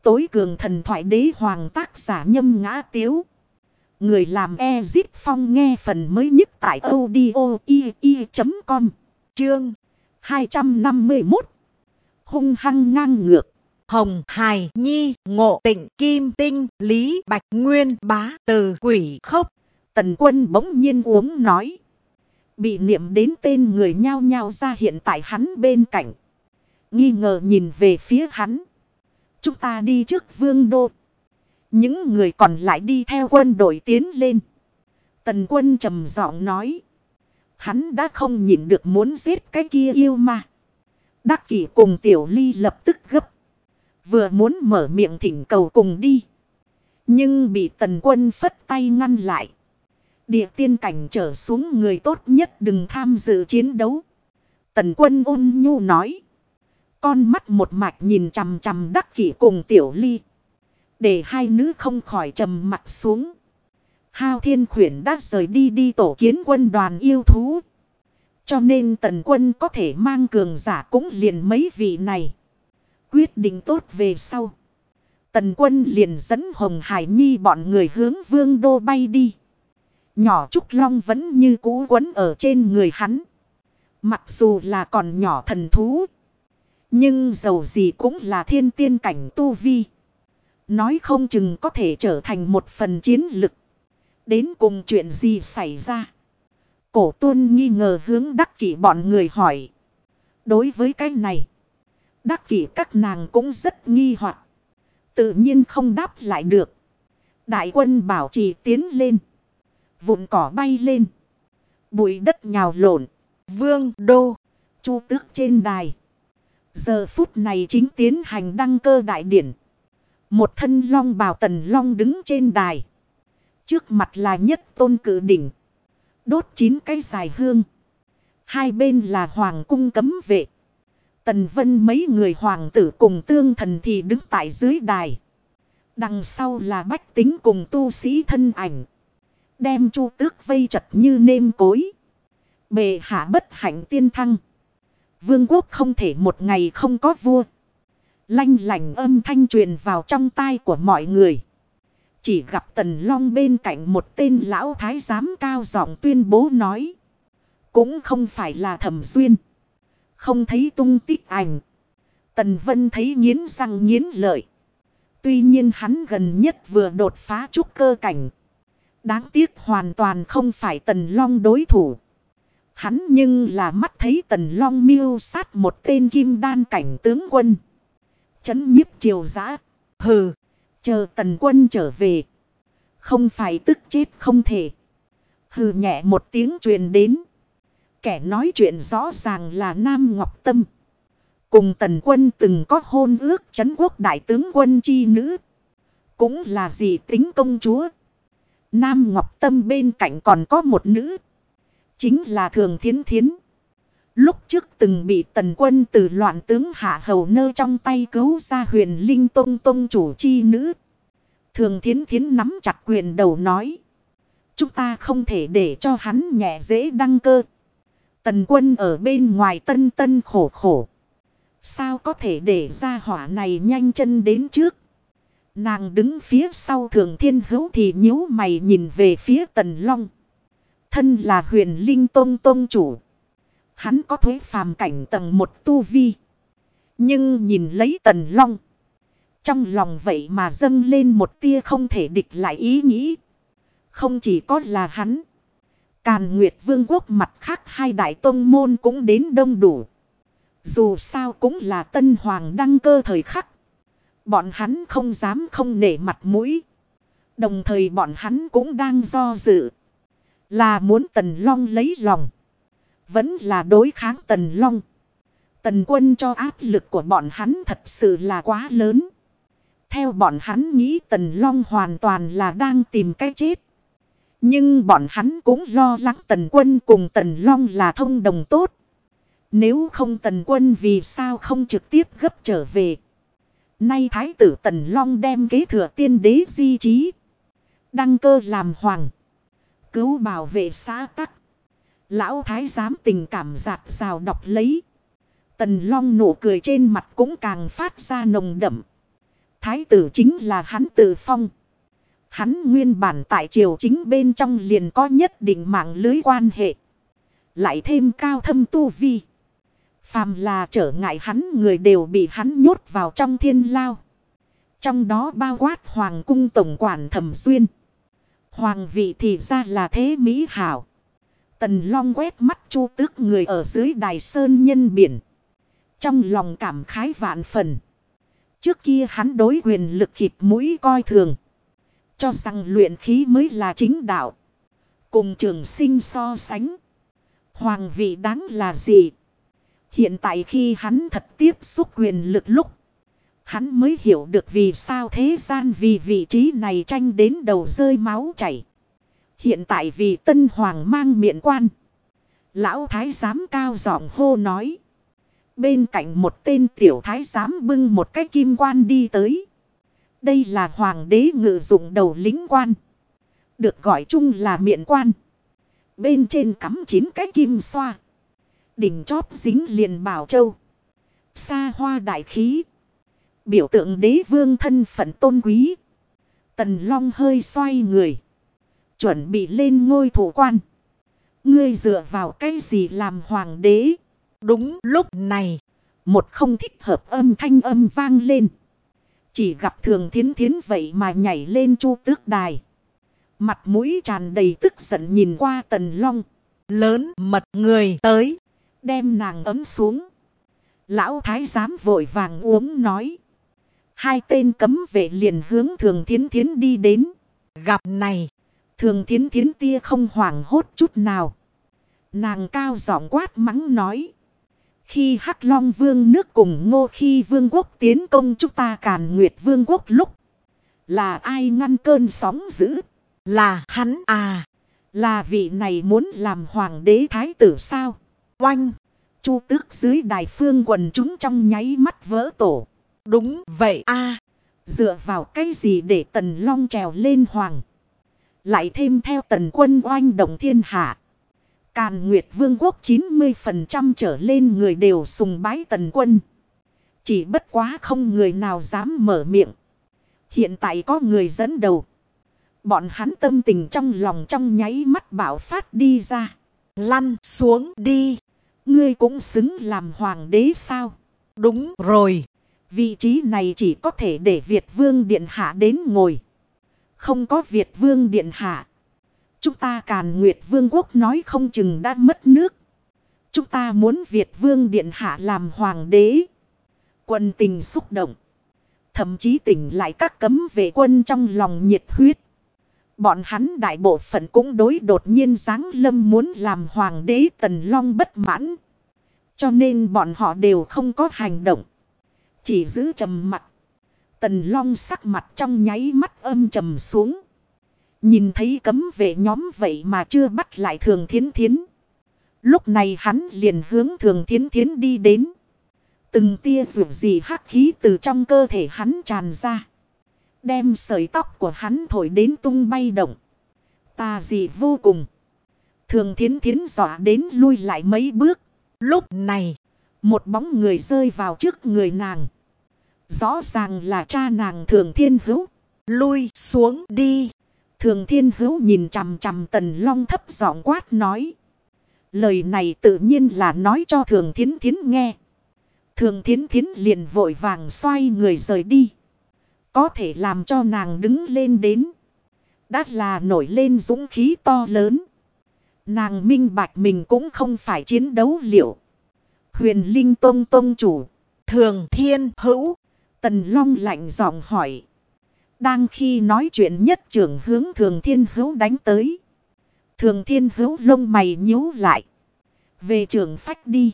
tối cường thần thoại đế hoàng tác giả Nhâm Ngã Tiếu. Người làm Ezip Phong nghe phần mới nhất tại audio.com. Chương 251. Hung hăng ngang ngược. Hồng Hải Nhi, Ngộ Tịnh, Kim Tinh, Lý Bạch Nguyên, Bá Từ, Quỷ Khốc. Tần Quân bỗng nhiên uống nói. Bị niệm đến tên người nhao nhao ra hiện tại hắn bên cạnh. Nghi ngờ nhìn về phía hắn. Chúng ta đi trước vương đô. Những người còn lại đi theo quân đội tiến lên. Tần Quân trầm giọng nói. Hắn đã không nhịn được muốn giết cái kia yêu ma. Đắc Kỷ cùng Tiểu Ly lập tức gấp. Vừa muốn mở miệng thỉnh cầu cùng đi. Nhưng bị Tần Quân phất tay ngăn lại. Địa tiên cảnh trở xuống người tốt nhất đừng tham dự chiến đấu. Tần Quân ôn nhu nói. Con mắt một mạch nhìn chằm chằm Đắc Kỷ cùng Tiểu Ly. Để hai nữ không khỏi trầm mặt xuống. Hao Thiên Khuyển đã rời đi tổ kiến quân đoàn yêu thú. Cho nên Tần Quân có thể mang cường giả cũng liền mấy vị này. Quyết định tốt về sau. Tần Quân liền dẫn Hồng Hải Nhi bọn người hướng vương đô bay đi. Nhỏ Trúc Long vẫn như cũ quấn ở trên người hắn. Mặc dù là còn nhỏ thần thú. Nhưng dầu gì cũng là thiên tiên cảnh tu vi. Nói không chừng có thể trở thành một phần chiến lực. Đến cùng chuyện gì xảy ra? Cổ Tuân nghi ngờ hướng Đắc Kỷ bọn người hỏi. Đối với cái này, Đắc Kỷ các nàng cũng rất nghi hoặc. Tự nhiên không đáp lại được. Đại quân bảo trì tiến lên. Vụn cỏ bay lên. Bụi đất nhào lộn. Vương đô. Chu tước trên đài. Giờ phút này chính tiến hành đăng cơ đại điển. Một thân long bào Tần Long đứng trên đài. Trước mặt là nhất tôn cử đỉnh. Đốt 9 cái dài hương. Hai bên là hoàng cung cấm vệ. Tần Vân mấy người hoàng tử cùng tương thần thì đứng tại dưới đài. Đằng sau là bách tính cùng tu sĩ thân ảnh. Đem Chu tước vây chật như nêm cối. Bệ hạ bất hạnh tiên thăng. Vương quốc không thể một ngày không có vua. Lanh lảnh âm thanh truyền vào trong tai của mọi người. Chỉ gặp Tần Long bên cạnh một tên lão thái giám cao giọng tuyên bố nói. Cũng không phải là Thẩm Xuyên. Không thấy tung tích ảnh. Tần Vân thấy nghiến răng nghiến lợi. Tuy nhiên hắn gần nhất vừa đột phá trúc cơ cảnh. Đáng tiếc hoàn toàn không phải Tần Long đối thủ. Hắn nhưng là mắt thấy Tần Long mưu sát một tên kim đan cảnh tướng quân. Chấn nhiếp triều dã. Hừ, chờ Tần Quân trở về. Không phải tức chết không thể. Hừ nhẹ một tiếng truyền đến. Kẻ nói chuyện rõ ràng là Nam Ngọc Tâm. Cùng Tần Quân từng có hôn ước trấn quốc đại tướng quân chi nữ. Cũng là dì tính công chúa. Nam Ngọc Tâm bên cạnh còn có một nữ. Chính là Thường Thiến Thiến. Lúc trước từng bị Tần Quân từ loạn tướng Hạ Hầu Nơ trong tay cứu ra Huyền Linh Tông Tông chủ chi nữ. Thường Thiến Thiến nắm chặt quyền đầu nói. Chúng ta không thể để cho hắn nhẹ dễ đăng cơ. Tần Quân ở bên ngoài tân tân khổ khổ. Sao có thể để ra hỏa này nhanh chân đến trước. Nàng đứng phía sau Thường Thiên Hữu thì nhíu mày nhìn về phía Tần Long. Thân là Huyền Linh Tông Tông chủ. Hắn có thuế phàm cảnh tầng 1 tu vi. Nhưng nhìn lấy Tần Long. Trong lòng vậy mà dâng lên một tia không thể địch lại ý nghĩ. Không chỉ có là hắn. Càn Nguyệt Vương quốc mặt khác hai đại tông môn cũng đến đông đủ. Dù sao cũng là tân hoàng đăng cơ thời khắc. Bọn hắn không dám không nể mặt mũi. Đồng thời bọn hắn cũng đang do dự. Là muốn Tần Long lấy lòng. Vẫn là đối kháng Tần Long. Tần Quân cho áp lực của bọn hắn thật sự là quá lớn. Theo bọn hắn nghĩ Tần Long hoàn toàn là đang tìm cái chết. Nhưng bọn hắn cũng lo lắng Tần Quân cùng Tần Long là thông đồng tốt. Nếu không Tần Quân vì sao không trực tiếp gấp trở về. Nay Thái tử Tần Long đem kế thừa tiên đế di trí. Đăng cơ làm hoàng. Cứu bảo vệ xã tắc. Lão thái giám tình cảm dạt dào đọc lấy. Tần Long nụ cười trên mặt cũng càng phát ra nồng đậm. thái tử chính là hắn tự phong. Hắn nguyên bản tại triều chính bên trong liền có nhất định mạng lưới quan hệ. Lại thêm cao thâm tu vi. Phàm là trở ngại hắn người đều bị hắn nhốt vào trong thiên lao. Trong đó bao quát hoàng cung tổng quản Thẩm Xuyên. Hoàng vị thì ra là thế mỹ hảo. Tần Long quét mắt Chu Tước người ở dưới đài sơn nhân biển. Trong lòng cảm khái vạn phần. Trước kia hắn đối quyền lực khịt mũi coi thường. Cho rằng luyện khí mới là chính đạo. Cùng trường sinh so sánh. Hoàng vị đáng là gì? Hiện tại khi hắn thật tiếp xúc quyền lực lúc. Hắn mới hiểu được vì sao thế gian vì vị trí này tranh đến đầu rơi máu chảy. Hiện tại vì tân hoàng mang miện quan. Lão thái giám cao giọng hô nói. Bên cạnh một tên tiểu thái giám bưng một cái kim quan đi tới. Đây là hoàng đế ngự dụng đầu lính quan. Được gọi chung là miện quan. Bên trên cắm 9 cái kim xoa. Đỉnh chóp dính liền bảo châu. Xa hoa đại khí. Biểu tượng đế vương thân phận tôn quý. Tần Long hơi xoay người. Chuẩn bị lên ngôi thủ quan. Ngươi dựa vào cái gì làm hoàng đế? Đúng lúc này. Một không thích hợp âm thanh vang lên. Chỉ gặp Thường Thiến Thiến vậy mà nhảy lên Chu Tước đài. Mặt mũi tràn đầy tức giận nhìn qua Tần Long. Lớn mật người tới. Đem nàng ấm xuống. Lão thái giám vội vàng uống nói. Hai tên cấm vệ liền hướng Thường Thiến Thiến đi đến. Gặp này. Thường Thiến Thiến tia không hoảng hốt chút nào. Nàng cao giọng quát mắng nói. Khi Hắc Long Vương nước cùng Ngô Khi Vương quốc tiến công chúng ta Càn Nguyệt Vương quốc lúc. Là ai ngăn cơn sóng dữ? Là hắn à? Là vị này muốn làm hoàng đế thái tử sao? Oanh! Chu Tước dưới đài phương quần chúng trong nháy mắt vỡ tổ. Đúng vậy a. Dựa vào cái gì để Tần Long trèo lên hoàng? Lại thêm theo Tần quân oanh động thiên hạ. Càn Nguyệt Vương quốc 90% trở lên người đều sùng bái Tần quân. Chỉ bất quá không người nào dám mở miệng. Hiện tại có người dẫn đầu. Bọn hắn tâm tình trong lòng trong nháy mắt bạo phát đi ra. Lăn xuống đi. Ngươi cũng xứng làm hoàng đế sao? Đúng rồi. Vị trí này chỉ có thể để Việt Vương Điện Hạ đến ngồi. Không có Việt Vương Điện Hạ. Chúng ta Càn Nguyệt Vương quốc nói không chừng đã mất nước. Chúng ta muốn Việt Vương Điện Hạ làm hoàng đế. Quân tình xúc động. Thậm chí tỉnh lại các cấm vệ quân trong lòng nhiệt huyết. Bọn hắn đại bộ phận cũng đối đột nhiên giáng lâm muốn làm hoàng đế Tần Long bất mãn. Cho nên bọn họ đều không có hành động. Chỉ giữ trầm mặt. Tần Long sắc mặt trong nháy mắt âm trầm xuống. Nhìn thấy cấm vệ nhóm vậy mà chưa bắt lại Thường Thiến Thiến. Lúc này hắn liền hướng Thường Thiến Thiến đi đến. Từng tia rủ gì hắc khí từ trong cơ thể hắn tràn ra. Đem sợi tóc của hắn thổi đến tung bay động. Tà dị vô cùng. Thường Thiến Thiến dọa đến lui lại mấy bước. Lúc này, một bóng người rơi vào trước người nàng. Rõ ràng là cha nàng Thường Thiên Hữu. Lui xuống đi. Thường Thiên Hữu nhìn chằm chằm Tần Long thấp giọng quát nói. Lời này tự nhiên là nói cho Thường Thiến Thiến nghe. Thường Thiến Thiến liền vội vàng xoay người rời đi. Có thể làm cho nàng đứng lên đến. Đã là nổi lên dũng khí to lớn. Nàng minh bạch mình cũng không phải chiến đấu liệu. Huyền Linh Tông Tông chủ. Thường Thiên Hữu. Tần Long lạnh giọng hỏi. Đang khi nói chuyện nhất trưởng hướng Thường Thiên Hữu đánh tới. Thường Thiên Hữu lông mày nhíu lại. Về trưởng phách đi.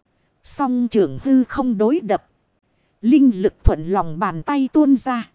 Song trưởng hư không đối đập. Linh lực thuận lòng bàn tay tuôn ra.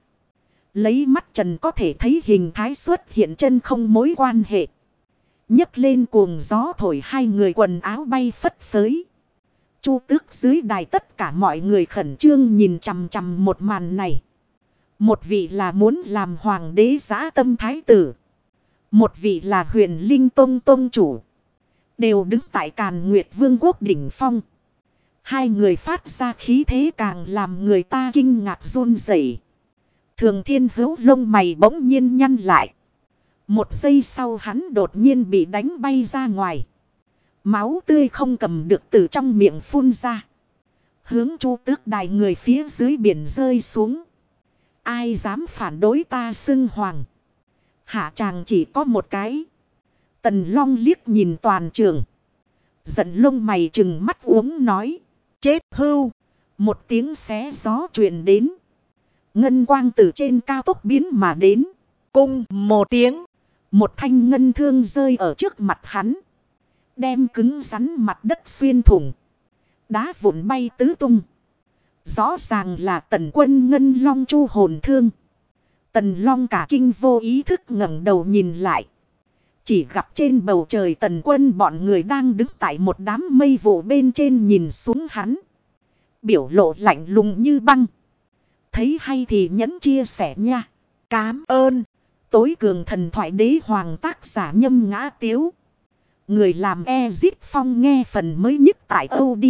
Lấy mắt trần có thể thấy hình thái xuất hiện chân không mối quan hệ. Nhấc lên cuồng gió thổi hai người quần áo bay phất phới. Chu Tước dưới đài tất cả mọi người khẩn trương nhìn chằm chằm một màn này. Một vị là muốn làm hoàng đế dã tâm thái tử. Một vị là Huyền Linh Tông Tông chủ. Đều đứng tại Càn Nguyệt Vương quốc đỉnh phong. Hai người phát ra khí thế càng làm người ta kinh ngạc run rẩy. Thường Thiên Hữu lông mày bỗng nhiên nhăn lại. Một giây sau hắn đột nhiên bị đánh bay ra ngoài. Máu tươi không cầm được từ trong miệng phun ra. Hướng Chu Tước Đài người phía dưới biển rơi xuống. Ai dám phản đối ta xưng hoàng. Hạ tràng chỉ có một cái. Tần Long liếc nhìn toàn trường. Giận lông mày trừng mắt uống nói. Chết hưu. Một tiếng xé gió truyền đến. Ngân quang từ trên cao tốc biến mà đến. Cung một tiếng. Một thanh ngân thương rơi ở trước mặt hắn. Đem cứng rắn mặt đất xuyên thủng. Đá vụn bay tứ tung. Rõ ràng là Tần Quân ngân long chu hồn thương. Tần Long cả kinh vô ý thức ngẩng đầu nhìn lại. Chỉ gặp trên bầu trời Tần Quân bọn người đang đứng tại một đám mây vụ bên trên nhìn xuống hắn. Biểu lộ lạnh lùng như băng. Thấy hay thì nhấn chia sẻ nha. Cám ơn. Tối cường thần thoại đế hoàng tác giả Nhâm Ngã Tiếu. Người làm Ezip Phong nghe phần mới nhất tại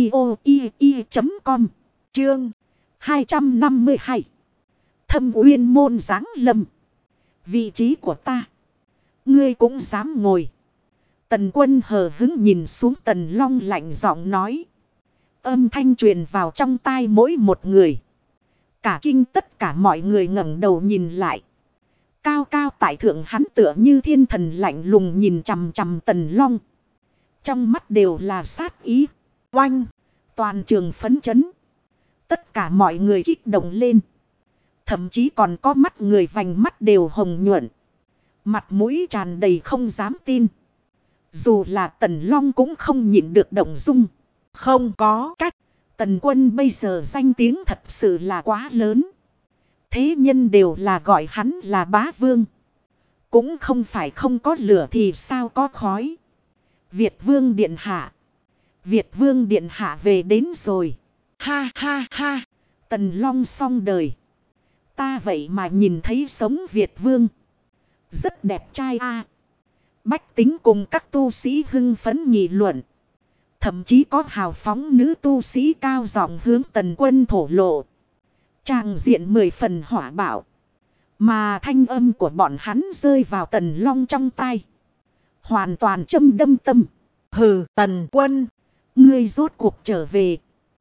audio.com. Chương 252. Thâm Uyên môn giáng lâm. Vị trí của ta. Ngươi cũng dám ngồi. Tần Quân hờ hững nhìn xuống Tần Long lạnh giọng nói. Âm thanh truyền vào trong tai mỗi một người. Cả kinh tất cả mọi người ngẩng đầu nhìn lại. Cao cao tại thượng hắn tựa như thiên thần lạnh lùng nhìn chằm chằm Tần Long. Trong mắt đều là sát ý. Oanh. Toàn trường phấn chấn. Tất cả mọi người kích động lên. Thậm chí còn có mắt người vành mắt đều hồng nhuận. Mặt mũi tràn đầy không dám tin. Dù là Tần Long cũng không nhịn được động dung. Không có cách. Tần Quân bây giờ danh tiếng thật sự là quá lớn. Thế nhân đều là gọi hắn là bá vương. Cũng không phải không có lửa thì sao có khói. Việt Vương Điện Hạ. Việt Vương Điện Hạ về đến rồi. Ha ha ha. Tần Long xong đời. Ta vậy mà nhìn thấy sống Việt Vương. Rất đẹp trai a. Bách tính cùng các tu sĩ hưng phấn nghị luận. Thậm chí có hào phóng nữ tu sĩ cao giọng hướng Tần Quân thổ lộ. Tràng diện 10 phần hỏa bạo. Mà thanh âm của bọn hắn rơi vào Tần Long trong tai. Hoàn toàn châm đâm tâm. Hừ, Tần Quân. Ngươi rốt cuộc trở về.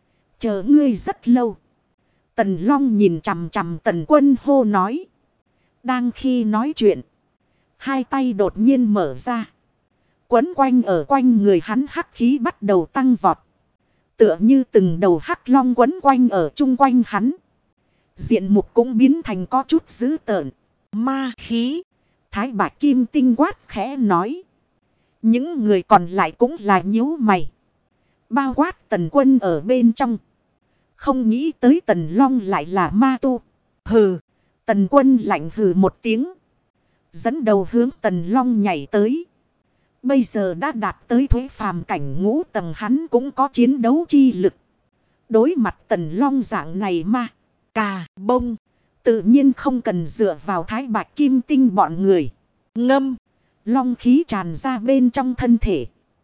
Chờ ngươi rất lâu. Tần Long nhìn chằm chằm Tần Quân hô nói. Đang khi nói chuyện. Hai tay đột nhiên mở ra. Quấn quanh ở quanh người hắn hắc khí bắt đầu tăng vọt. Tựa như từng đầu hắc long quấn quanh ở chung quanh hắn. Diện mục cũng biến thành có chút dữ tợn. Ma khí. Thái Bạch Kim Tinh quát khẽ nói. Những người còn lại cũng là nhíu mày. Bao quát Tần Quân ở bên trong. Không nghĩ tới Tần Long lại là ma tu. Hừ. Tần Quân lạnh hừ một tiếng. Dẫn đầu hướng Tần Long nhảy tới. Bây giờ đã đạt tới thuế phàm cảnh ngũ tầng, hắn cũng có chiến đấu chi lực. Đối mặt Tần Long dạng này mà. Cà bông. Tự nhiên không cần dựa vào Thái Bạch Kim Tinh bọn người. Ngâm. Long khí tràn ra bên trong thân thể.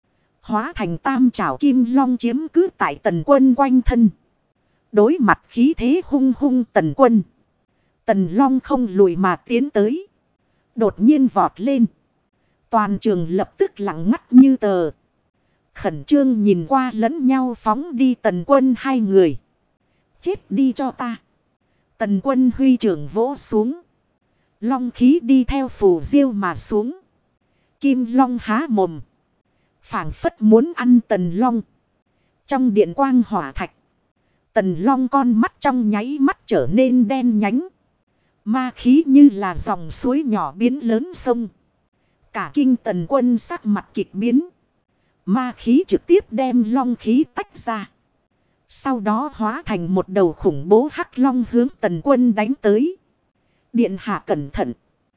Hóa thành tam trảo kim long chiếm cứ tại Tần Quân quanh thân. Đối mặt khí thế hung hung Tần Quân. Tần Long không lùi mà tiến tới. Đột nhiên vọt lên. Toàn trường lập tức lặng ngắt như tờ. Khẩn trương nhìn qua lẫn nhau phóng đi Tần Quân hai người. Chết đi cho ta. Tần Quân huy trưởng vỗ xuống. Long khí đi theo phù diêu mà xuống. Kim long há mồm. Phảng phất muốn ăn Tần Long. Trong điện quang hỏa thạch. Tần Long con mắt trong nháy mắt trở nên đen nhánh. Ma khí như là dòng suối nhỏ biến lớn sông. Cả kinh Tần Quân sắc mặt kịch biến. Ma khí trực tiếp đem long khí tách ra. Sau đó hóa thành một đầu khủng bố hắc long hướng Tần Quân đánh tới. Điện hạ cẩn thận.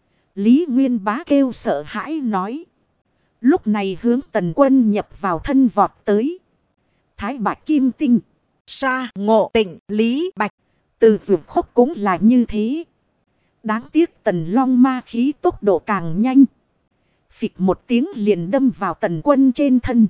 Lý Nguyên Bá kêu sợ hãi nói. Lúc này hướng Tần Quân nhập vào thân vọt tới. Thái Bạch Kim Tinh. Sa Ngộ Tịnh Lý Bạch. Từ Dược Khốc cũng là như thế. Đáng tiếc Tần Long ma khí tốc độ càng nhanh. Phịch một tiếng liền đâm vào Tần Quân trên thân.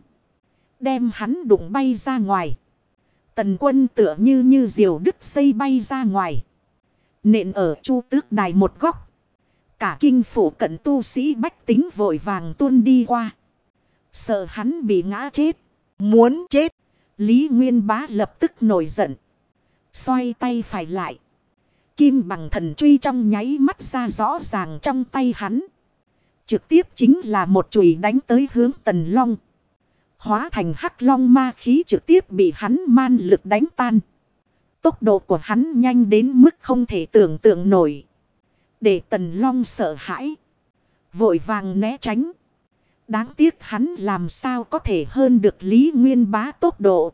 Đem hắn đụng bay ra ngoài. Tần Quân tựa như diều đứt dây bay ra ngoài. Nện ở Chu Tước Đài một góc. Cả kinh phủ cận tu sĩ bách tính vội vàng tuôn đi qua. Sợ hắn bị ngã chết. Muốn chết. Lý Nguyên Bá lập tức nổi giận. Xoay tay phải lại. Kim bằng thần truy trong nháy mắt ra rõ ràng trong tay hắn. Trực tiếp chính là một chùy đánh tới hướng Tần Long. Hóa thành hắc long ma khí trực tiếp bị hắn man lực đánh tan. Tốc độ của hắn nhanh đến mức không thể tưởng tượng nổi. Để Tần Long sợ hãi. Vội vàng né tránh. Đáng tiếc hắn làm sao có thể hơn được Lý Nguyên Bá tốc độ.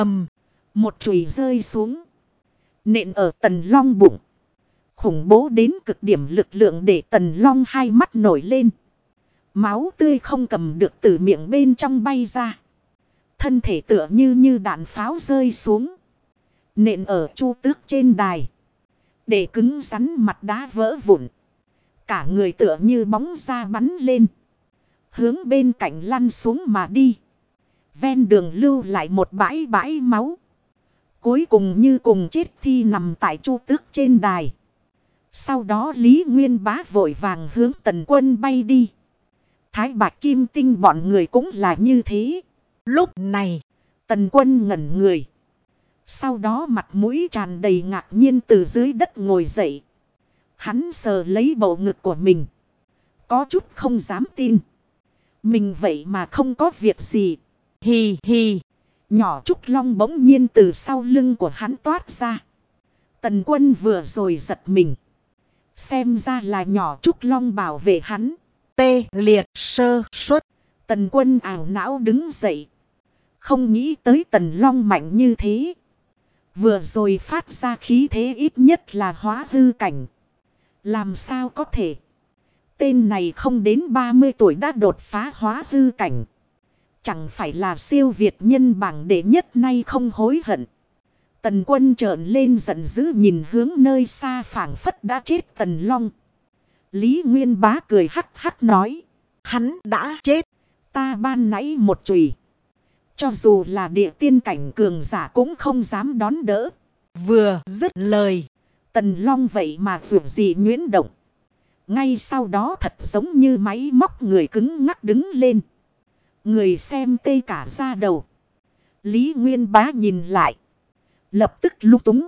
Một chùy rơi xuống. Nện ở Tần Long bụng. Khủng bố đến cực điểm lực lượng để Tần Long hai mắt nổi lên. Máu tươi không cầm được từ miệng bên trong bay ra. Thân thể tựa như đạn pháo rơi xuống. Nện ở Chu Tước trên đài. Để cứng rắn mặt đá vỡ vụn. Cả người tựa như bóng ra bắn lên. Hướng bên cạnh lăn xuống mà đi. Ven đường lưu lại một bãi máu. Cuối cùng như cùng chết thi nằm tại Chu Tước trên đài. Sau đó Lý Nguyên Bá vội vàng hướng Tần Quân bay đi. Thái Bạch Kim Tinh bọn người cũng là như thế. Lúc này, Tần Quân ngẩn người. Sau đó mặt mũi tràn đầy ngạc nhiên từ dưới đất ngồi dậy. Hắn sờ lấy bầu ngực của mình. Có chút không dám tin. Mình vậy mà không có việc gì. Hì hì. Nhỏ Trúc Long bỗng nhiên từ sau lưng của hắn toát ra. Tần Quân vừa rồi giật mình. Xem ra là nhỏ Trúc Long bảo vệ hắn. Tê liệt sơ suất. Tần Quân ảo não đứng dậy. Không nghĩ tới Tần Long mạnh như thế. Vừa rồi phát ra khí thế ít nhất là hóa hư cảnh. Làm sao có thể? Tên này không đến 30 tuổi đã đột phá hóa hư cảnh. Chẳng phải là siêu việt nhân bảng đệ nhất nay không hối hận. Tần Quân trợn lên giận dữ nhìn hướng nơi xa phảng phất đã chết Tần Long. Lý Nguyên Bá cười hắc hắc nói. Hắn đã chết. Ta ban nãy một chùy. Cho dù là địa tiên cảnh cường giả cũng không dám đón đỡ. Vừa dứt lời. Tần Long vậy mà dù gì nhuyễn động. Ngay sau đó thật giống như máy móc người cứng ngắc đứng lên. Người xem tê cả da đầu. Lý Nguyên Bá nhìn lại. Lập tức lung túng.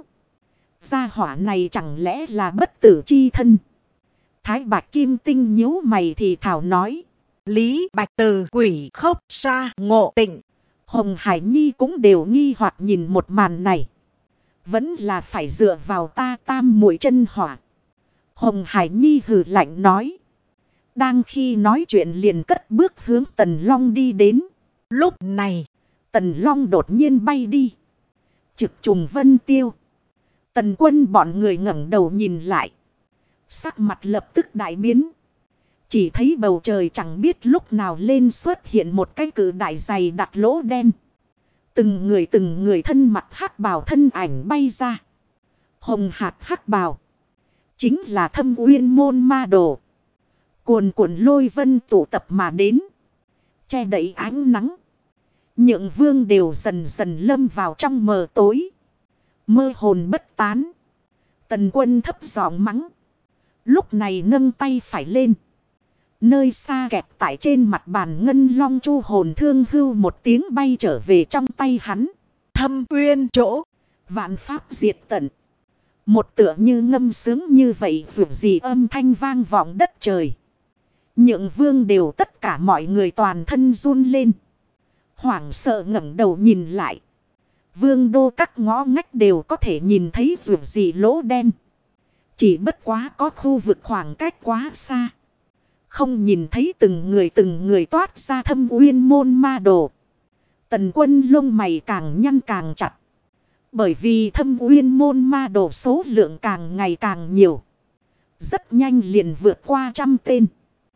Gia hỏa này chẳng lẽ là bất tử chi thân. Thái Bạch Kim Tinh nhíu mày thì thảo nói. Lý Bạch từ quỷ khốc sa ngộ tịnh. Hồng Hải Nhi cũng đều nghi hoặc nhìn một màn này. Vẫn là phải dựa vào ta tam muội chân hỏa. Hồng Hải Nhi hừ lạnh nói. Đang khi nói chuyện liền cất bước hướng Tần Long đi đến. Lúc này, Tần Long đột nhiên bay đi. Trực trùng vân tiêu. Tần Quân bọn người ngẩng đầu nhìn lại. Sắc mặt lập tức đại biến. Chỉ thấy bầu trời chẳng biết lúc nào lên xuất hiện một cái cự đại dày đặc lỗ đen. Từng người thân mặt hắc bào thân ảnh bay ra. Hồng hạt hắc bào. Chính là Thâm Uyên môn ma đồ. Cuồn cuộn lôi vân tụ tập mà đến. Che đậy ánh nắng. Nhượng vương đều dần dần lâm vào trong mờ tối. Mơ hồn bất tán. Tần Quân thấp giọng mắng. Lúc này nâng tay phải lên. Nơi xa kẹp tại trên mặt bàn ngân long chu hồn thương hưu một tiếng bay trở về trong tay hắn. Thâm Uyên chỗ. Vạn pháp diệt tận. Một tựa như ngâm sướng như vậy dù gì âm thanh vang vọng đất trời. Nhượng vương đều tất cả mọi người toàn thân run lên. Hoảng sợ ngẩng đầu nhìn lại. Vương đô các ngõ ngách đều có thể nhìn thấy dù gì lỗ đen. Chỉ bất quá có khu vực khoảng cách quá xa. Không nhìn thấy từng người toát ra Thâm Uyên môn ma đồ. Tần Quân lông mày càng nhăn càng chặt. Bởi vì Thâm Uyên môn ma đồ số lượng càng ngày càng nhiều. Rất nhanh liền vượt qua 100 tên.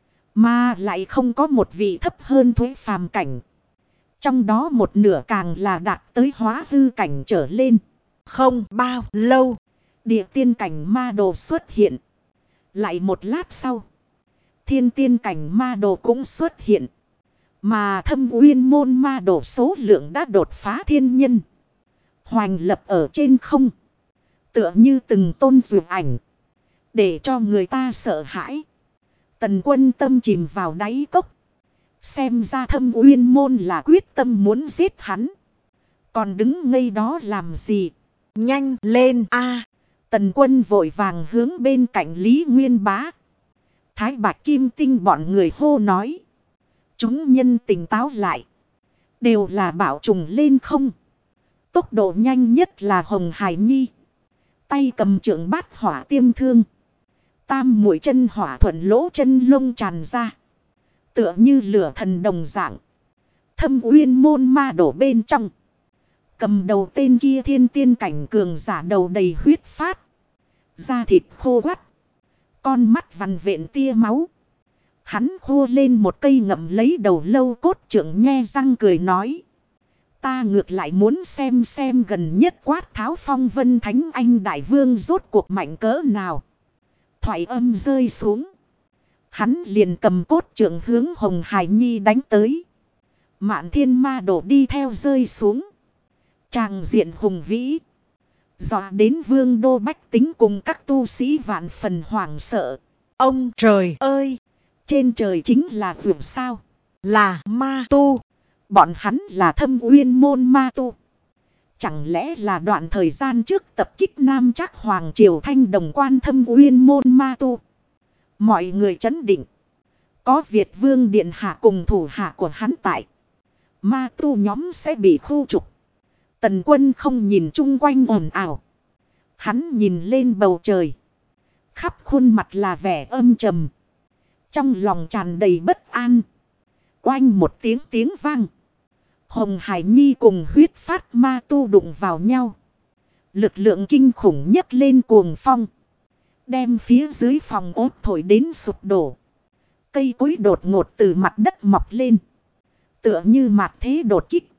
Mà lại không có một vị thấp hơn Thuế phàm cảnh. Trong đó một nửa càng là đạt tới hóa hư cảnh trở lên. Không bao lâu, địa tiên cảnh ma đồ xuất hiện. Lại một lát sau, thiên tiên cảnh ma đồ cũng xuất hiện. Mà Thâm Uyên môn ma đồ số lượng đã đột phá thiên nhân. Hoành lập ở trên không. Tựa như từng tôn dược ảnh. để cho người ta sợ hãi. Tần Quân tâm chìm vào đáy cốc. Xem ra Thâm Uyên Môn là quyết tâm muốn giết hắn. Còn đứng ngây đó làm gì? Nhanh lên a! Tần Quân vội vàng hướng bên cạnh Lý Nguyên Bá. Thái Bạch Kim Tinh bọn người hô nói. Chúng nhân tỉnh táo lại. Đều là bảo trùng lên không. Tốc độ nhanh nhất là Hồng Hải Nhi. Tay cầm trượng bát hỏa tiêm thương. Tam mũi chân hỏa thuận lỗ chân lông tràn ra. Tựa như lửa thần đồng dạng. Thâm Uyên Môn ma đổ bên trong. Cầm đầu tên kia thiên tiên cảnh cường giả đầu đầy huyết phát. Da thịt khô quắt. Con mắt vằn vện tia máu. Hắn khô lên một cây ngậm lấy đầu lâu cốt trượng, nhe răng cười nói. Ta ngược lại muốn xem gần nhất quát tháo phong vân thánh anh đại vương rốt cuộc mạnh cỡ nào. Thoại âm rơi xuống. Hắn liền cầm cốt trượng hướng Hồng Hải Nhi đánh tới. Mạn thiên ma đổ đi theo rơi xuống. Tràng diện hùng vĩ. Dọa đến vương đô bách tính cùng các tu sĩ vạn phần hoảng sợ. Ông trời ơi! Trên trời chính là vượt sao? Là ma tu. Bọn hắn là Thâm Uyên Môn ma tu. Chẳng lẽ là đoạn thời gian trước tập kích Nam Trác Hoàng Triều Thanh Đồng Quan Thâm Uyên Môn ma tu? Mọi người trấn định. Có Việt Vương Điện Hạ cùng thủ hạ của hắn tại. Ma tu nhóm sẽ bị khu trục. Tần Quân không nhìn chung quanh ồn ào. Hắn nhìn lên bầu trời. Khắp khuôn mặt là vẻ âm trầm. Trong lòng tràn đầy bất an. Oanh một tiếng vang. Hồng Hải Nhi cùng huyết phát ma tu đụng vào nhau. Lực lượng kinh khủng nhấc lên cuồng phong. Đem phía dưới phòng ốt thổi đến sụp đổ. Cây cối đột ngột từ mặt đất mọc lên. Tựa như mạt thế đột kích.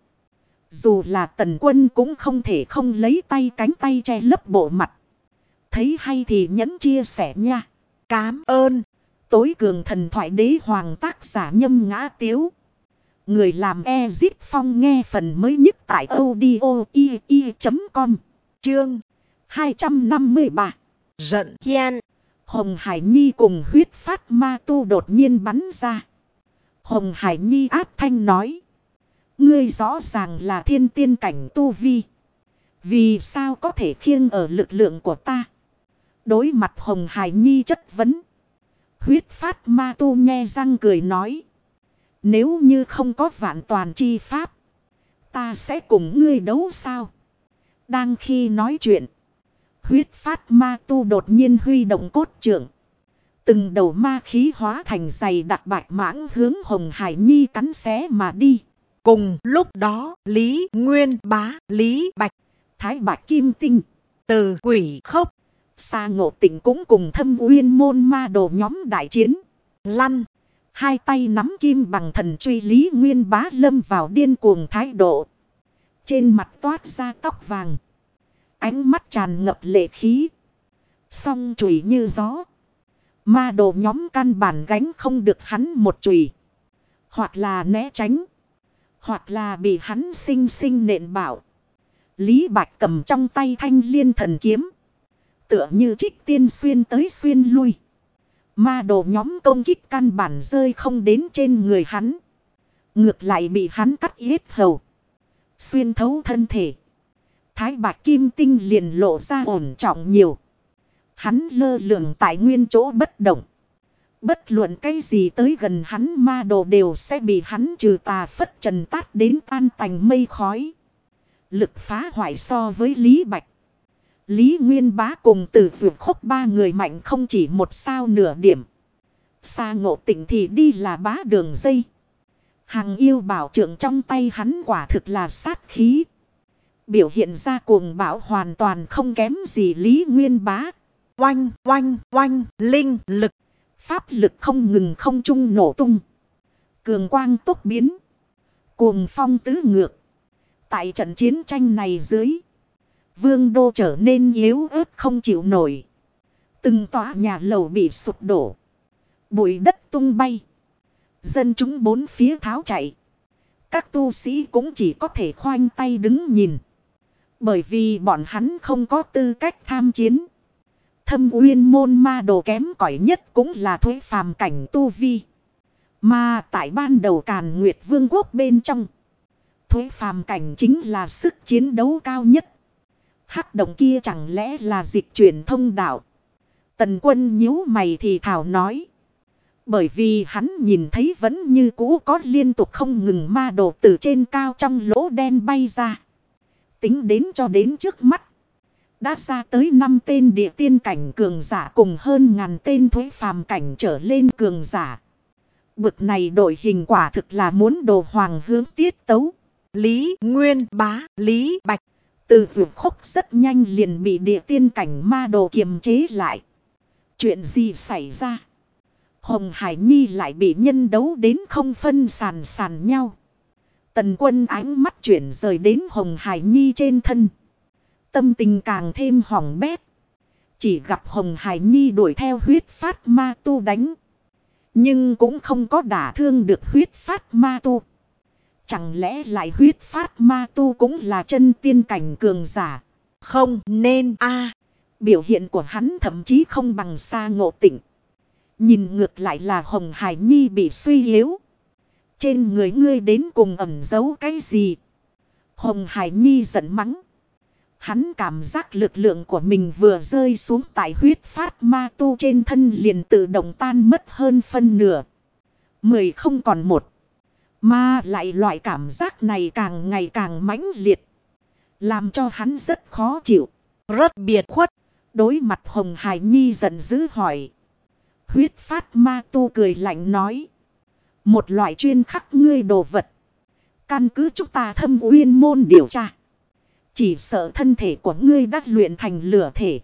Dù là Tần Quân cũng không thể không lấy tay cánh tay che lấp bộ mặt. Thấy hay thì nhẫn chia sẻ nha. Cám ơn. Tối cường thần thoại đế hoàng tác giả Nhâm Ngã Tiếu. Người làm Ezip Phong nghe phần mới nhất tại audio.com. Chương 253. Giận Hiên. Hồng Hải Nhi cùng huyết phát ma tu đột nhiên bắn ra. Hồng Hải Nhi áp thanh nói. Ngươi rõ ràng là thiên tiên cảnh tu vi. Vì sao có thể khiêng ở lực lượng của ta? Đối mặt Hồng Hải Nhi chất vấn. Huyết phát ma tu nhe răng cười nói. Nếu như không có vạn toàn chi pháp. Ta sẽ cùng ngươi đấu sao? Đang khi nói chuyện. Huyết phát ma tu đột nhiên huy động cốt trượng. Từng đầu ma khí hóa thành dày đặc bạch mãng hướng Hồng Hải Nhi cắn xé mà đi. Cùng lúc đó, Lý Nguyên Bá, Lý Bạch, Thái Bạch Kim Tinh, Từ Quỷ Khốc, Sa Ngộ Tịnh cũng cùng Thâm Uyên Môn ma đồ nhóm đại chiến. Lăn. Hai tay nắm kim bằng thần truy, Lý Nguyên Bá lâm vào điên cuồng thái độ. Trên mặt toát ra tóc vàng. Ánh mắt tràn ngập lệ khí. Song chùy như gió. Ma đồ nhóm căn bản gánh không được hắn một chùy. Hoặc là né tránh. Hoặc là bị hắn sinh sinh nện bạo. Lý Bạch cầm trong tay Thanh Liên thần kiếm. Tựa như trích tiên xuyên tới xuyên lui. Ma đồ nhóm công kích căn bản rơi không đến trên người hắn. Ngược lại bị hắn cắt yết hầu. Xuyên thấu thân thể. Thái Bạch Kim Tinh liền lộ ra ổn trọng nhiều. Hắn lơ lửng tại nguyên chỗ bất động. Bất luận cái gì tới gần hắn ma đồ đều sẽ bị hắn trừ tà phất trần tát đến tan tành mây khói. Lực phá hoại so với Lý Bạch. Lý Nguyên Bá cùng Từ Vượt Khốc ba người mạnh không chỉ một sao nửa điểm. Sa Ngộ Tịnh thì đi là bá đường dây. Hằng yêu bảo trượng trong tay hắn quả thực là sát khí. Biểu hiện ra cuồng bạo hoàn toàn không kém gì Lý Nguyên Bá. Oanh, oanh, oanh, linh lực. Pháp lực không ngừng không trung nổ tung. Cường quang tốc biến. Cuồng phong tứ ngược. Tại trận chiến tranh này dưới. Vương đô trở nên yếu ớt không chịu nổi. Từng tòa nhà lầu bị sụp đổ. Bụi đất tung bay. Dân chúng bốn phía tháo chạy. Các tu sĩ cũng chỉ có thể khoanh tay đứng nhìn. Bởi vì bọn hắn không có tư cách tham chiến. Thâm Uyên môn ma đồ kém cỏi nhất cũng là Thuế phàm cảnh tu vi. Mà tại ban đầu Càn Nguyệt Vương quốc bên trong, Thuế phàm cảnh chính là sức chiến đấu cao nhất. Hắc động kia chẳng lẽ là dịch chuyển thông đạo? Tần Quân nhíu mày thì thảo nói. Bởi vì hắn nhìn thấy vẫn như cũ có liên tục không ngừng ma đồ từ trên cao trong lỗ đen bay ra. Tính đến cho đến trước mắt, đã ra tới 5 tên địa tiên cảnh cường giả cùng hơn ngàn tên Thuế phàm cảnh trở lên cường giả. Bực này đội hình quả thực là muốn đồ hoàng hướng tiết tấu. Lý Nguyên Bá, Lý Bạch Từ vượt khúc rất nhanh liền bị địa tiên cảnh ma đồ kiềm chế lại. Chuyện gì xảy ra? Hồng Hải Nhi lại bị nhân đấu đến không phân sàn nhau. Tần Quân ánh mắt chuyển rời đến Hồng Hải Nhi trên thân. Tâm tình càng thêm hỏng bét. Chỉ gặp Hồng Hải Nhi đuổi theo huyết phát ma tu đánh. Nhưng cũng không có đả thương được huyết phát ma tu. Chẳng lẽ lại huyết phát ma tu cũng là chân tiên cảnh cường giả? Không nên a. Biểu hiện của hắn thậm chí không bằng Sa Ngộ Tịnh. Nhìn ngược lại là Hồng Hải Nhi bị suy yếu. Trên người ngươi đến cùng ẩn giấu cái gì? Hồng Hải Nhi giận mắng. Hắn cảm giác lực lượng của mình vừa rơi xuống tại huyết phát ma tu trên thân liền tự động tan mất hơn phân nửa. 10 không còn 1. Mà lại loại cảm giác này càng ngày càng mãnh liệt. Làm cho hắn rất khó chịu. Rất biệt khuất. Đối mặt Hồng Hải Nhi giận dữ hỏi. Huyết phát ma tu cười lạnh nói. Một loại chuyên khắc ngươi đồ vật. Căn cứ chúng ta Thâm Uyên môn điều tra. Chỉ sợ thân thể của ngươi đã luyện thành lửa thể.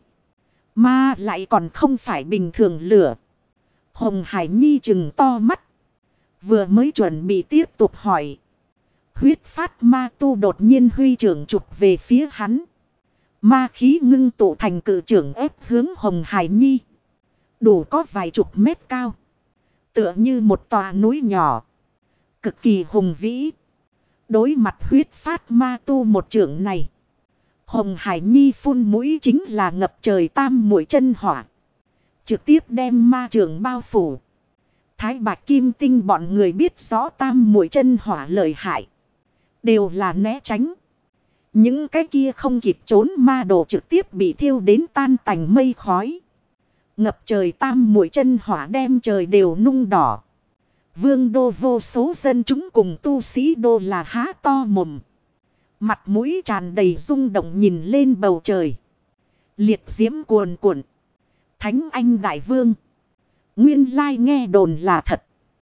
Mà lại còn không phải bình thường lửa. Hồng Hải Nhi trừng to mắt. Vừa mới chuẩn bị tiếp tục hỏi. Huyết phát ma tu đột nhiên huy trưởng chụp về phía hắn. Ma khí ngưng tụ thành cự trưởng ép hướng Hồng Hải Nhi. Đủ có vài chục mét cao. Tựa như một tòa núi nhỏ. Cực kỳ hùng vĩ. Đối mặt huyết phát ma tu một trưởng này. Hồng Hải Nhi phun mũi chính là ngập trời tam muội chân hỏa. Trực tiếp đem ma trưởng bao phủ. Thái Bạch Kim Tinh bọn người biết rõ tam muội chân hỏa lợi hại. Đều là né tránh. Những cái kia không kịp trốn ma đồ trực tiếp bị thiêu đến tan tành mây khói. Ngập trời tam muội chân hỏa đem trời đều nung đỏ. Vương đô vô số dân chúng cùng tu sĩ đô là há to mồm. Mặt mũi tràn đầy rung động nhìn lên bầu trời. Liệt diễm cuồn cuộn. Thánh anh đại vương. Nguyên lai nghe đồn là thật.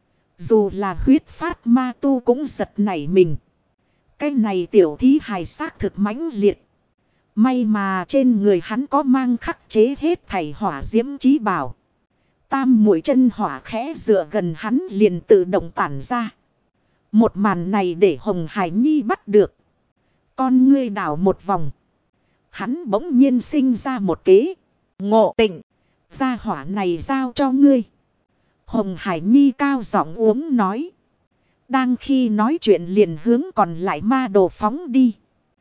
Dù là huyết phát ma tu cũng giật nảy mình. Cái này tiểu thí hài xác thực mãnh liệt. May mà trên người hắn có mang khắc chế hết thảy hỏa diễm chí bảo. Tam muội chân hỏa khẽ dựa gần hắn liền tự động tản ra. Một màn này để Hồng Hải Nhi bắt được. Con ngươi đảo một vòng. Hắn bỗng nhiên sinh ra một kế. Ngộ Tịnh. Gia hỏa này giao cho ngươi. Hồng Hải Nhi cao giọng uống nói. Đang khi nói chuyện liền hướng còn lại ma đồ phóng đi.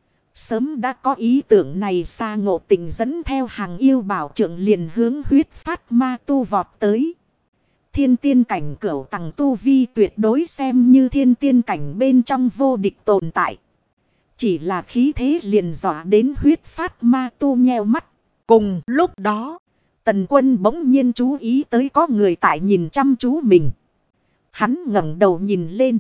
Sớm đã có ý tưởng này Sa Ngộ Tịnh dẫn theo hàng yêu bảo trưởng liền hướng huyết phát ma tu vọt tới. Thiên tiên cảnh cửu tầng tu vi tuyệt đối xem như thiên tiên cảnh bên trong vô địch tồn tại. Chỉ là khí thế liền dọa đến huyết phát ma tu nheo mắt. Cùng lúc đó, Tần Quân bỗng nhiên chú ý tới có người tại nhìn chăm chú mình. Hắn ngẩng đầu nhìn lên.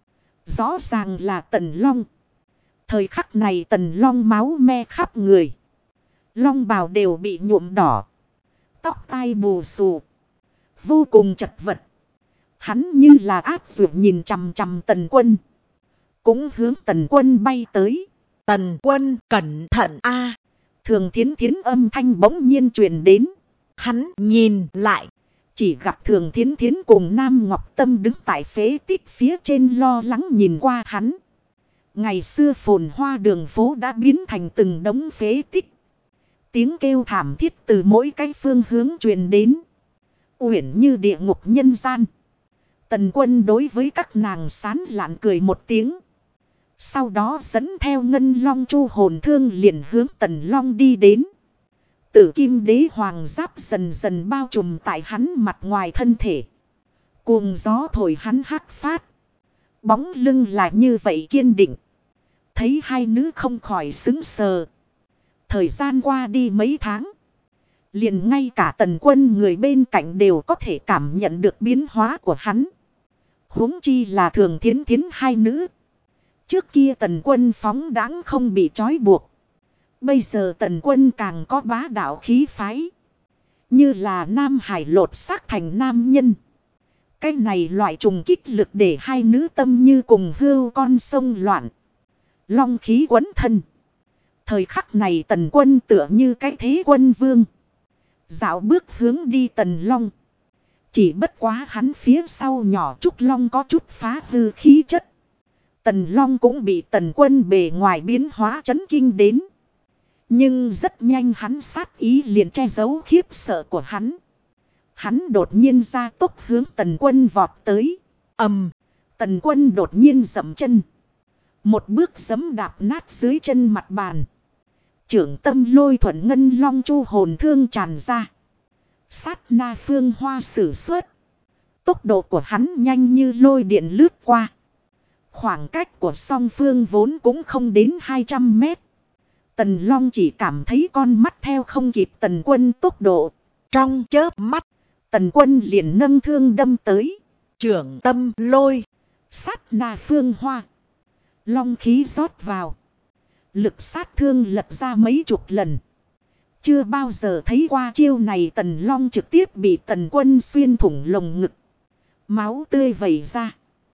Rõ ràng là Tần Long. Thời khắc này Tần Long máu me khắp người. Long bào đều bị nhuộm đỏ. Tóc tai bù xù. Vô cùng chật vật. Hắn như là ác dược nhìn chằm chằm Tần Quân. Cũng hướng Tần Quân bay tới. Tần Quân cẩn thận a. Thường Thiến Thiến âm thanh bỗng nhiên truyền đến. Hắn nhìn lại. Chỉ gặp Thường Thiến Thiến cùng Nam Ngọc Tâm đứng tại phế tích phía trên lo lắng nhìn qua hắn. Ngày xưa phồn hoa đường phố đã biến thành từng đống phế tích. Tiếng kêu thảm thiết từ mỗi cái phương hướng truyền đến. Uyển như địa ngục nhân gian. Tần Quân đối với các nàng sán lạn cười một tiếng. Sau đó dẫn theo Ngân Long Chu hồn thương liền hướng Tần Long đi đến. Tử kim đế hoàng giáp dần dần bao trùm tại hắn mặt ngoài thân thể. Cuồng gió thổi hắn hắc phát. Bóng lưng là như vậy kiên định. Thấy hai nữ không khỏi sững sờ. Thời gian qua đi mấy tháng. Liền ngay cả Tần Quân người bên cạnh đều có thể cảm nhận được biến hóa của hắn. Huống chi là Thường Thiến Thiến hai nữ. Trước kia Tần Quân phóng đãng không bị trói buộc. Bây giờ Tần Quân càng có bá đạo khí phái. Như là Nam Hải lột xác thành nam nhân. Cái này loại trùng kích lực để hai nữ tâm như cùng hươu con sông loạn. Long khí quấn thân. Thời khắc này Tần Quân tựa như cái thế quân vương. Dạo bước hướng đi Tần Long. Chỉ bất quá hắn phía sau nhỏ Trúc Long có chút phá hư khí chất. Tần Long cũng bị Tần Quân bề ngoài biến hóa chấn kinh đến. Nhưng rất nhanh hắn sát ý liền che giấu khiếp sợ của hắn. Hắn đột nhiên ra tốc hướng Tần Quân vọt tới. Tần Quân đột nhiên dậm chân. Một bước giẫm đạp nát dưới chân mặt bàn. Trưởng tâm lôi thuận ngân long chu hồn thương tràn ra. Sát na phương hoa sử xuất. Tốc độ của hắn nhanh như lôi điện lướt qua. Khoảng cách của song phương vốn cũng không đến 200 mét. Tần Long chỉ cảm thấy con mắt theo không kịp Tần Quân tốc độ. Trong chớp mắt, Tần Quân liền nâng thương đâm tới. Trưởng tâm lôi. Sát na phương hoa. Long khí rót vào. Lực sát thương lật ra mấy chục lần. Chưa bao giờ thấy qua chiêu này Tần Long trực tiếp bị Tần Quân xuyên thủng lồng ngực. Máu tươi vẩy ra.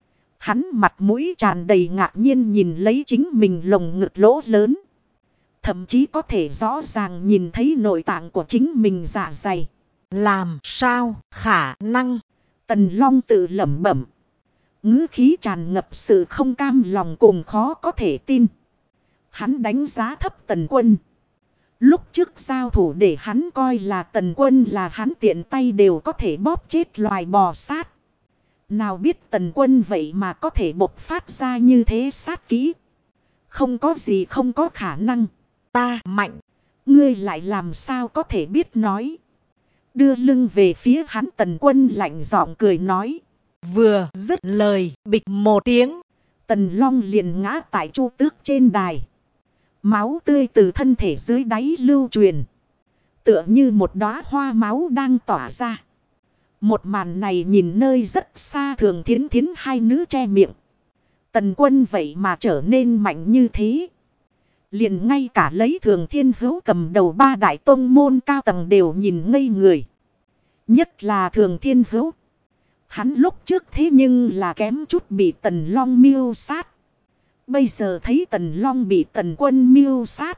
Hắn mặt mũi tràn đầy ngạc nhiên nhìn lấy chính mình lồng ngực lỗ lớn. Thậm chí có thể rõ ràng nhìn thấy nội tạng của chính mình dạ dày. Làm sao khả năng? Tần Long tự lẩm bẩm. Ngữ khí tràn ngập sự không cam lòng cùng khó có thể tin. Hắn đánh giá thấp Tần Quân. Lúc trước giao thủ để hắn coi là Tần Quân là hắn tiện tay đều có thể bóp chết loài bò sát. Nào biết Tần Quân vậy mà có thể bộc phát ra như thế sát kỹ. Không có gì không có khả năng. Ta mạnh. Ngươi lại làm sao có thể biết nói. Đưa lưng về phía hắn Tần Quân lạnh giọng cười nói. Vừa dứt lời bịch một tiếng. Tần Long liền ngã tại Chu Tước trên đài. Máu tươi từ thân thể dưới đáy lưu truyền. Tựa như một đóa hoa máu đang tỏa ra. Một màn này nhìn nơi rất xa Thường Thiến Thiến hai nữ che miệng. Tần Quân vậy mà trở nên mạnh như thế. Liền ngay cả lấy Thường Thiên Hữu cầm đầu ba đại tông môn cao tầng đều nhìn ngây người. Nhất là Thường Thiên Hữu. Hắn lúc trước thế nhưng là kém chút bị Tần Long mưu sát. Bây giờ thấy Tần Long bị Tần Quân mưu sát.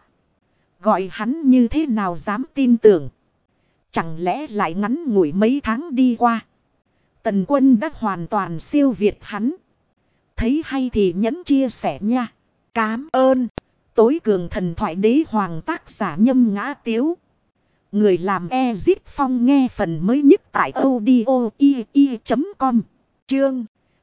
Gọi hắn như thế nào dám tin tưởng. Chẳng lẽ lại ngắn ngủi mấy tháng đi qua. Tần Quân đã hoàn toàn siêu việt hắn. Thấy hay thì nhấn chia sẻ nha. Cám ơn. Tối cường thần thoại đế hoàng tác giả Nhâm Ngã Tiếu. Người làm Ezit Phong nghe phần mới nhất tại audio.com. Chương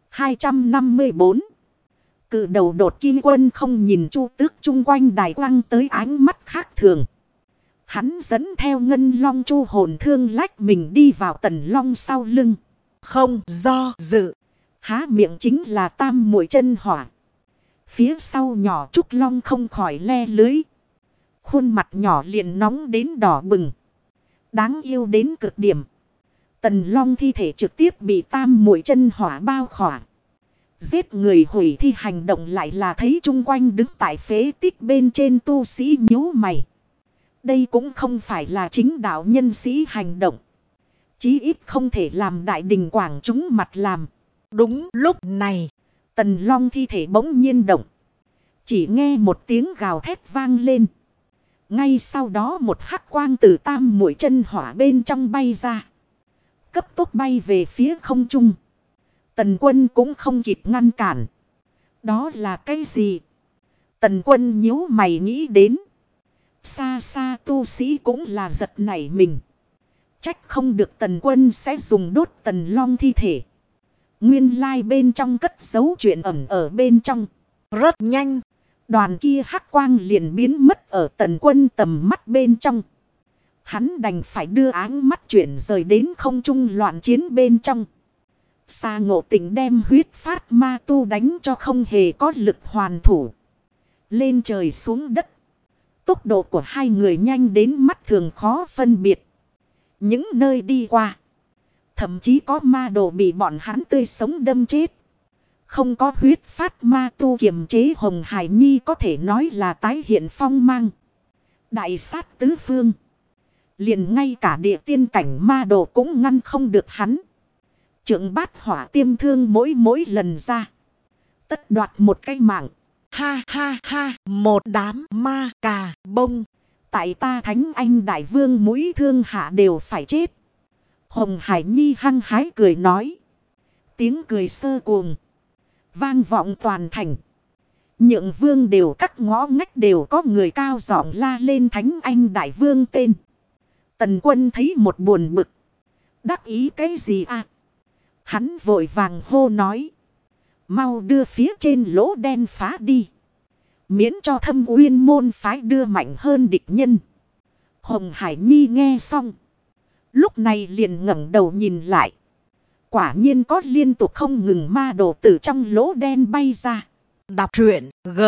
254. Cự đầu đột kim quân không nhìn Chu Tước chung quanh đài quăng tới ánh mắt khác thường. Hắn dẫn theo ngân long chu hồn thương lách mình đi vào Tần Long sau lưng. Không do dự. Há miệng chính là tam muội chân hỏa. Phía sau nhỏ Trúc Long không khỏi le lưới. Khuôn mặt nhỏ liền nóng đến đỏ bừng. Đáng yêu đến cực điểm. Tần Long thi thể trực tiếp bị tam muội chân hỏa bao khỏa. Giết người hủy thi hành động lại là thấy chung quanh đứng tại phế tích bên trên tu sĩ nhíu mày. Đây cũng không phải là chính đạo nhân sĩ hành động. Chí ít không thể làm đại đình quảng chúng mặt làm. Đúng lúc này, Tần Long thi thể bỗng nhiên động. Chỉ nghe một tiếng gào thét vang lên. Ngay sau đó một hắc quang từ tam muội chân hỏa bên trong bay ra. Cấp tốc bay về phía không trung. Tần Quân cũng không kịp ngăn cản. Đó là cái gì? Tần Quân nhíu mày nghĩ đến. Xa xa tu sĩ cũng là giật nảy mình. Trách không được Tần Quân sẽ dùng đốt Tần Long thi thể. Nguyên lai bên trong cất giấu chuyện ẩn ở bên trong. Rất nhanh. Đoàn kia hắc quang liền biến mất ở Tần Quân tầm mắt bên trong. Hắn đành phải đưa áng mắt chuyển rời đến không trung loạn chiến bên trong. Sa Ngộ Tịnh đem huyết phát ma tu đánh cho không hề có lực hoàn thủ. Lên trời xuống đất. Tốc độ của hai người nhanh đến mắt thường khó phân biệt. Những nơi đi qua, thậm chí có ma đồ bị bọn hắn tươi sống đâm chết. Không có huyết phát ma tu kiềm chế, Hồng Hải Nhi có thể nói là tái hiện phong mang. Đại sát tứ phương. Liền ngay cả địa tiên cảnh ma đồ cũng ngăn không được hắn. Trượng Bát Hỏa tiêm thương mỗi lần ra, tất đoạt một cái mạng. Ha ha ha, một đám ma cà bông. Tại ta Thánh Anh Đại Vương mũi thương hạ đều phải chết. Hồng Hải Nhi hăng hái cười nói. Tiếng cười sơ cuồng vang vọng toàn thành. Nhượng vương đều các ngõ ngách đều có người cao giọng la lên Thánh Anh Đại Vương tên. Tần Quân thấy một buồn bực. Đắc ý cái gì à? Hắn vội vàng hô nói. Mau đưa phía trên lỗ đen phá đi. Miễn cho Thâm Uyên môn phái đưa mạnh hơn địch nhân. Hồng Hải Nhi nghe xong, lúc này liền ngẩng đầu nhìn lại. Quả nhiên có liên tục không ngừng ma đồ từ trong lỗ đen bay ra. Đọc truyện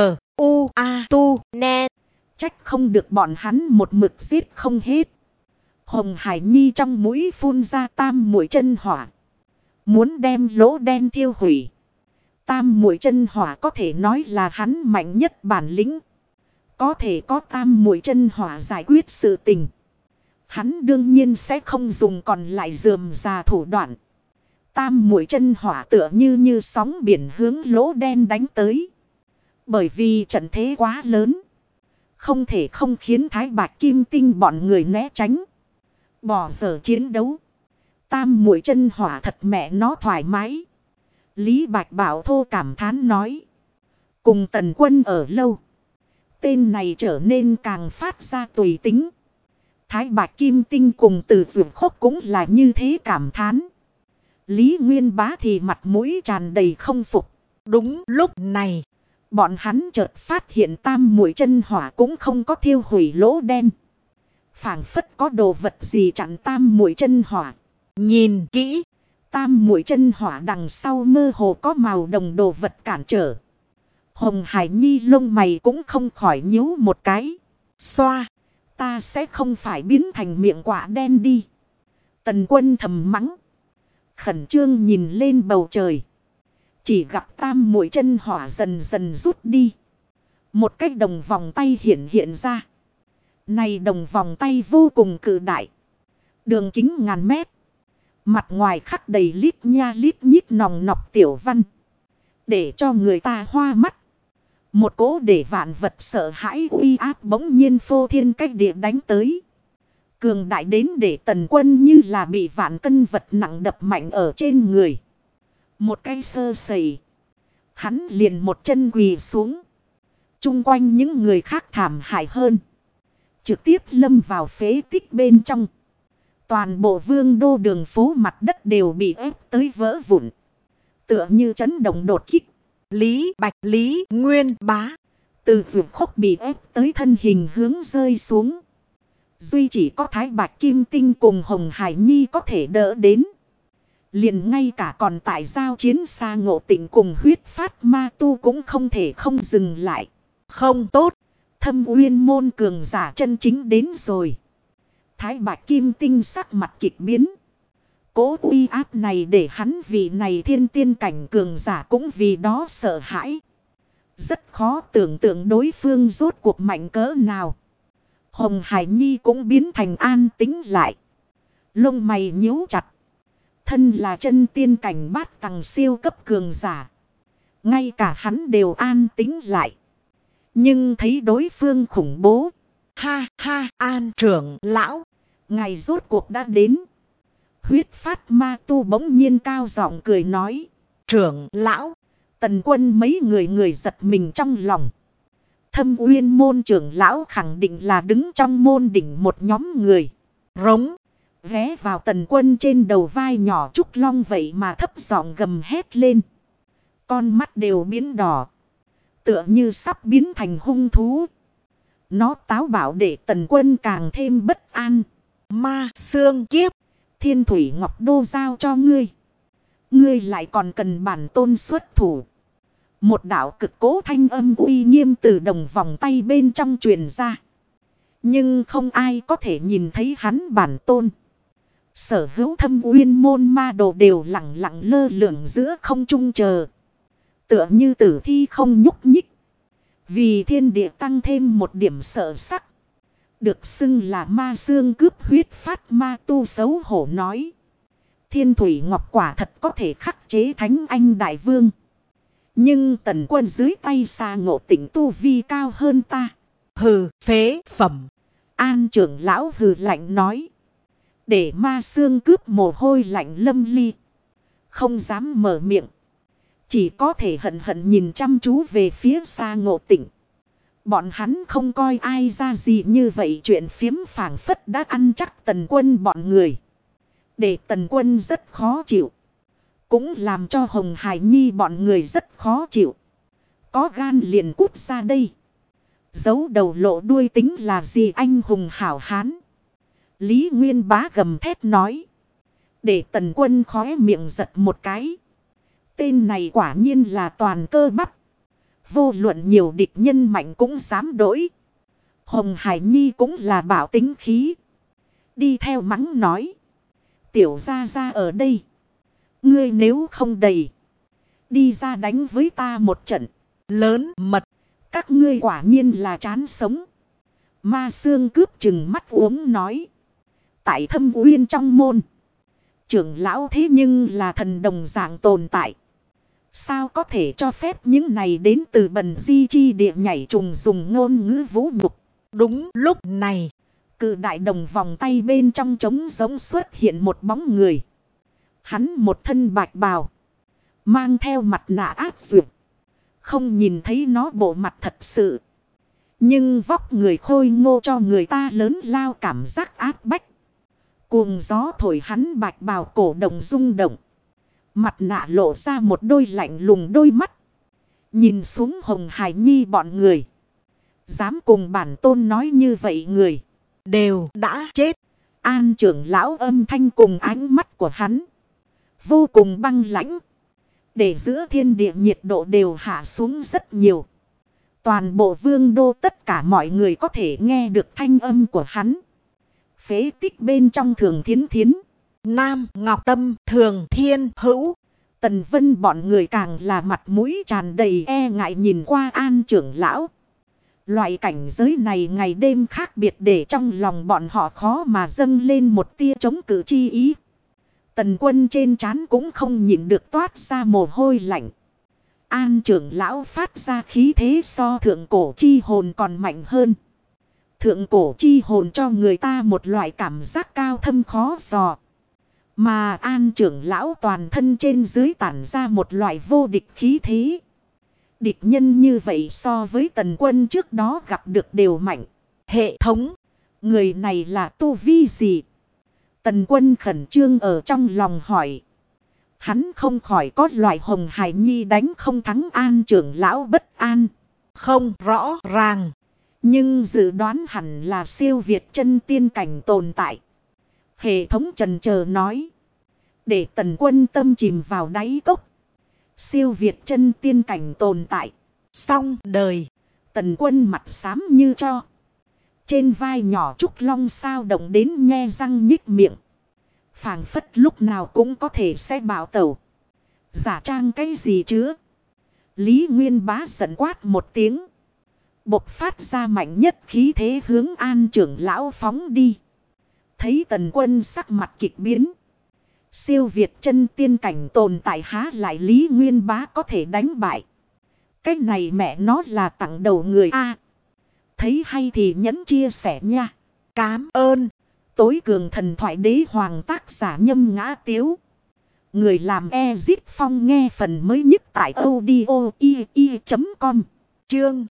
GUA.net. Trách không được bọn hắn một mực giết không hết. Hồng Hải Nhi trong mũi phun ra tam muội chân hỏa, muốn đem lỗ đen thiêu hủy. Tam muội chân hỏa có thể nói là hắn mạnh nhất bản lĩnh. Có thể có tam muội chân hỏa giải quyết sự tình, hắn đương nhiên sẽ không dùng còn lại rườm rà thủ đoạn. Tam muội chân hỏa tựa như sóng biển hướng lỗ đen đánh tới. Bởi vì trận thế quá lớn, không thể không khiến Thái Bạch Kim Tinh bọn người né tránh, bỏ dở chiến đấu. Tam muội chân hỏa thật mẹ nó thoải mái. Lý Bạch Bảo thô cảm thán nói. Cùng Tần Quân ở lâu, tên này trở nên càng phát ra tùy tính. Thái Bạch Kim Tinh cùng Từ Dược Khốc cũng là như thế cảm thán. Lý Nguyên Bá thì mặt mũi tràn đầy không phục. Đúng lúc này, bọn hắn chợt phát hiện tam muội chân hỏa cũng không có thiêu hủy lỗ đen. Phảng phất có đồ vật gì chặn tam muội chân hỏa. Nhìn kỹ, tam muội chân hỏa đằng sau mơ hồ có màu đồng đồ vật cản trở. Hồng Hải Nhi lông mày cũng không khỏi nhíu một cái. xoa, ta sẽ không phải biến thành miệng quả đen đi. Tần Quân thầm mắng, khẩn trương nhìn lên bầu trời. Chỉ gặp tam muội chân hỏa dần dần rút đi. Một cái đồng vòng tay hiện ra. Này đồng vòng tay vô cùng cự đại, đường kính ngàn mét. Mặt ngoài khắc đầy lít nha lít nhít nòng nọc tiểu văn, để cho người ta hoa mắt. Một cỗ để vạn vật sợ hãi uy áp bỗng nhiên phô thiên cách địa đánh tới. Cường đại đến để Tần Quân như là bị vạn cân vật nặng đập mạnh ở trên người. Một cái sơ sẩy, hắn liền một chân quỳ xuống. Chung quanh những người khác thảm hại hơn, trực tiếp lâm vào phế tích bên trong. Toàn bộ Vương đô đường phố mặt đất đều bị ép tới vỡ vụn, tựa như chấn động đột kích. Lý Bạch, Lý Nguyên Bá, Từ Dược Khốc bị ép tới thân hình hướng rơi xuống. Duy chỉ có Thái Bạch Kim Tinh cùng Hồng Hải Nhi có thể đỡ đến. Liền ngay cả còn tại giao chiến Sa Ngộ Tịnh cùng huyết phát ma tu cũng không thể không dừng lại. Không tốt, Thâm Uyên môn cường giả chân chính đến rồi. Thái Bạch Kim Tinh sắc mặt kịch biến. Cố uy áp này để hắn vì này thiên tiên cảnh cường giả cũng vì đó sợ hãi. Rất khó tưởng tượng đối phương rốt cuộc mạnh cỡ nào. Hồng Hải Nhi cũng biến thành an tĩnh lại. Lông mày nhíu chặt. Thân là chân tiên cảnh bát tầng siêu cấp cường giả, ngay cả hắn đều an tĩnh lại. Nhưng thấy đối phương khủng bố. Ha ha, An trưởng lão, Ngày rốt cuộc đã đến. Huyết phát ma tu bỗng nhiên cao giọng cười nói. trưởng lão. Tần Quân mấy người giật mình trong lòng. Thâm Uyên môn trưởng lão khẳng định là đứng trong môn đỉnh một nhóm người. Rống. Ghé vào Tần Quân trên đầu vai nhỏ Trúc Long vậy mà thấp giọng gầm hét lên. Con mắt đều biến đỏ, tựa như sắp biến thành hung thú. Nó táo bạo để Tần Quân càng thêm bất an. ma xương kiếp. Thiên Thủy Ngọc Đô giao cho ngươi. Ngươi lại còn cần bản tôn xuất thủ. Một đạo cực cố thanh âm uy nghiêm từ đồng vòng tay bên trong truyền ra. Nhưng không ai có thể nhìn thấy hắn bản tôn. Sở hữu Thâm Uyên môn ma đồ đều lặng lặng lơ lửng giữa không trung chờ. Tựa như tử thi không nhúc nhích. Vì thiên địa tăng thêm một điểm sợ sắc. Được xưng là ma xương cướp huyết phát ma tu xấu hổ nói. Thiên Thủy Ngọc quả thật có thể khắc chế Thánh Anh Đại Vương. Nhưng Tần Quân dưới tay Sa Ngộ Tịnh tu vi cao hơn ta. Hừ, phế phẩm. An trưởng lão hừ lạnh nói. Để ma xương cướp mồ hôi lạnh lâm ly. Không dám mở miệng. Chỉ có thể hận hận nhìn chăm chú về phía Sa Ngộ Tịnh. Bọn hắn không coi ai ra gì như vậy, chuyện phiếm phảng phất đã ăn chắc Tần Quân bọn người. Để Tần Quân rất khó chịu. Cũng làm cho Hồng Hải Nhi bọn người rất khó chịu. Có gan liền cút ra đây. Giấu đầu lộ đuôi tính là gì anh hùng hảo hán. Lý Nguyên Bá gầm thét nói. Để Tần Quân khóe miệng giật một cái. Tên này quả nhiên là toàn cơ bắp. Vô luận nhiều địch nhân mạnh cũng dám đổi. Hồng Hải Nhi cũng là bảo tính khí. Đi theo mắng nói. Tiểu gia gia ở đây. Ngươi nếu không đầy. Đi ra đánh với ta một trận. Lớn mật. Các ngươi quả nhiên là chán sống. Ma xương cướp chừng mắt uống nói. Tại Thâm Uyên trong môn. Trưởng lão thế nhưng là thần đồng dạng tồn tại. Sao có thể cho phép những này đến từ bần di chi địa nhảy trùng dùng ngôn ngữ vũ nhục. Đúng lúc này. Cự đại đồng vòng tay bên trong trống giống xuất hiện một bóng người. Hắn một thân bạch bào. Mang theo mặt nạ ác dược. Không nhìn thấy nó bộ mặt thật sự. Nhưng vóc người khôi ngô cho người ta lớn lao cảm giác áp bách. Cuồng gió thổi hắn bạch bào cổ động rung động. Mặt nạ lộ ra một đôi lạnh lùng đôi mắt. Nhìn xuống Hồng Hải Nhi bọn người. Dám cùng bản tôn nói như vậy người. Đều đã chết. An trưởng lão âm thanh cùng ánh mắt của hắn. Vô cùng băng lãnh. Để giữa thiên địa nhiệt độ đều hạ xuống rất nhiều. Toàn bộ vương đô tất cả mọi người có thể nghe được thanh âm của hắn. Phế tích bên trong Thường Thiến Thiến. Nam Ngọc Tâm Thường Thiên Hữu. Tần Vân bọn người càng là mặt mũi tràn đầy e ngại nhìn qua An trưởng lão. Loại cảnh giới này ngày đêm khác biệt để trong lòng bọn họ khó mà dâng lên một tia chống cự chi ý. Tần Quân trên trán cũng không nhịn được toát ra mồ hôi lạnh. An trưởng lão phát ra khí thế so thượng cổ chi hồn còn mạnh hơn. Thượng cổ chi hồn cho người ta một loại cảm giác cao thâm khó dò. Mà An trưởng lão toàn thân trên dưới tản ra một loại vô địch khí thế. Địch nhân như vậy so với Tần Quân trước đó gặp được đều mạnh. Hệ thống, người này là tu vi gì? Tần Quân khẩn trương ở trong lòng hỏi. Hắn không khỏi có loại Hồng Hải Nhi đánh không thắng An trưởng lão bất an. Không rõ ràng. Nhưng dự đoán hẳn là siêu việt chân tiên cảnh tồn tại. Hệ thống chần chờ nói. Để Tần Quân tâm chìm vào đáy cốc. Siêu việt chân tiên cảnh tồn tại. Xong đời. Tần Quân mặt xám như cho. Trên vai nhỏ trúc long sao động đến nhe răng nhích miệng. Phảng phất lúc nào cũng có thể sẽ bạo tẩu. Giả trang cái gì chứ? Lý Nguyên Bá giận quát một tiếng. Bộc phát ra mạnh nhất khí thế hướng An trưởng lão phóng đi. Thấy Tần Quân sắc mặt kịch biến. Siêu việt chân tiên cảnh tồn tại há lại Lý Nguyên Bá có thể đánh bại. Cái này mẹ nó là tặng đầu người A. Thấy hay thì nhấn chia sẻ nha. Cám ơn. Tối cường thần thoại đế hoàng tác giả Nhâm Ngã Tiếu. Người làm Ezip Phong nghe phần mới nhất tại audio.com. Chương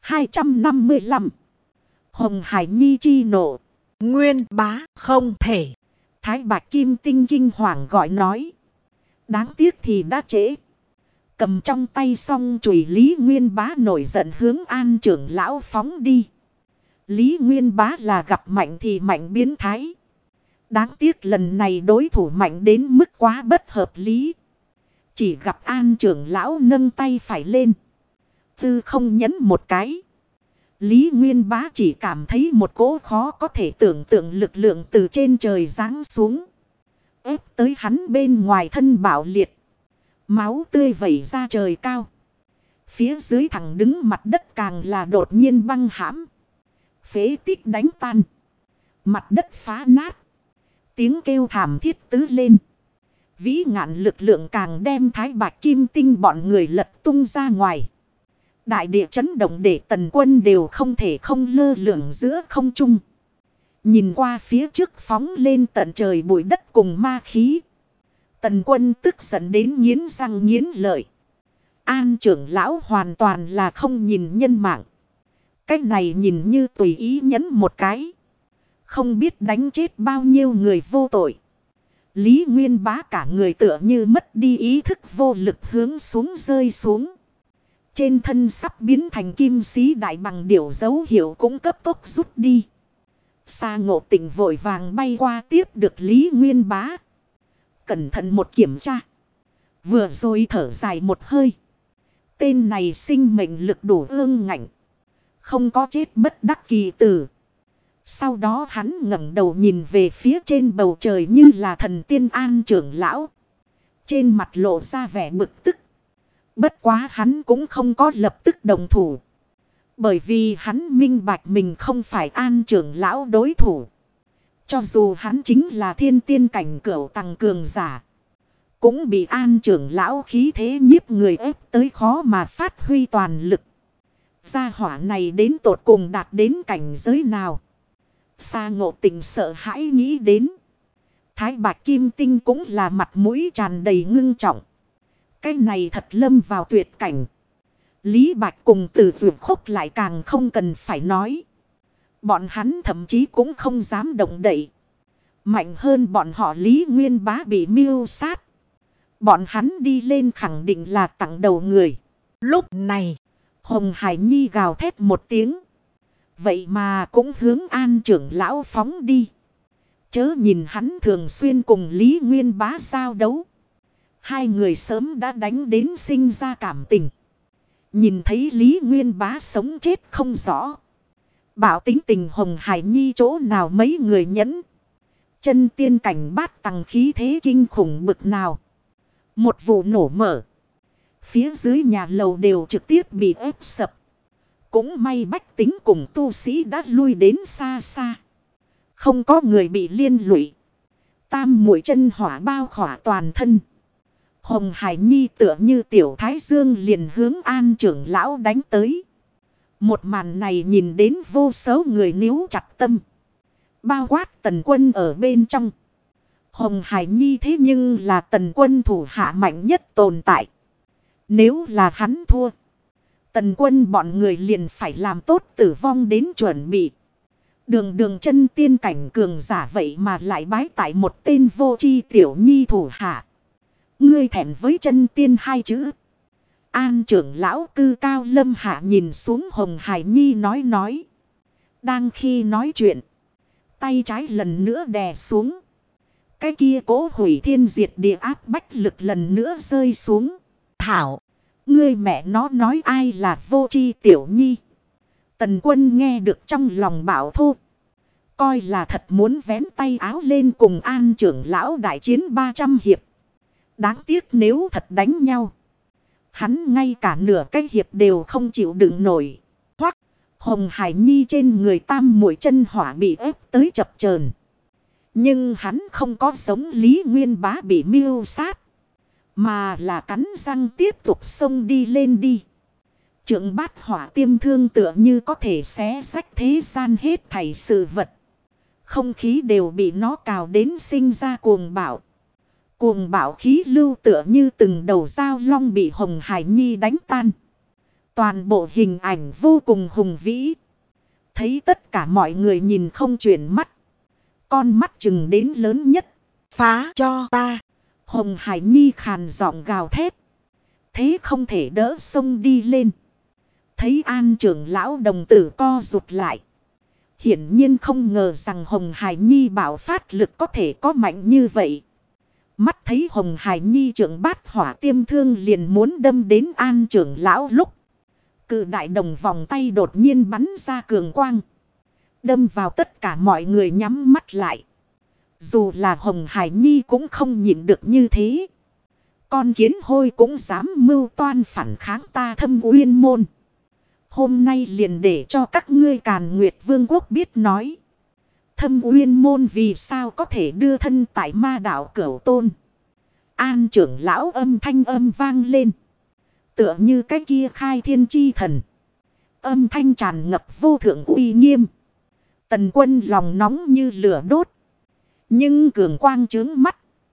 255. Hồng Hải Nhi chi nộ. Nguyên Bá không thể. Thái Bạch Kim Tinh kinh hoàng gọi nói. Đáng tiếc thì đã trễ. Cầm trong tay song chùy Lý Nguyên Bá nổi giận hướng An trưởng lão phóng đi. Lý Nguyên Bá là gặp mạnh thì mạnh biến thái. Đáng tiếc lần này đối thủ mạnh đến mức quá bất hợp lý. Chỉ gặp An trưởng lão nâng tay phải lên. Tư không nhấn một cái. Lý Nguyên Bá chỉ cảm thấy một cỗ khó có thể tưởng tượng lực lượng từ trên trời giáng xuống. Ép tới hắn bên ngoài thân bạo liệt. Máu tươi vẩy ra trời cao. Phía dưới thẳng đứng mặt đất càng là đột nhiên băng hãm. Phế tích đánh tan. Mặt đất phá nát. Tiếng kêu thảm thiết tứ lên. Vĩ ngạn lực lượng càng đem Thái Bạch Kim Tinh bọn người lật tung ra ngoài. Đại địa chấn động để Tần Quân đều không thể không lơ lửng giữa không trung. Nhìn qua phía trước phóng lên tận trời bụi đất cùng ma khí. Tần Quân tức giận đến nghiến răng nghiến lợi. An trưởng lão hoàn toàn là không nhìn nhân mạng. Cái này nhìn như tùy ý nhấn một cái. Không biết đánh chết bao nhiêu người vô tội. Lý Nguyên Bá cả người tựa như mất đi ý thức vô lực hướng xuống rơi xuống. Trên thân sắp biến thành kim sĩ đại bằng điểu dấu hiệu cũng cấp tốc rút đi. Sa Ngộ Tịnh vội vàng bay qua tiếp được Lý Nguyên Bá. Cẩn thận một kiểm tra. Vừa rồi thở dài một hơi. Tên này sinh mệnh lực đủ ương ngạnh. Không có chết bất đắc kỳ tử. Sau đó hắn ngẩng đầu nhìn về phía trên bầu trời như là thần tiên An trưởng lão. Trên mặt lộ ra vẻ bực tức. Bất quá hắn cũng không có lập tức đồng thủ. Bởi vì hắn minh bạch mình không phải An trưởng lão đối thủ. Cho dù hắn chính là thiên tiên cảnh cửu tầng cường giả. Cũng bị An trưởng lão khí thế nhiếp người ép tới khó mà phát huy toàn lực. Gia hỏa này đến tột cùng đạt đến cảnh giới nào. Sa Ngộ Tịnh sợ hãi nghĩ đến. Thái Bạch Kim Tinh cũng là mặt mũi tràn đầy ngưng trọng. Cái này thật lâm vào tuyệt cảnh. Lý Bạch cùng Tử Dược Khúc lại càng không cần phải nói. Bọn hắn thậm chí cũng không dám động đậy. Mạnh hơn bọn họ Lý Nguyên Bá bị mưu sát. Bọn hắn đi lên khẳng định là tặng đầu người. Lúc này, Hồng Hải Nhi gào thét một tiếng. Vậy mà cũng hướng An trưởng lão phóng đi. Chớ nhìn hắn thường xuyên cùng Lý Nguyên Bá giao đấu. Hai người sớm đã đánh đến sinh ra cảm tình. Nhìn thấy Lý Nguyên Bá sống chết không rõ. Bảo tính tình Hồng Hải Nhi chỗ nào mấy người nhẫn. Chân tiên cảnh bát tầng khí thế kinh khủng bực nào. Một vụ nổ mở. Phía dưới nhà lầu đều trực tiếp bị ép sập. Cũng may bách tính cùng tu sĩ đã lui đến xa xa. Không có người bị liên lụy. Tam mũi chân hỏa bao khỏa toàn thân. Hồng Hải Nhi tựa như tiểu thái dương liền hướng An trưởng lão đánh tới. Một màn này nhìn đến vô số người níu chặt tâm. Bao quát Tần Quân ở bên trong. Hồng Hải Nhi thế nhưng là Tần Quân thủ hạ mạnh nhất tồn tại. Nếu là hắn thua. Tần Quân bọn người liền phải làm tốt tử vong đến chuẩn bị. Đường chân tiên cảnh cường giả vậy mà lại bái tại một tên vô tri tiểu nhi thủ hạ. Ngươi thẹn với chân tiên hai chữ. An trưởng lão cư cao lâm hạ nhìn xuống Hồng Hải Nhi nói. Đang khi nói chuyện. Tay trái lần nữa đè xuống. Cái kia cố hủy thiên diệt địa áp bách lực lần nữa rơi xuống. Thảo. Ngươi mẹ nó nói ai là vô tri tiểu nhi. Tần Quân nghe được trong lòng bảo thô. Coi là thật muốn vén tay áo lên cùng An trưởng lão đại chiến 300 hiệp. Đáng tiếc nếu thật đánh nhau. Hắn ngay cả nửa cái hiệp đều không chịu đựng nổi. Hoắc, Hồng Hải Nhi trên người tam mũi chân hỏa bị ép tới chập chờn. Nhưng hắn không có giống Lý Nguyên Bá bị mưu sát. Mà là cắn răng tiếp tục xông đi lên đi. Trượng bát hỏa tiêm thương tựa như có thể xé rách thế gian hết thảy sự vật. Không khí đều bị nó cào đến sinh ra cuồng bạo. Cuồng bạo khí lưu tựa như từng đầu dao long bị Hồng Hải Nhi đánh tan. Toàn bộ hình ảnh vô cùng hùng vĩ. Thấy tất cả mọi người nhìn không chuyển mắt. Con mắt chừng đến lớn nhất. Phá cho ta. Hồng Hải Nhi khàn giọng gào thét. Thế không thể đỡ xông đi lên. Thấy An trưởng lão đồng tử co rụt lại. Hiển nhiên không ngờ rằng Hồng Hải Nhi bạo phát lực có thể có mạnh như vậy. Mắt thấy Hồng Hải Nhi trưởng bát hỏa tiêm thương liền muốn đâm đến An trưởng lão lúc. Cự đại đồng vòng tay đột nhiên bắn ra cường quang. Đâm vào tất cả mọi người nhắm mắt lại. Dù là Hồng Hải Nhi cũng không nhịn được như thế. Con kiến hôi cũng dám mưu toan phản kháng ta Thâm Uyên môn. Hôm nay liền để cho các ngươi Càn Nguyệt Vương quốc biết nói. Thâm Uyên môn vì sao có thể đưa thân tại ma đạo Cửu Tôn. An trưởng lão âm thanh vang lên. Tựa như cái kia khai thiên chi thần. Âm thanh tràn ngập vô thượng uy nghiêm. Tần Quân lòng nóng như lửa đốt. Nhưng cường quang chướng mắt.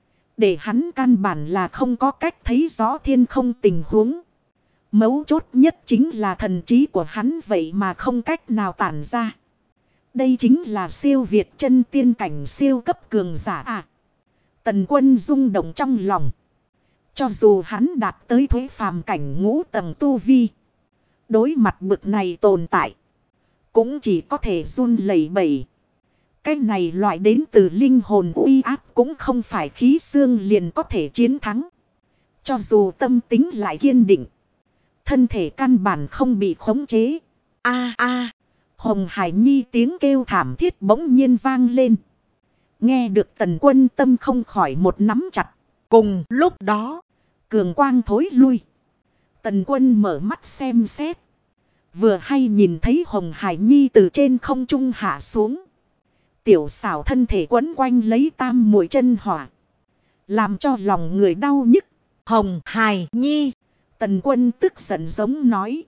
Để hắn căn bản là không có cách thấy rõ thiên không tình huống. Mấu chốt nhất chính là thần trí của hắn vậy mà không cách nào tản ra. Đây chính là siêu việt chân tiên cảnh siêu cấp cường giả à. Tần Quân rung động trong lòng. Cho dù hắn đạt tới thuế phàm cảnh ngũ tầng tu vi. Đối mặt bực này tồn tại. Cũng chỉ có thể run lẩy bẩy. Cái này loại đến từ linh hồn uy áp cũng không phải khí xương liền có thể chiến thắng. Cho dù tâm tính lại kiên định. Thân thể căn bản không bị khống chế. A. Hồng Hải Nhi tiếng kêu thảm thiết bỗng nhiên vang lên. Nghe được Tần Quân tâm không khỏi một nắm chặt. Cùng lúc đó, cường quang thối lui. Tần Quân mở mắt xem xét. Vừa hay nhìn thấy Hồng Hải Nhi từ trên không trung hạ xuống. Tiểu xảo thân thể quấn quanh lấy tam muội chân hỏa. Làm cho lòng người đau nhức. Hồng Hải Nhi. Tần Quân tức giận giống nói.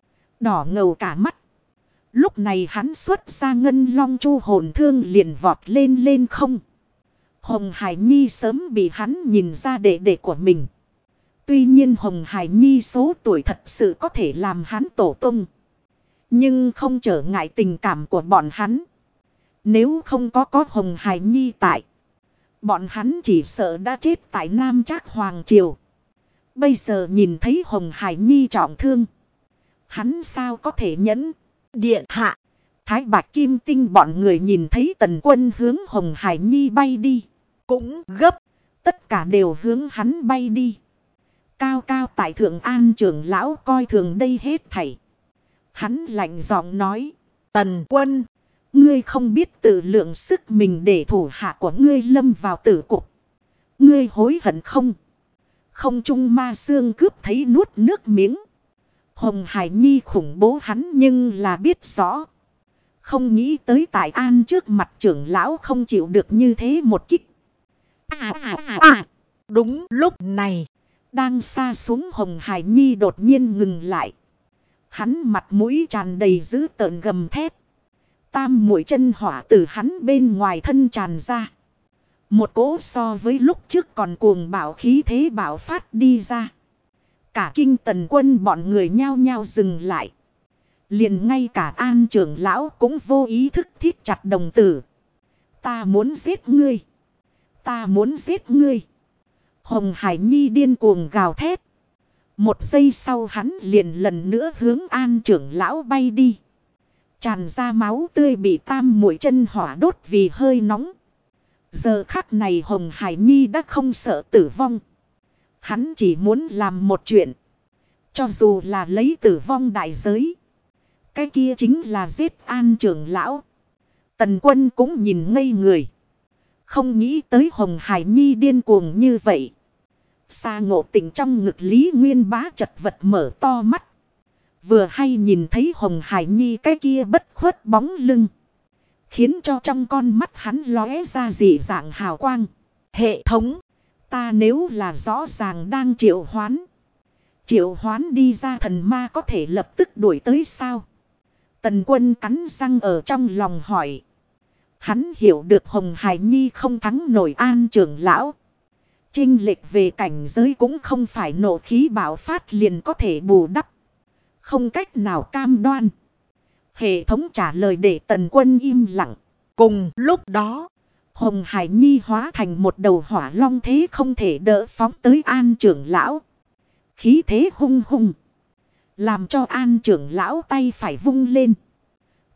Đỏ ngầu cả mắt. Lúc này hắn xuất ra ngân long chu hồn thương liền vọt lên không. Hồng Hải Nhi sớm bị hắn nhìn ra đệ đệ của mình. Tuy nhiên Hồng Hải Nhi số tuổi thật sự có thể làm hắn tổ tung. Nhưng không trở ngại tình cảm của bọn hắn. Nếu không có Hồng Hải Nhi tại. Bọn hắn chỉ sợ đã chết tại Nam Trác Hoàng Triều. Bây giờ nhìn thấy Hồng Hải Nhi trọng thương. Hắn sao có thể nhẫn. Điện hạ. Thái Bạch Kim Tinh bọn người nhìn thấy Tần Quân hướng Hồng Hải Nhi bay đi. Cũng gấp. Tất cả đều hướng hắn bay đi. Cao tại Thượng An trưởng lão coi thường đây hết thảy. Hắn lạnh giọng nói. Tần Quân. Ngươi không biết tự lượng sức mình để thủ hạ của ngươi lâm vào tử cục. Ngươi hối hận không? Không trung ma xương cướp thấy nuốt nước miếng. Hồng Hải Nhi khủng bố hắn nhưng là biết rõ. Không nghĩ tới tại An trước mặt trưởng lão không chịu được như thế một kích. Đúng lúc này. Đang xa xuống Hồng Hải Nhi đột nhiên ngừng lại. Hắn mặt mũi tràn đầy dữ tợn gầm thét. Tam muội chân hỏa từ hắn bên ngoài thân tràn ra. Một cỗ so với lúc trước còn cuồng bạo khí thế bạo phát đi ra. Cả kinh Tần Quân bọn người nhao nhao dừng lại. Liền ngay cả An trưởng lão cũng vô ý thức thít chặt đồng tử. Ta muốn giết ngươi. Ta muốn giết ngươi. Hồng Hải Nhi điên cuồng gào thét. Một giây sau hắn liền lần nữa hướng An trưởng lão bay đi. Tràn ra máu tươi bị tam muội chân hỏa đốt vì hơi nóng. Giờ khắc này Hồng Hải Nhi đã không sợ tử vong. Hắn chỉ muốn làm một chuyện. Cho dù là lấy tử vong đại giới. Cái kia chính là giết An trưởng lão. Tần Quân cũng nhìn ngây người. Không nghĩ tới Hồng Hải Nhi điên cuồng như vậy. Sa Ngộ Tịnh trong ngực Lý Nguyên Bá chật vật mở to mắt. Vừa hay nhìn thấy Hồng Hải Nhi cái kia bất khuất bóng lưng. Khiến cho trong con mắt hắn lóe ra dị dạng hào quang. Hệ thống. Ta nếu là rõ ràng đang triệu hoán. Triệu hoán đi ra thần ma có thể lập tức đuổi tới sao? Tần Quân cắn răng ở trong lòng hỏi. Hắn hiểu được Hồng Hải Nhi không thắng nổi An trưởng lão. Chênh lệch về cảnh giới cũng không phải nộ khí bạo phát liền có thể bù đắp. Không cách nào cam đoan. Hệ thống trả lời để Tần Quân im lặng. Cùng lúc đó, Hồng Hải Nhi hóa thành một đầu hỏa long thế không thể đỡ phóng tới An trưởng lão. Khí thế hung hung. Làm cho An trưởng lão tay phải vung lên.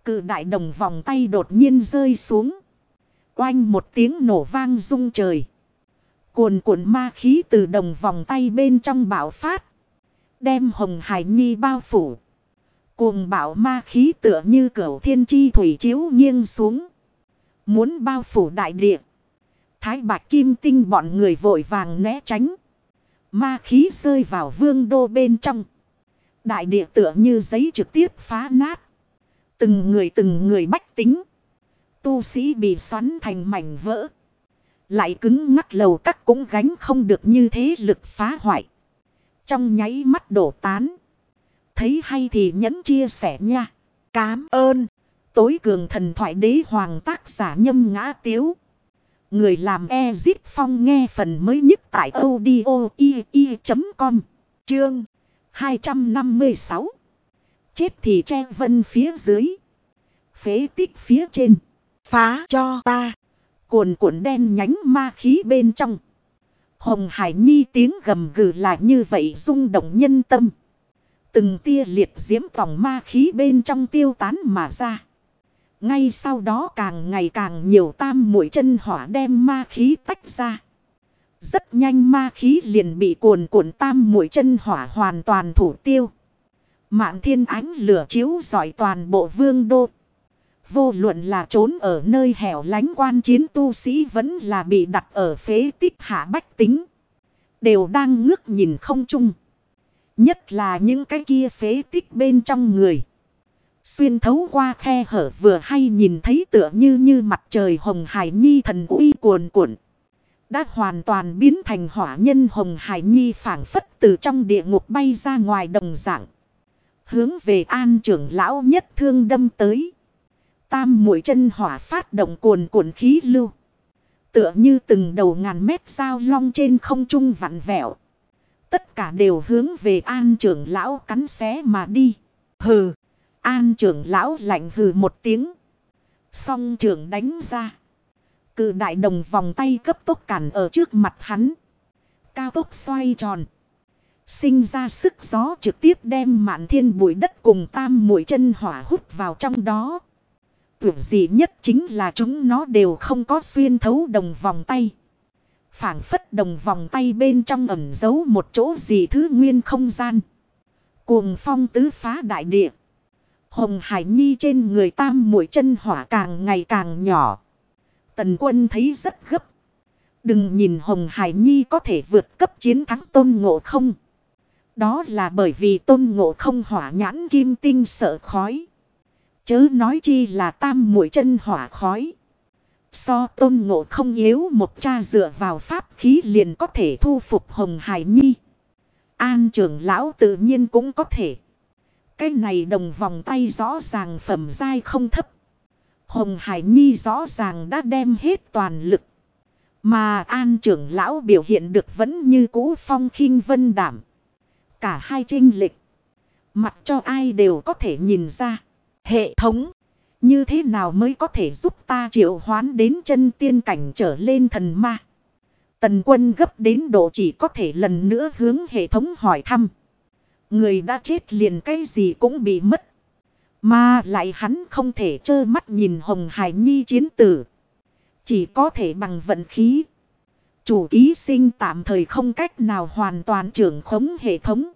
Cự đại đồng vòng tay đột nhiên rơi xuống. Oanh một tiếng nổ vang rung trời. Cuồn cuộn ma khí từ đồng vòng tay bên trong bạo phát. Đem Hồng Hải Nhi bao phủ. Cuồng bạo ma khí tựa như cửu thiên chi thủy chiếu nghiêng xuống. Muốn bao phủ đại địa. Thái Bạch Kim Tinh bọn người vội vàng né tránh. Ma khí rơi vào vương đô bên trong. Đại địa tựa như giấy trực tiếp phá nát. Từng người bách tính. Tu sĩ bị xoắn thành mảnh vỡ. Lại cứng ngắc lầu các cũng gánh không được như thế lực phá hoại. Trong nháy mắt đổ tán. Thấy hay thì nhẫn chia sẻ nha. Cám ơn. Tối cường thần thoại đế hoàng tác giả Nhâm Ngã Tiếu. Người làm Ezip Phong nghe phần mới nhất tại audio.com. Chương 256. Chết thì tre vân phía dưới. Phế tích phía trên. Phá cho ta. Cuồn cuộn đen nhánh ma khí bên trong. Hồng Hải Nhi tiếng gầm gừ là như vậy rung động nhân tâm. Từng tia liệt diễm vòng ma khí bên trong tiêu tán mà ra. Ngay sau đó càng ngày càng nhiều tam muội chân hỏa đem ma khí tách ra. Rất nhanh ma khí liền bị cuồn cuộn tam muội chân hỏa hoàn toàn thủ tiêu. Mạn thiên ánh lửa chiếu rọi toàn bộ vương đô. Vô luận là trốn ở nơi hẻo lánh quan chiến tu sĩ vẫn là bị đặt ở phế tích hạ bách tính. Đều đang ngước nhìn không trung. Nhất là những cái kia phế tích bên trong người. Xuyên thấu qua khe hở vừa hay nhìn thấy tựa như mặt trời Hồng Hải Nhi thần uy cuồn cuộn. Đã hoàn toàn biến thành hỏa nhân Hồng Hải Nhi phảng phất từ trong địa ngục bay ra ngoài đồng dạng. Hướng về An trưởng lão nhất thương đâm tới. Tam muội chân hỏa phát động cuồn cuộn khí lưu. Tựa như từng đầu ngàn mét sao long trên không trung vặn vẹo. Tất cả đều hướng về An trưởng lão cắn xé mà đi. Hừ. An trưởng lão lạnh hừ một tiếng. Song trưởng đánh ra. Cự đại đồng vòng tay cấp tốc cản ở trước mặt hắn. Cao tốc xoay tròn. Sinh ra sức gió trực tiếp đem mạn thiên bụi đất cùng tam muội chân hỏa hút vào trong đó. Tuyệt gì nhất chính là chúng nó đều không có xuyên thấu đồng vòng tay. Phảng phất đồng vòng tay bên trong ẩn giấu một chỗ gì thứ nguyên không gian. Cuồng phong tứ phá đại địa. Hồng Hải Nhi trên người tam muội chân hỏa càng ngày càng nhỏ. Tần Quân thấy rất gấp. Đừng nhìn Hồng Hải Nhi có thể vượt cấp chiến thắng Tôn Ngộ Không. Đó là bởi vì Tôn Ngộ Không hỏa nhãn kim tinh sợ khói. Chớ nói chi là tam muội chân hỏa khói. So Tôn Ngộ Không yếu một cha dựa vào pháp khí liền có thể thu phục Hồng Hải Nhi. An trưởng lão tự nhiên cũng có thể. Cái này đồng vòng tay rõ ràng phẩm giai không thấp. Hồng Hải Nhi rõ ràng đã đem hết toàn lực. Mà An trưởng lão biểu hiện được vẫn như cũ phong khinh vân đảm. Cả hai chênh lệch. Mặc cho ai đều có thể nhìn ra. Hệ thống. Như thế nào mới có thể giúp ta triệu hoán đến chân tiên cảnh trở lên thần ma? Tần Quân gấp đến độ chỉ có thể lần nữa hướng hệ thống hỏi thăm. Người đã chết liền cái gì cũng bị mất. Mà lại hắn không thể trơ mắt nhìn Hồng Hải Nhi chiến tử. Chỉ có thể bằng vận khí. Chủ ký sinh tạm thời không cách nào hoàn toàn trưởng khống hệ thống.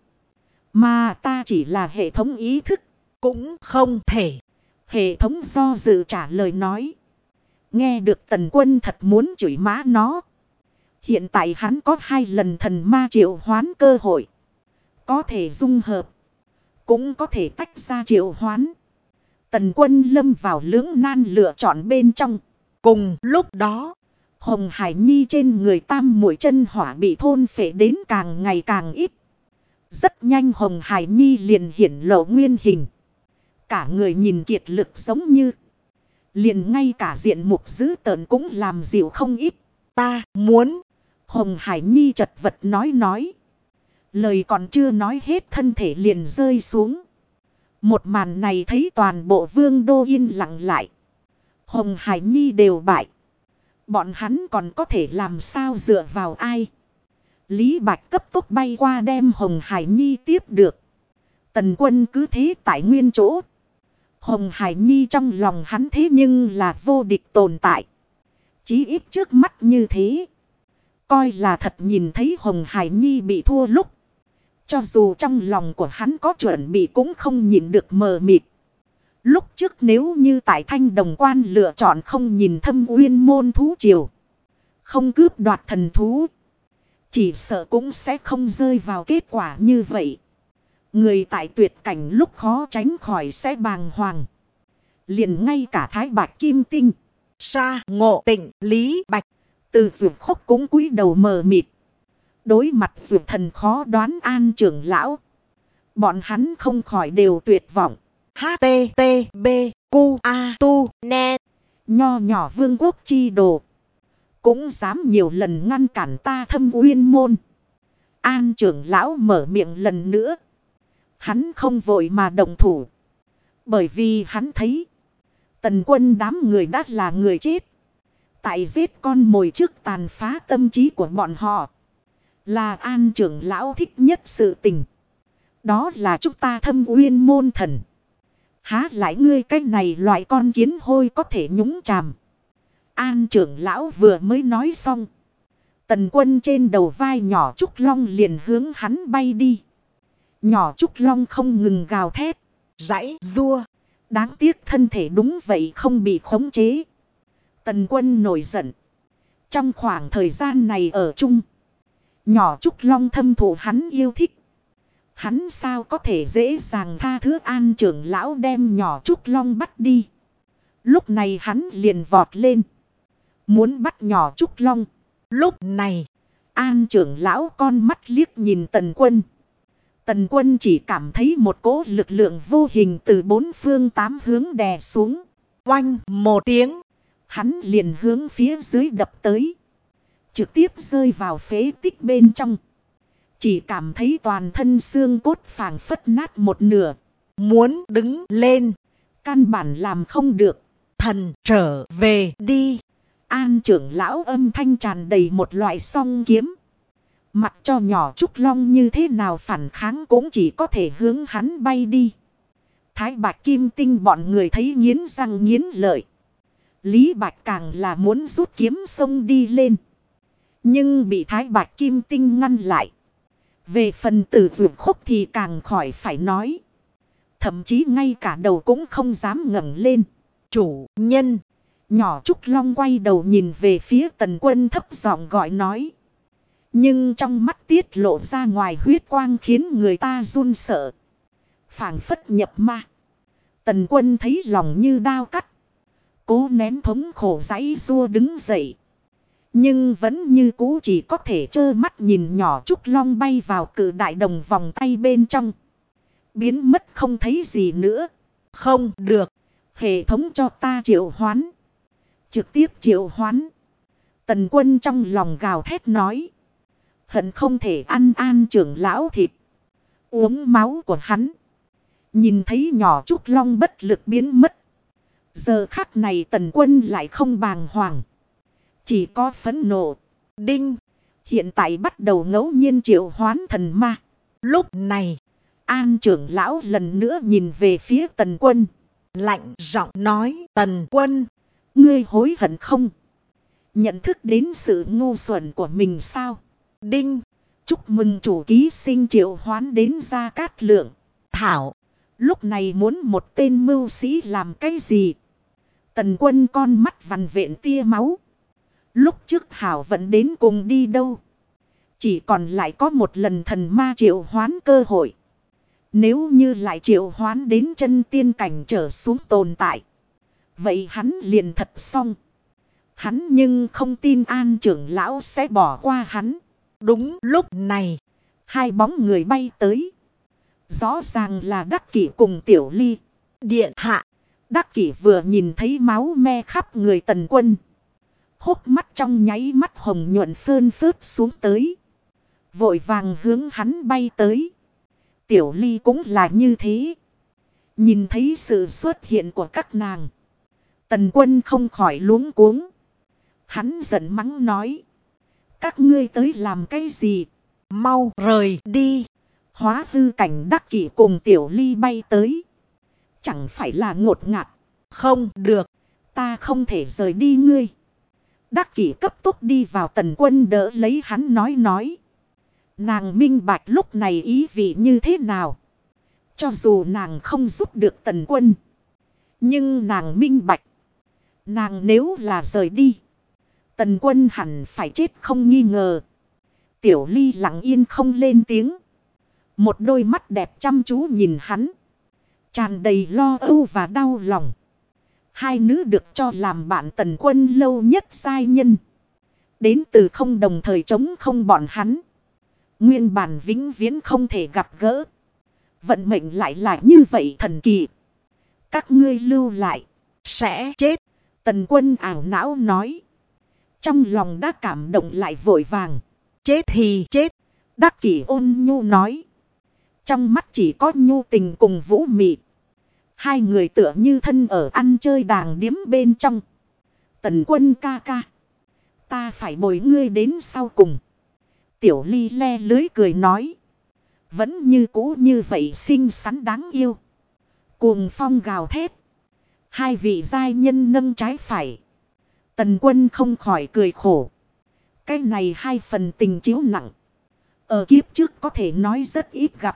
Mà ta chỉ là hệ thống ý thức. Cũng không thể. Hệ thống do dự trả lời nói. Nghe được Tần Quân thật muốn chửi má nó. Hiện tại hắn có 2 lần thần ma triệu hoán cơ hội. Có thể dung hợp. Cũng có thể tách ra triệu hoán. Tần Quân lâm vào lưỡng nan lựa chọn bên trong. Cùng lúc đó. Hồng Hải Nhi trên người tam muội chân hỏa bị thôn phệ đến càng ngày càng ít. Rất nhanh Hồng Hải Nhi liền hiển lộ nguyên hình. Cả người nhìn kiệt lực giống như. Liền ngay cả diện mục dữ tợn cũng làm dịu không ít. Ta muốn. Hồng Hải Nhi chật vật nói. Lời còn chưa nói hết thân thể liền rơi xuống. Một màn này thấy toàn bộ vương đô yên lặng lại. Hồng Hải Nhi đều bại. Bọn hắn còn có thể làm sao dựa vào ai? Lý Bạch cấp tốc bay qua đem Hồng Hải Nhi tiếp được. Tần Quân cứ thế tại nguyên chỗ. Hồng Hải Nhi trong lòng hắn thế nhưng là vô địch tồn tại. Chí ít trước mắt như thế. Coi là thật nhìn thấy Hồng Hải Nhi bị thua lúc. Cho dù trong lòng của hắn có chuẩn bị cũng không nhìn được mờ mịt. Lúc trước nếu như tại Thanh Đồng Quan lựa chọn không nhìn Thâm Uyên môn thú triều. Không cướp đoạt thần thú. Chỉ sợ cũng sẽ không rơi vào kết quả như vậy. Người tại tuyệt cảnh lúc khó tránh khỏi sẽ bàng hoàng. Liền ngay cả Thái Bạch Kim Tinh, Sa Ngộ Tịnh, Lý Bạch, Từ Dược Khốc cũng cúi đầu mờ mịt. Đối mặt Dược Thần khó đoán An trưởng lão. Bọn hắn không khỏi đều tuyệt vọng. HTTB QA tu net. Nho nhỏ vương quốc chi đồ. Cũng dám nhiều lần ngăn cản ta Thâm Uyên môn. An trưởng lão mở miệng lần nữa. Hắn không vội mà động thủ. Bởi vì hắn thấy. Tần Quân đám người đã là người chết. Tại giết con mồi trước tàn phá tâm trí của bọn họ. Là An trưởng lão thích nhất sự tình. Đó là chúng ta Thâm Uyên môn thần. Há lại ngươi cái này loại con kiến hôi có thể nhúng chàm. An trưởng lão vừa mới nói xong. Tần Quân trên đầu vai nhỏ Trúc Long liền hướng hắn bay đi. Nhỏ Trúc Long không ngừng gào thét. Giãy giụa. Đáng tiếc thân thể đúng vậy không bị khống chế. Tần Quân nổi giận. Trong khoảng thời gian này ở chung. Nhỏ Trúc Long thâm thụ hắn yêu thích. Hắn sao có thể dễ dàng tha thứ An trưởng lão đem nhỏ Trúc Long bắt đi. Lúc này hắn liền vọt lên. Muốn bắt nhỏ Trúc Long. Lúc này, An trưởng lão con mắt liếc nhìn Tần Quân. Tần Quân chỉ cảm thấy một cỗ lực lượng vô hình từ bốn phương tám hướng đè xuống. oanh một tiếng. Hắn liền hướng phía dưới đập tới. Trực tiếp rơi vào phế tích bên trong. Chỉ cảm thấy toàn thân xương cốt phảng phất nát một nửa. Muốn đứng lên. Căn bản làm không được. Thần trở về đi. An trưởng lão âm thanh tràn đầy một loại song kiếm. Mặc cho nhỏ Trúc Long như thế nào phản kháng cũng chỉ có thể hướng hắn bay đi. Thái Bạch Kim Tinh bọn người thấy nghiến răng nghiến lợi. Lý Bạch càng là muốn rút kiếm xông đi lên. Nhưng bị Thái Bạch Kim Tinh ngăn lại. Về phần Tử Dược Khốc thì càng khỏi phải nói. Thậm chí ngay cả đầu cũng không dám ngẩng lên. Chủ nhân. Nhỏ Trúc Long quay đầu nhìn về phía Tần Quân thấp giọng gọi nói. Nhưng trong mắt tiết lộ ra ngoài huyết quang khiến người ta run sợ. Phảng phất nhập ma. Tần Quân thấy lòng như đao cắt. Cố nén thống khổ giãy giụa đứng dậy. Nhưng vẫn như cũ chỉ có thể trơ mắt nhìn nhỏ Trúc Long bay vào cự đại đồng vòng tay bên trong. Biến mất không thấy gì nữa. Không được. Hệ thống cho ta triệu hoán. Trực tiếp triệu hoán. Tần Quân trong lòng gào thét nói. Hận không thể ăn An trưởng lão thịt. Uống máu của hắn. Nhìn thấy nhỏ Trúc Long bất lực biến mất. Giờ khắc này Tần Quân lại không bàng hoàng. Chỉ có phẫn nộ. Đinh. Hiện tại bắt đầu ngẫu nhiên triệu hoán thần ma. Lúc này, An trưởng lão lần nữa nhìn về phía Tần Quân. Lạnh giọng nói. Tần Quân. Ngươi hối hận không? Nhận thức đến sự ngu xuẩn của mình sao? Đinh. Chúc mừng chủ ký sinh triệu hoán đến Gia Cát Lượng. Thảo. Lúc này muốn một tên mưu sĩ làm cái gì? Tần Quân con mắt vằn vện tia máu. Lúc trước hảo vẫn đến cùng đi đâu? Chỉ còn lại có một lần thần ma triệu hoán cơ hội. Nếu như lại triệu hoán đến chân tiên cảnh trở xuống tồn tại. Vậy hắn liền thật xong. Hắn nhưng không tin An trưởng lão sẽ bỏ qua hắn. Đúng lúc này, hai bóng người bay tới. Rõ ràng là Đắc Kỷ cùng Tiểu Ly. Điện hạ. Đắc Kỷ vừa nhìn thấy máu me khắp người Tần Quân. Hốc mắt trong nháy mắt hồng nhuận phơn phớt xuống tới. Vội vàng hướng hắn bay tới. Tiểu Ly cũng là như thế. Nhìn thấy sự xuất hiện của các nàng. Tần Quân không khỏi luống cuống. Hắn giận mắng nói. Các ngươi tới làm cái gì? Mau rời đi. Hóa hư cảnh Đắc Kỷ cùng Tiểu Ly bay tới. Chẳng phải là ngột ngạt. Không được. Ta không thể rời đi ngươi. Đắc Kỷ cấp tốc đi vào. Tần Quân đỡ lấy hắn nói. Nàng minh bạch lúc này ý vị như thế nào. Cho dù nàng không giúp được Tần Quân, nhưng nàng minh bạch. Nàng nếu là rời đi, Tần Quân hẳn phải chết không nghi ngờ. Tiểu Ly lặng yên không lên tiếng. Một đôi mắt đẹp chăm chú nhìn hắn, tràn đầy lo âu và đau lòng. Hai nữ được cho làm bạn Tần Quân lâu nhất giai nhân, đến từ không đồng thời chống không bọn hắn. Nguyên bản vĩnh viễn không thể gặp gỡ. Vận mệnh lại như vậy thần kỳ. Các ngươi lưu lại, sẽ chết. Tần Quân ảo não nói. Trong lòng đã cảm động lại vội vàng. Chết thì chết. Đắc Kỷ ôn nhu nói. Trong mắt chỉ có nhu tình cùng vũ mị. Hai người tựa như thân ở ăn chơi đàng điếm bên trong. Tần Quân ca ca, ta phải bồi ngươi đến sau cùng. Tiểu Ly le lưới cười nói. Vẫn như cũ như vậy xinh xắn đáng yêu. Cuồng phong gào thét. Hai vị giai nhân nâng trái phải. Tần Quân không khỏi cười khổ. Cái này hai phần tình chiếu nặng, ở kiếp trước có thể nói rất ít gặp.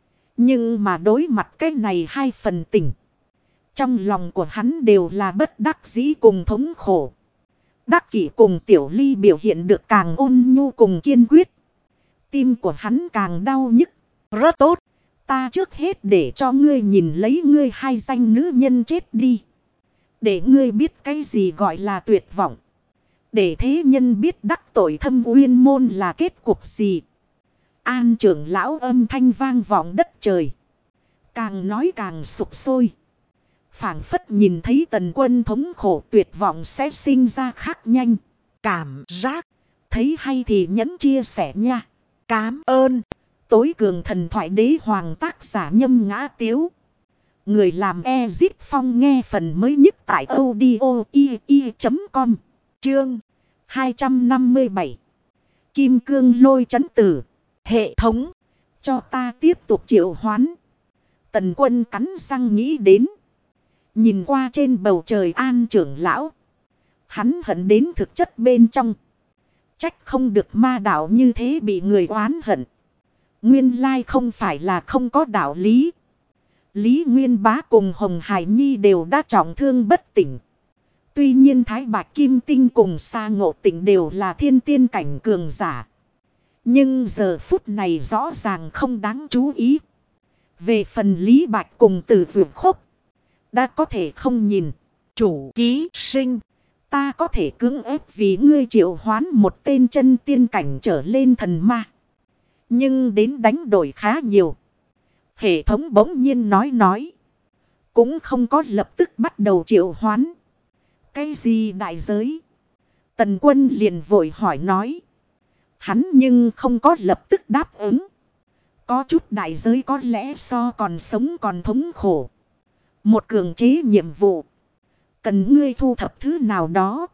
Nhưng mà đối mặt cái này hai phần tình, trong lòng của hắn đều là bất đắc dĩ cùng thống khổ. Đắc Kỷ cùng Tiểu Ly biểu hiện được càng ôn nhu cùng kiên quyết. Tim của hắn càng đau nhức. Rất tốt. Ta trước hết để cho ngươi nhìn lấy ngươi hai danh nữ nhân chết đi. Để ngươi biết cái gì gọi là tuyệt vọng. Để thế nhân biết đắc tội Thâm Uyên môn là kết cục gì. An trưởng lão âm thanh vang vọng đất trời. Càng nói càng sục sôi. Phảng phất nhìn thấy Tần Quân thống khổ tuyệt vọng sẽ sinh ra khác nhanh. Cảm giác. Thấy hay thì nhấn chia sẻ nha. Cám ơn. Tối cường thần thoại đế hoàng tác giả Nhâm Ngã Tiếu. Người làm Ezip Phong nghe phần mới nhất tại audio.com. Chương 257. Kim cương lôi trấn tử. Hệ thống. Cho ta tiếp tục triệu hoán. Tần Quân cắn răng nghĩ đến. Nhìn qua trên bầu trời An trưởng lão. Hắn hận đến thực chất bên trong. Trách không được ma đạo như thế bị người oán hận. Nguyên lai không phải là không có đạo lý. Lý Nguyên Bá cùng Hồng Hải Nhi đều đã trọng thương bất tỉnh. Tuy nhiên Thái Bạch Kim Tinh cùng Sa Ngộ Tịnh đều là thiên tiên cảnh cường giả. Nhưng giờ phút này rõ ràng không đáng chú ý. Về phần Lý Bạch cùng Từ Vượt Khốc, đã có thể không nhìn. Chủ ký sinh, ta có thể cưỡng ép vì ngươi triệu hoán một tên chân tiên cảnh trở lên thần ma. Nhưng đến đánh đổi khá nhiều. Hệ thống bỗng nhiên nói. Cũng không có lập tức bắt đầu triệu hoán. Cái gì đại giới? Tần Quân liền vội hỏi nói. Hắn nhưng không có lập tức đáp ứng. Có chút đại giới có lẽ so còn sống còn thống khổ. Một cường chế nhiệm vụ. Cần ngươi thu thập thứ nào đó.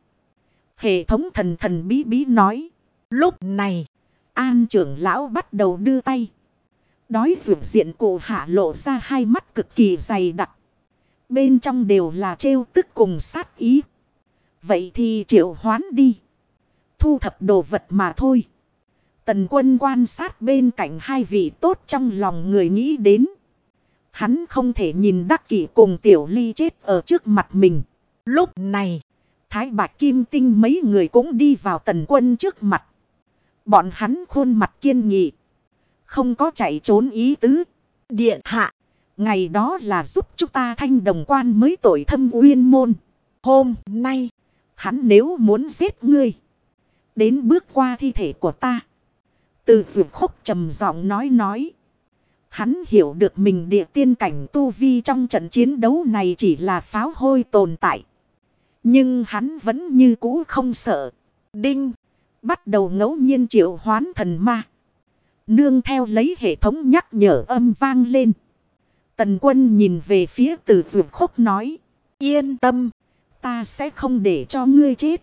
Hệ thống thần bí nói. Lúc này, An trưởng lão bắt đầu đưa tay. Đối vượt diện cụ hạ lộ ra hai mắt cực kỳ dày đặc. Bên trong đều là trêu tức cùng sát ý. Vậy thì triệu hoán đi. Thu thập đồ vật mà thôi. Tần Quân quan sát bên cạnh hai vị tốt trong lòng người nghĩ đến. Hắn không thể nhìn Đắc Kỷ cùng Tiểu Ly chết ở trước mặt mình. Lúc này, Thái Bạch Kim Tinh mấy người cũng đi vào Tần Quân trước mặt. Bọn hắn khuôn mặt kiên nghị. Không có chạy trốn ý tứ. Điện hạ, ngày đó là giúp chúng ta thanh đồng quan mới tội Thâm Uyên môn. Hôm nay, hắn nếu muốn giết ngươi, đến bước qua thi thể của ta. Từ Vượt Khốc trầm giọng nói. Hắn hiểu được mình địa tiên cảnh tu vi trong trận chiến đấu này chỉ là pháo hôi tồn tại. Nhưng hắn vẫn như cũ không sợ. Đinh, bắt đầu ngẫu nhiên triệu hoán thần ma. Nương theo lấy hệ thống nhắc nhở âm vang lên. Tần Quân nhìn về phía Từ Vượt Khốc nói. Yên tâm, ta sẽ không để cho ngươi chết.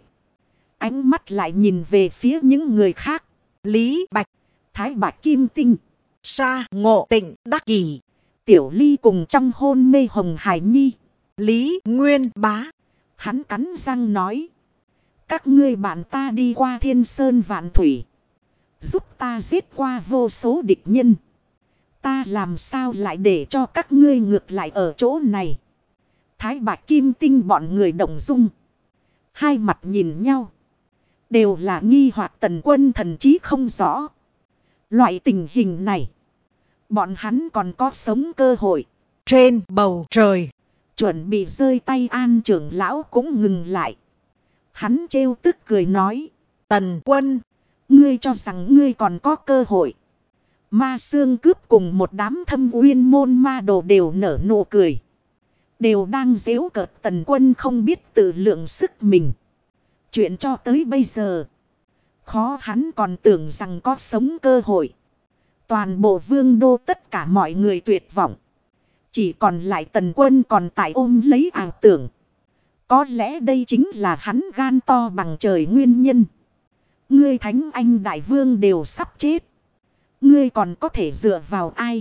Ánh mắt lại nhìn về phía những người khác. Lý Bạch, Thái Bạch Kim Tinh, Sa Ngộ Tịnh, Đắc Kỷ, Tiểu Ly cùng trong hôn mê Hồng Hải Nhi. Lý Nguyên Bá. Hắn cắn răng nói. Các ngươi bạn ta đi qua thiên sơn vạn thủy. Giúp ta giết qua vô số địch nhân. Ta làm sao lại để cho các ngươi ngược lại ở chỗ này. Thái Bạch Kim Tinh bọn người động dung. Hai mặt nhìn nhau. Đều là nghi hoặc Tần Quân thần trí không rõ. Loại tình hình này. Bọn hắn còn có sống cơ hội. Trên bầu trời. Chuẩn bị rơi tay An trưởng lão cũng ngừng lại. Hắn trêu tức cười nói. Tần Quân. Ngươi cho rằng ngươi còn có cơ hội. Ma Xương Cướp cùng một đám thâm uyên môn ma đồ đều nở nụ cười. Đều đang giễu cợt Tần Quân không biết tự lượng sức mình. Chuyện cho tới bây giờ. Khó hắn còn tưởng rằng có sống cơ hội. Toàn bộ vương đô tất cả mọi người tuyệt vọng. Chỉ còn lại Tần Quân còn tại ôm lấy ảo tưởng. Có lẽ đây chính là hắn gan to bằng trời nguyên nhân. Ngươi Thánh Anh Đại Vương đều sắp chết. Ngươi còn có thể dựa vào ai?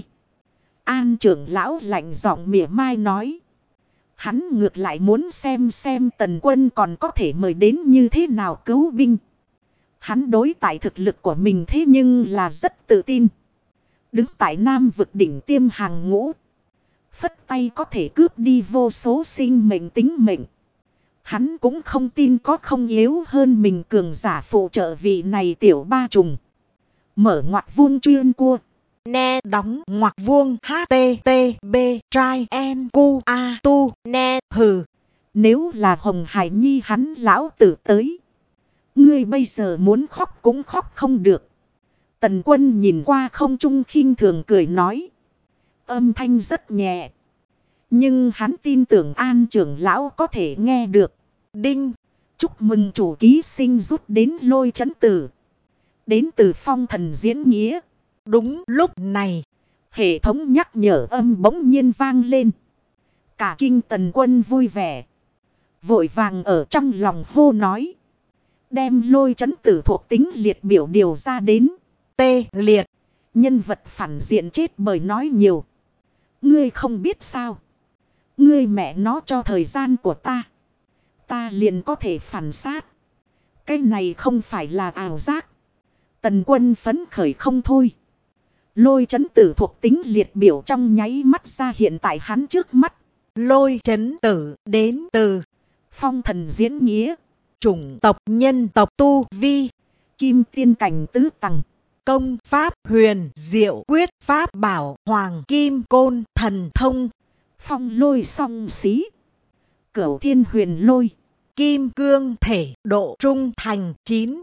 An trưởng lão lạnh giọng mỉa mai nói. Hắn ngược lại muốn xem Tần Quân còn có thể mời đến như thế nào cứu binh. Hắn đối tại thực lực của mình thế nhưng là rất tự tin. Đứng tại Nam vực đỉnh tiêm hàng ngũ. Phất tay có thể cướp đi vô số sinh mệnh tính mệnh. Hắn cũng không tin có không yếu hơn mình cường giả phụ trợ vị này tiểu ba trùng. Mở ngoặc vuông chuyên cua. Ne đóng ngoặc vuông HTTB trai en cu a tu ne hừ. Nếu là Hồng Hải Nhi hắn lão tử tới. Ngươi bây giờ muốn khóc cũng khóc không được. Tần Quân nhìn qua không trung khinh thường cười nói. Âm thanh rất nhẹ. Nhưng hắn tin tưởng An trưởng lão có thể nghe được. Đinh. Chúc mừng chủ ký sinh rút đến Lôi Chấn Tử. Đến từ Phong Thần Diễn Nghĩa. Đúng lúc này. Hệ thống nhắc nhở âm bỗng nhiên vang lên. Cả kinh Tần Quân vui vẻ. Vội vàng ở trong lòng hô nói. Đem Lôi Chấn Tử thuộc tính liệt biểu điều ra đến. Tê liệt. Nhân vật phản diện chết bởi nói nhiều. Ngươi không biết sao. Ngươi mẹ nó cho thời gian của ta. Ta liền có thể phản sát. Cái này không phải là ảo giác. Tần Quân phấn khởi không thôi. Lôi Chấn Tử thuộc tính liệt biểu trong nháy mắt ra hiện tại hắn trước mắt. Lôi Chấn Tử đến từ Phong Thần Diễn Nghĩa. Chủng tộc nhân tộc tu vi. Kim tiên cảnh tứ tầng. Công pháp huyền diệu quyết pháp bảo hoàng kim côn thần thông. Phong lôi song xí. Cửu thiên huyền lôi. Kim cương thể độ trung thành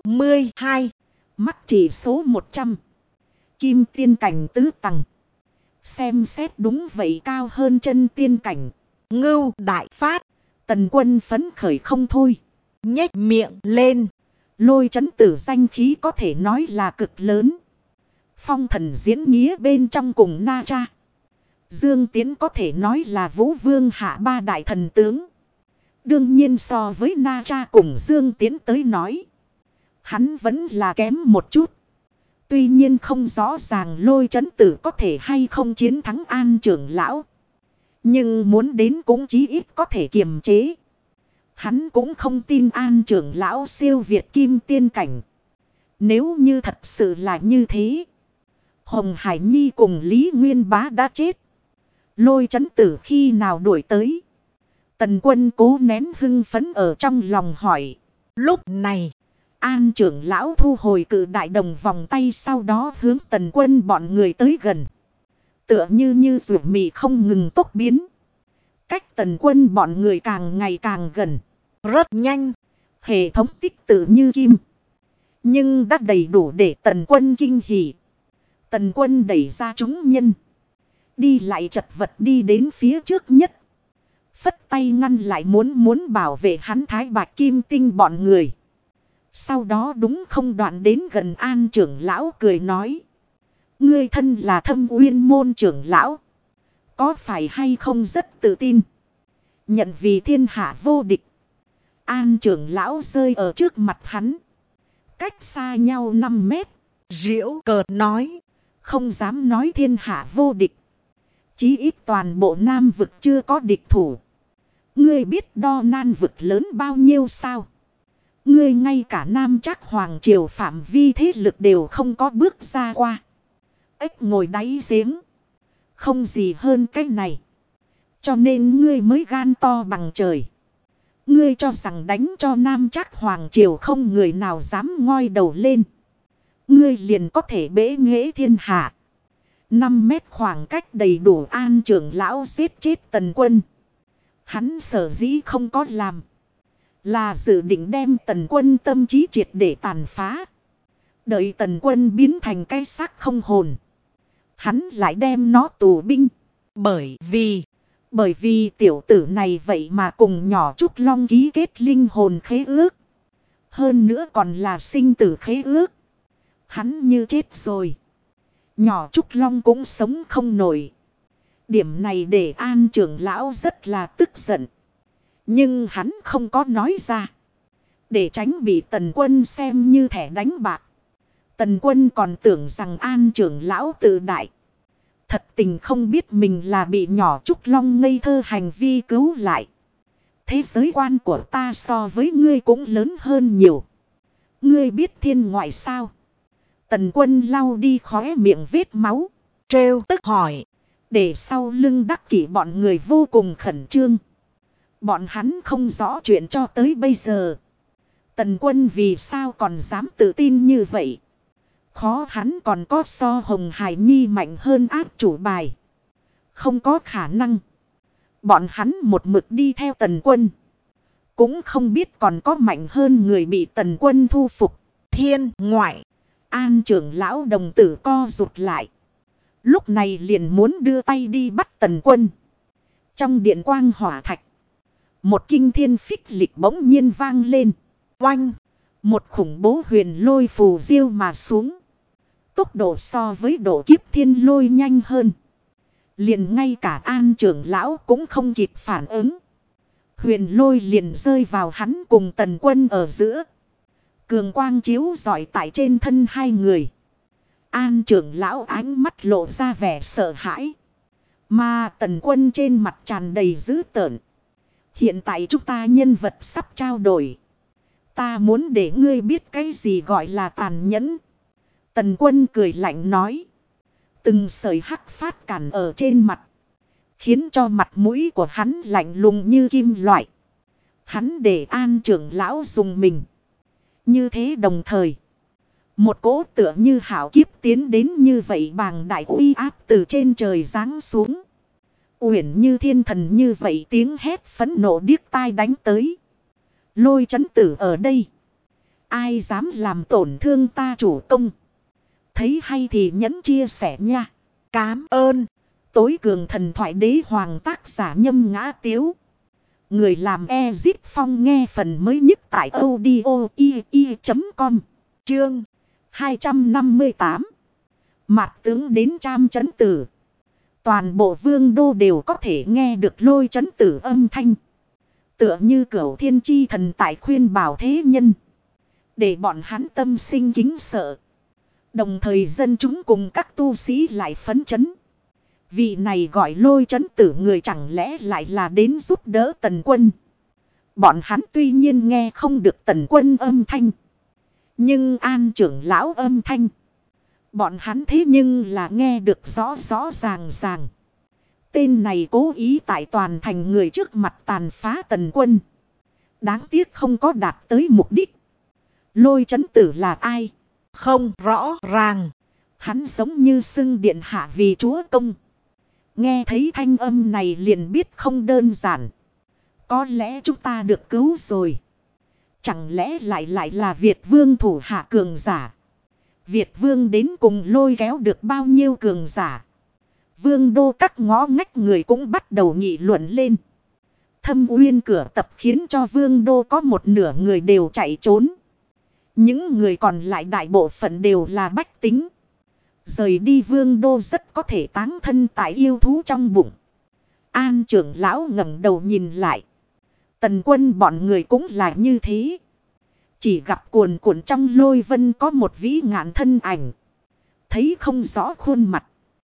92. Mắt chỉ số 100. Kim tiên cảnh tứ tầng. Xem xét đúng vậy cao hơn chân tiên cảnh. Ngưu đại phát. Tần Quân phấn khởi không thôi. Nhếch miệng lên. Lôi Chấn Tử danh khí có thể nói là cực lớn. Phong Thần Diễn Nghĩa bên trong cùng Na Cha. Dương Tiến có thể nói là Vũ Vương hạ ba đại thần tướng. Đương nhiên so với Na Cha cùng Dương Tiến tới nói. Hắn vẫn là kém một chút. Tuy nhiên không rõ ràng Lôi Chấn Tử có thể hay không chiến thắng An trưởng lão. Nhưng muốn đến cũng chí ít có thể kiềm chế. Hắn cũng không tin An trưởng lão siêu việt kim tiên cảnh. Nếu như thật sự là như thế. Hồng Hải Nhi cùng Lý Nguyên Bá đã chết. Lôi Chấn Tử khi nào đuổi tới. Tần Quân cố nén hưng phấn ở trong lòng hỏi. Lúc này. An trưởng lão thu hồi cự đại đồng vòng tay sau đó hướng Tần Quân bọn người tới gần. Tựa như rủ mì không ngừng tốc biến. Cách Tần Quân bọn người càng ngày càng gần. Rất nhanh. Hệ thống tích tự như kim. Nhưng đã đầy đủ để Tần Quân kinh hỉ. Tần Quân đẩy ra chúng nhân. Đi lại chật vật đi đến phía trước nhất. Phất tay ngăn lại muốn bảo vệ hắn Thái Bạch Kim Tinh bọn người. Sau đó đúng không đoạn đến gần An trưởng lão cười nói. Ngươi thân là Thâm Uyên môn trưởng lão. Có phải hay không rất tự tin. Nhận vì thiên hạ vô địch. An trưởng lão rơi ở trước mặt hắn. Cách xa nhau 5 mét. Giễu cợt nói. Không dám nói thiên hạ vô địch. Chí ít toàn bộ Nam vực chưa có địch thủ. Ngươi biết Đo Nan vực lớn bao nhiêu sao? Ngươi ngay cả Nam Trác Hoàng triều phạm vi thế lực đều không có bước ra qua. Ếch ngồi đáy giếng. Không gì hơn cái này. Cho nên ngươi mới gan to bằng trời. Ngươi cho rằng đánh cho Nam Trác Hoàng triều không người nào dám ngoi đầu lên. Ngươi liền có thể bế nghệ thiên hạ. 5 mét khoảng cách đầy đủ An trưởng lão giết chết Tần Quân. Hắn sở dĩ không có làm. Là dự định đem Tần Quân tâm trí triệt để tàn phá. Đợi Tần Quân biến thành cái xác không hồn. Hắn lại đem nó tù binh. Bởi vì tiểu tử này vậy mà cùng nhỏ Trúc Long ký kết linh hồn khế ước. Hơn nữa còn là sinh tử khế ước. Hắn như chết rồi. Nhỏ Trúc Long cũng sống không nổi. Điểm này để An trưởng lão rất là tức giận. Nhưng hắn không có nói ra. Để tránh bị Tần Quân xem như thẻ đánh bạc. Tần Quân còn tưởng rằng An trưởng lão tự đại. Thật tình không biết mình là bị nhỏ Trúc Long ngây thơ hành vi cứu lại. Thế giới quan của ta so với ngươi cũng lớn hơn nhiều. Ngươi biết thiên ngoại sao? Tần Quân lau đi khóe miệng vết máu. Trêu tức hỏi. Để sau lưng đắc kỷ bọn người vô cùng khẩn trương. Bọn hắn không rõ chuyện cho tới bây giờ. Tần Quân vì sao còn dám tự tin như vậy? Khó hắn còn có so Hồng Hải Nhi mạnh hơn áp chủ bài. Không có khả năng. Bọn hắn một mực đi theo Tần Quân. Cũng không biết còn có mạnh hơn người bị Tần Quân thu phục. Thiên ngoại. An trưởng lão đồng tử co rụt lại. Lúc này liền muốn đưa tay đi bắt Tần Quân. Trong điện quang hỏa thạch. Một kinh thiên phích lịch bỗng nhiên vang lên. Oanh. Một khủng bố huyền lôi phù diêu mà xuống. Tốc độ so với độ kiếp thiên lôi nhanh hơn. Liền ngay cả An trưởng lão cũng không kịp phản ứng. Huyền lôi liền rơi vào hắn cùng Tần Quân ở giữa. Cường quang chiếu rọi tại trên thân hai người. An trưởng lão ánh mắt lộ ra vẻ sợ hãi. Mà Tần Quân trên mặt tràn đầy dữ tợn. Hiện tại chúng ta nhân vật sắp trao đổi. Ta muốn để ngươi biết cái gì gọi là tàn nhẫn. Tần Quân cười lạnh nói. Từng sợi hắc phát cản ở trên mặt. Khiến cho mặt mũi của hắn lạnh lùng như kim loại. Hắn để An trưởng lão dùng mình. Như thế đồng thời. Một cỗ tựa như hảo kiếp tiến đến như vậy bàng đại uy áp từ trên trời giáng xuống. Uyển như thiên thần như vậy tiếng hét phẫn nộ điếc tai đánh tới. Lôi chấn tử ở đây. Ai dám làm tổn thương ta chủ công. Thấy hay thì nhẫn chia sẻ nha. Cám ơn. Tối cường thần thoại đế hoàng tác giả Nhâm Ngã Tiếu. Người làm Ezip Phong nghe phần mới nhất tại audio.com. Chương 258. Mạt tướng đến Trảm Chấn Tử. Toàn bộ vương đô đều có thể nghe được Lôi Chấn Tử âm thanh. Tựa như Cửu Thiên Chi thần tại khuyên bảo thế nhân. Để bọn hắn tâm sinh kính sợ. Đồng thời dân chúng cùng các tu sĩ lại phấn chấn. Vị này gọi Lôi Chấn Tử người chẳng lẽ lại là đến giúp đỡ Tần Quân. Bọn hắn tuy nhiên nghe không được Tần Quân âm thanh. Nhưng An trưởng lão âm thanh. Bọn hắn thế nhưng là nghe được rõ rõ ràng ràng. Tên này cố ý tại toàn thành người trước mặt tàn phá Tần Quân. Đáng tiếc không có đạt tới mục đích. Lôi Chấn Tử là ai? Không rõ ràng. Hắn giống như xưng điện hạ vì chúa công. Nghe thấy thanh âm này liền biết không đơn giản. Có lẽ chúng ta được cứu rồi. Chẳng lẽ lại là Việt Vương thủ hạ cường giả. Việt Vương đến cùng lôi kéo được bao nhiêu cường giả. Vương đô các ngõ ngách người cũng bắt đầu nghị luận lên. Thâm Uyên cửa tập khiến cho Vương đô có một nửa người đều chạy trốn. Những người còn lại đại bộ phận đều là bách tính. Rời đi Vương đô rất có thể táng thân tại yêu thú trong bụng. An trưởng lão ngẩng đầu nhìn lại. Tần Quân bọn người cũng là như thế. Chỉ gặp cuồn cuộn trong lôi vân có một vĩ ngạn thân ảnh. Thấy không rõ khuôn mặt.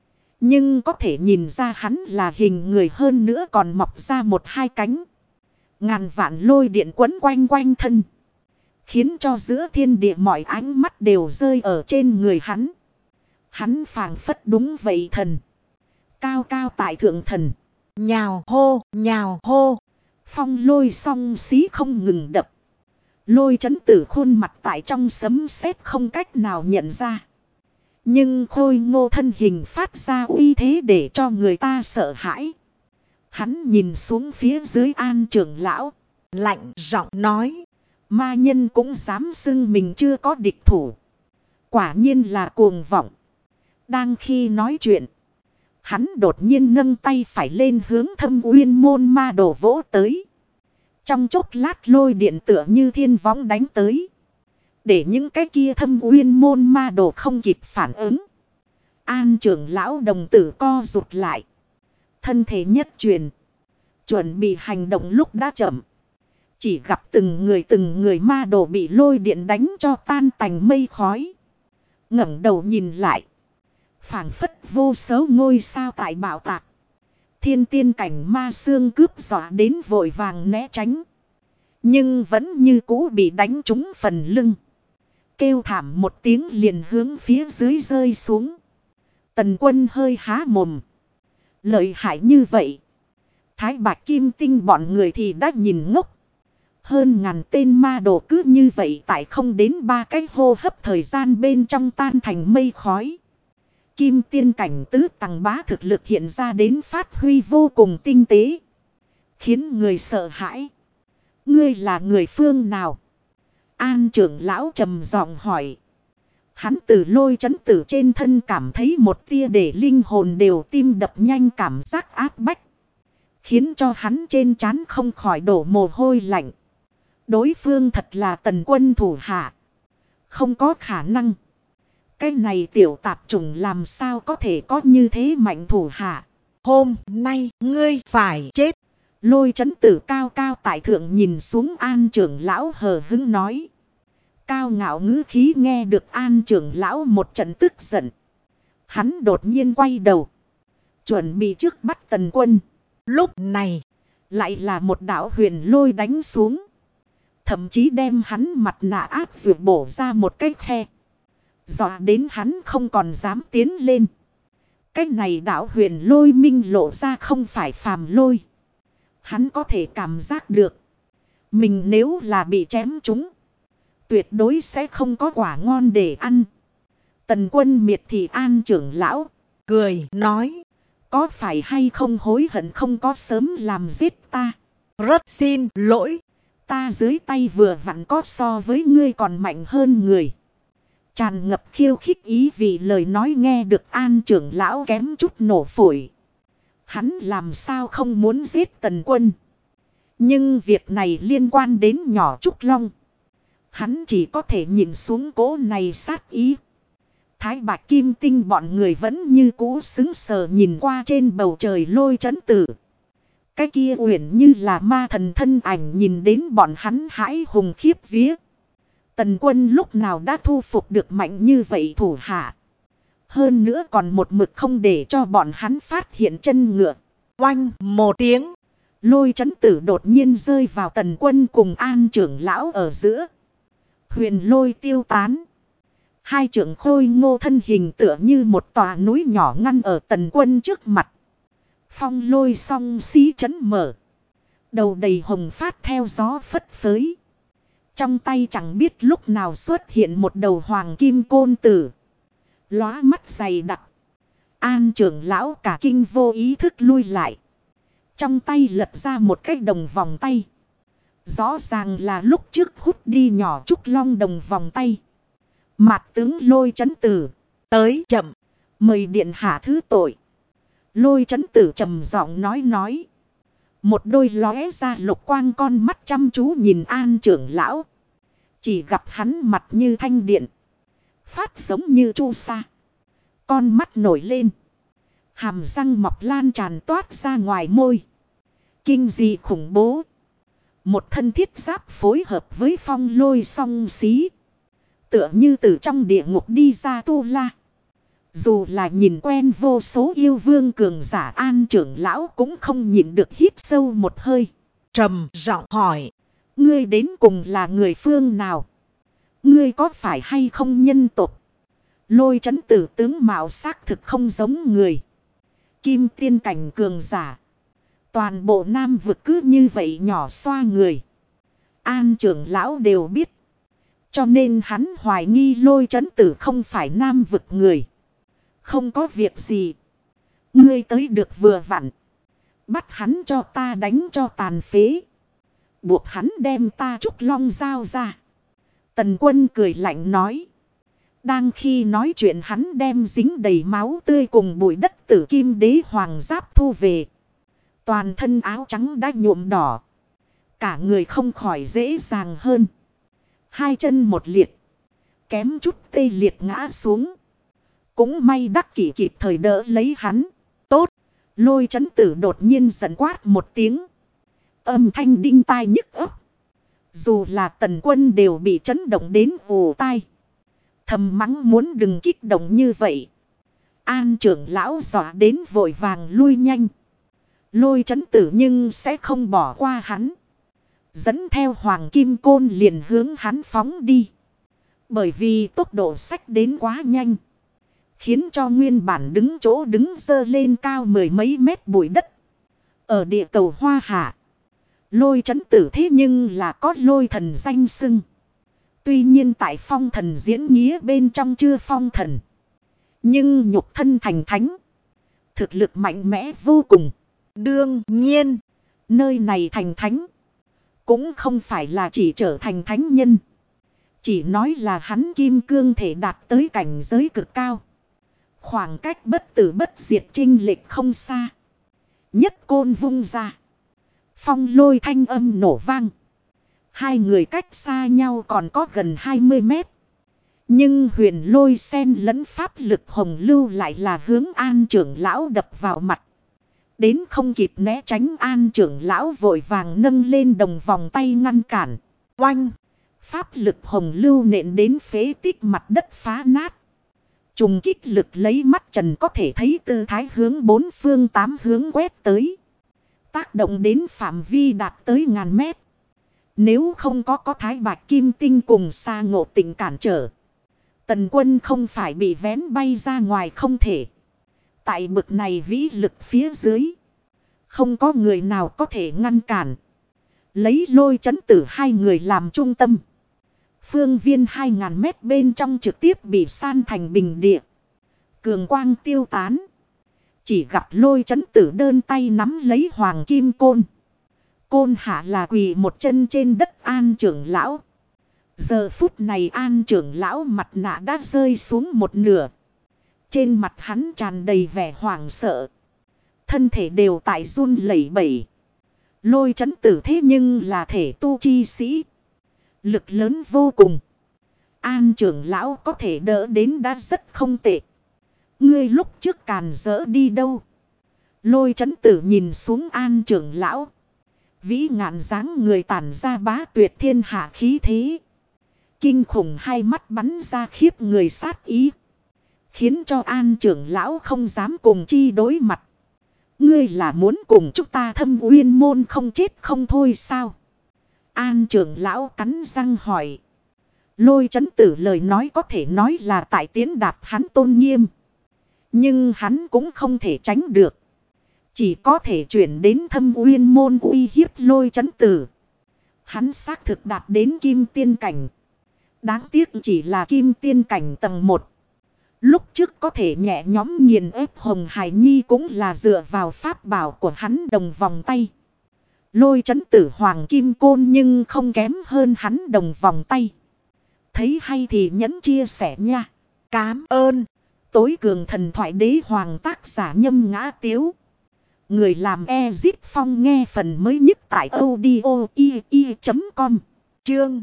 Nhưng có thể nhìn ra hắn là hình người, hơn nữa còn mọc ra một hai cánh. Ngàn vạn lôi điện quấn quanh quanh thân. Khiến cho giữa thiên địa mọi ánh mắt đều rơi ở trên người hắn. Hắn phảng phất đúng vậy thần. Cao cao tại thượng thần. Nhào hô, nhào hô. Phong lôi song xí không ngừng đập. Lôi chấn tử khuôn mặt tại trong sấm sét không cách nào nhận ra. Nhưng khôi ngô thân hình phát ra uy thế để cho người ta sợ hãi. Hắn nhìn xuống phía dưới An trưởng lão. Lạnh giọng nói. Ma nhân cũng dám xưng mình chưa có địch thủ. Quả nhiên là cuồng vọng. Đang khi nói chuyện, hắn đột nhiên nâng tay phải lên hướng Thâm Uyên môn ma đồ vỗ tới. Trong chốc lát lôi điện tựa như thiên võng đánh tới. Để những cái kia Thâm Uyên môn ma đồ không kịp phản ứng. An trưởng lão đồng tử co rụt lại. Thân thể nhất truyền. Chuẩn bị hành động lúc đã chậm. Chỉ gặp từng người ma đồ bị lôi điện đánh cho tan tành mây khói. Ngẩng đầu nhìn lại. Phảng phất vô số ngôi sao tại bạo tạc. Thiên tiên cảnh ma xương cướp dọa đến vội vàng né tránh. Nhưng vẫn như cũ bị đánh trúng phần lưng. Kêu thảm một tiếng liền hướng phía dưới rơi xuống. Tần Quân hơi há mồm. Lợi hại như vậy. Thái Bạch Kim Tinh bọn người thì đã nhìn ngốc. Hơn ngàn tên ma đồ cứ như vậy tại không đến 3 cái hô hấp thời gian bên trong tan thành mây khói. Kim tiên cảnh tứ tầng bá thực lực hiện ra đến phát huy vô cùng tinh tế. Khiến người sợ hãi. Ngươi là người phương nào? An trưởng lão trầm giọng hỏi. Hắn từ lôi chấn tử trên thân cảm thấy một tia để linh hồn đều tim đập nhanh cảm giác áp bách. Khiến cho hắn trên trán không khỏi đổ mồ hôi lạnh. Đối phương thật là Tần Quân thủ hạ. Không có khả năng. Cái này tiểu tạp chủng làm sao có thể có như thế mạnh thủ hạ. Hôm nay ngươi phải chết. Lôi chấn tử cao cao tại thượng nhìn xuống An trưởng lão hờ hững nói. Cao ngạo ngữ khí nghe được An trưởng lão một trận tức giận. Hắn đột nhiên quay đầu. Chuẩn bị trước bắt Tần Quân. Lúc này lại là một đạo huyền lôi đánh xuống. Thậm chí đem hắn mặt nạ áp dược bổ ra một cái khe. Dọa đến hắn không còn dám tiến lên. Cái này đạo huyền lôi minh lộ ra không phải phàm lôi. Hắn có thể cảm giác được. Mình nếu là bị chém trúng. Tuyệt đối sẽ không có quả ngon để ăn. Tần Quân miệt thị An trưởng lão. cười nói. Có phải hay không hối hận không có sớm làm giết ta? Rất xin lỗi. Ta dưới tay vừa vặn có so với ngươi còn mạnh hơn người. Tràn ngập khiêu khích ý vì lời nói nghe được An trưởng lão kém chút nổ phổi. Hắn làm sao không muốn giết Tần Quân. Nhưng việc này liên quan đến nhỏ Trúc Long. Hắn chỉ có thể nhìn xuống cỗ này sát ý. Thái Bạch Kim Tinh bọn người vẫn như cũ sững sờ nhìn qua trên bầu trời lôi chấn tử. Cái kia uyển như là ma thần thân ảnh nhìn đến bọn hắn hãi hùng khiếp vía. Tần Quân lúc nào đã thu phục được mạnh như vậy thủ hạ. Hơn nữa còn một mực không để cho bọn hắn phát hiện chân ngựa. Oanh một tiếng. Lôi chấn tử đột nhiên rơi vào Tần Quân cùng An trưởng lão ở giữa. Huyền lôi tiêu tán. Hai trưởng khôi ngô thân hình tựa như một tòa núi nhỏ ngăn ở Tần Quân trước mặt. Phong lôi song xí chấn mở. Đầu đầy hồng phát theo gió phất phới. Trong tay chẳng biết lúc nào xuất hiện một đầu hoàng kim côn tử. Lóa mắt dày đặc. An trưởng lão cả kinh vô ý thức lui lại. Trong tay lật ra một cái đồng vòng tay. Rõ ràng là lúc trước hút đi nhỏ Trúc Long đồng vòng tay. Mạt tướng lôi chấn tử. Tới chậm. Mời điện hạ thứ tội. Lôi chấn tử trầm giọng nói. Một đôi lóe ra lục quang con mắt chăm chú nhìn An trưởng lão. Chỉ gặp hắn mặt như thanh điện. Phát giống như chu sa. Con mắt nổi lên. Hàm răng mọc lan tràn toát ra ngoài môi. Kinh dị khủng bố. Một thân thiết giáp phối hợp với phong lôi song xí. Tựa như từ trong địa ngục đi ra tu la. Dù là nhìn quen vô số yêu vương cường giả An trưởng lão cũng không nhịn được hít sâu một hơi. Trầm giọng hỏi. Ngươi đến cùng là người phương nào? Ngươi có phải hay không nhân tộc? Lôi Trấn Tử tướng mạo xác thực không giống người. Kim tiên cảnh cường giả. Toàn bộ Nam vực cứ như vậy nhỏ xoa người. An trưởng lão đều biết. Cho nên hắn hoài nghi Lôi Trấn Tử không phải Nam vực người. Không có việc gì. Ngươi tới được vừa vặn. Bắt hắn cho ta đánh cho tàn phế. Buộc hắn đem ta Trúc Long giao ra. Tần Quân cười lạnh nói. Đang khi nói chuyện hắn đem dính đầy máu tươi cùng bụi đất Tử Kim Đế Hoàng Giáp thu về. Toàn thân áo trắng đã nhuộm đỏ. Cả người không khỏi dễ dàng hơn. Hai chân một liệt. Kém chút tê liệt ngã xuống. Cũng may Đắc Kỷ kịp thời đỡ lấy hắn. Tốt. Lôi Trấn Tử đột nhiên giận quát một tiếng. Âm thanh đinh tai nhức óc. Dù là Tần Quân đều bị chấn động đến ù tai. Thầm mắng muốn đừng kích động như vậy. An trưởng lão dọa đến vội vàng lui nhanh. Lôi Trấn Tử nhưng sẽ không bỏ qua hắn. Dẫn theo Hoàng Kim Côn liền hướng hắn phóng đi. Bởi vì tốc độ xách đến quá nhanh. Khiến cho nguyên bản đứng chỗ đứng dơ lên cao mười mấy mét bụi đất. Ở địa cầu Hoa Hạ. Lôi Trấn Tử thế nhưng là có lôi thần danh xưng. Tuy nhiên tại phong thần diễn nghĩa bên trong chưa phong thần. Nhưng nhục thân thành thánh. Thực lực mạnh mẽ vô cùng. Đương nhiên. Nơi này thành thánh. Cũng không phải là chỉ trở thành thánh nhân. Chỉ nói là hắn kim cương thể đạt tới cảnh giới cực cao. Khoảng cách bất tử bất diệt chênh lệch không xa. Nhất côn vung ra. Phong lôi thanh âm nổ vang. Hai người cách xa nhau còn có gần 20 mét. Nhưng huyền lôi sen lẫn pháp lực hồng lưu lại là hướng An trưởng lão đập vào mặt. Đến không kịp né tránh, An trưởng lão vội vàng nâng lên đồng vòng tay ngăn cản. Oanh! Pháp lực hồng lưu nện đến phế tích mặt đất phá nát. Trùng kích lực lấy mắt trần có thể thấy tư thái hướng bốn phương tám hướng quét tới. Tác động đến phạm vi đạt tới ngàn mét. Nếu không có Thái Bạch Kim Tinh cùng Sa Ngộ Tịnh cản trở. Tần Quân không phải bị vén bay ra ngoài không thể. Tại bực này vĩ lực phía dưới. Không có người nào có thể ngăn cản. Lấy Lôi Trấn Tử hai người làm trung tâm. Phương viên 2000 mét bên trong trực tiếp bị san thành bình địa. Cường quang tiêu tán. Chỉ gặp Lôi Trấn Tử đơn tay nắm lấy Hoàng Kim Côn. Côn hạ là quỳ một chân trên đất An trưởng lão. Giờ phút này An trưởng lão mặt nạ đã rơi xuống một nửa. Trên mặt hắn tràn đầy vẻ hoảng sợ. Thân thể đều tại run lẩy bẩy. Lôi Trấn Tử thế nhưng là thể tu chi sĩ. Lực lớn vô cùng. An trưởng lão có thể đỡ đến đã rất không tệ. Ngươi lúc trước càn rỡ đi đâu? Lôi Trấn Tử nhìn xuống An trưởng lão. Vĩ ngạn dáng người tản ra bá tuyệt thiên hạ khí thế. Kinh khủng hai mắt bắn ra khiếp người sát ý. Khiến cho An trưởng lão không dám cùng chi đối mặt. Ngươi là muốn cùng chúng ta Thâm Uyên môn không chết không thôi sao? An trưởng lão cắn răng hỏi. Lôi Trấn Tử lời nói có thể nói là tại tiến đạp hắn tôn nghiêm. Nhưng hắn cũng không thể tránh được. Chỉ có thể chuyển đến Thâm Uyên môn uy hiếp Lôi Trấn Tử. Hắn xác thực đạt đến kim tiên cảnh. Đáng tiếc chỉ là kim tiên cảnh tầng 1. Lúc trước có thể nhẹ nhóm nghiền ép Hồng Hải Nhi cũng là dựa vào pháp bảo của hắn đồng vòng tay. Lôi Trấn Tử Hoàng Kim Côn nhưng không kém hơn hắn đồng vòng tay. Thấy hay thì nhấn chia sẻ nha. Cám ơn. Tối cường thần thoại đế hoàng tác giả Nhâm Ngã Tiếu. Người làm Ezip Phong nghe phần mới nhất tại audio.com. Chương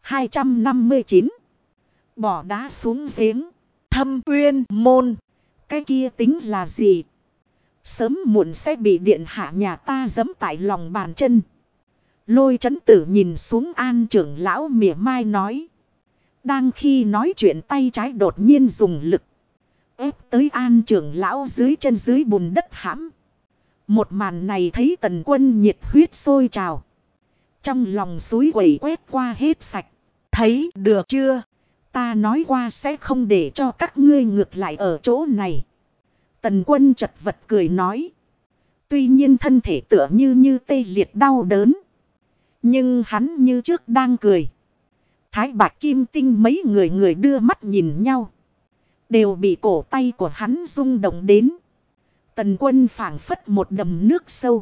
259. Bỏ đá xuống giếng. Thâm Uyên môn. Cái kia tính là gì? Sớm muộn sẽ bị điện hạ nhà ta giẫm tại lòng bàn chân. Lôi Trấn Tử nhìn xuống An trưởng lão mỉa mai nói. Đang khi nói chuyện tay trái đột nhiên dùng lực. ép tới An trưởng lão dưới chân dưới bùn đất hãm. Một màn này thấy Tần Quân nhiệt huyết sôi trào. Trong lòng suối quẩy quét qua hết sạch. Thấy được chưa? Ta nói qua sẽ không để cho các ngươi ngược lại ở chỗ này. Tần Quân chật vật cười nói. Tuy nhiên thân thể tựa như tê liệt đau đớn. Nhưng hắn như trước đang cười. Thái Bạch Kim Tinh mấy người đưa mắt nhìn nhau. Đều bị cổ tay của hắn rung động đến. Tần Quân phảng phất một đầm nước sâu.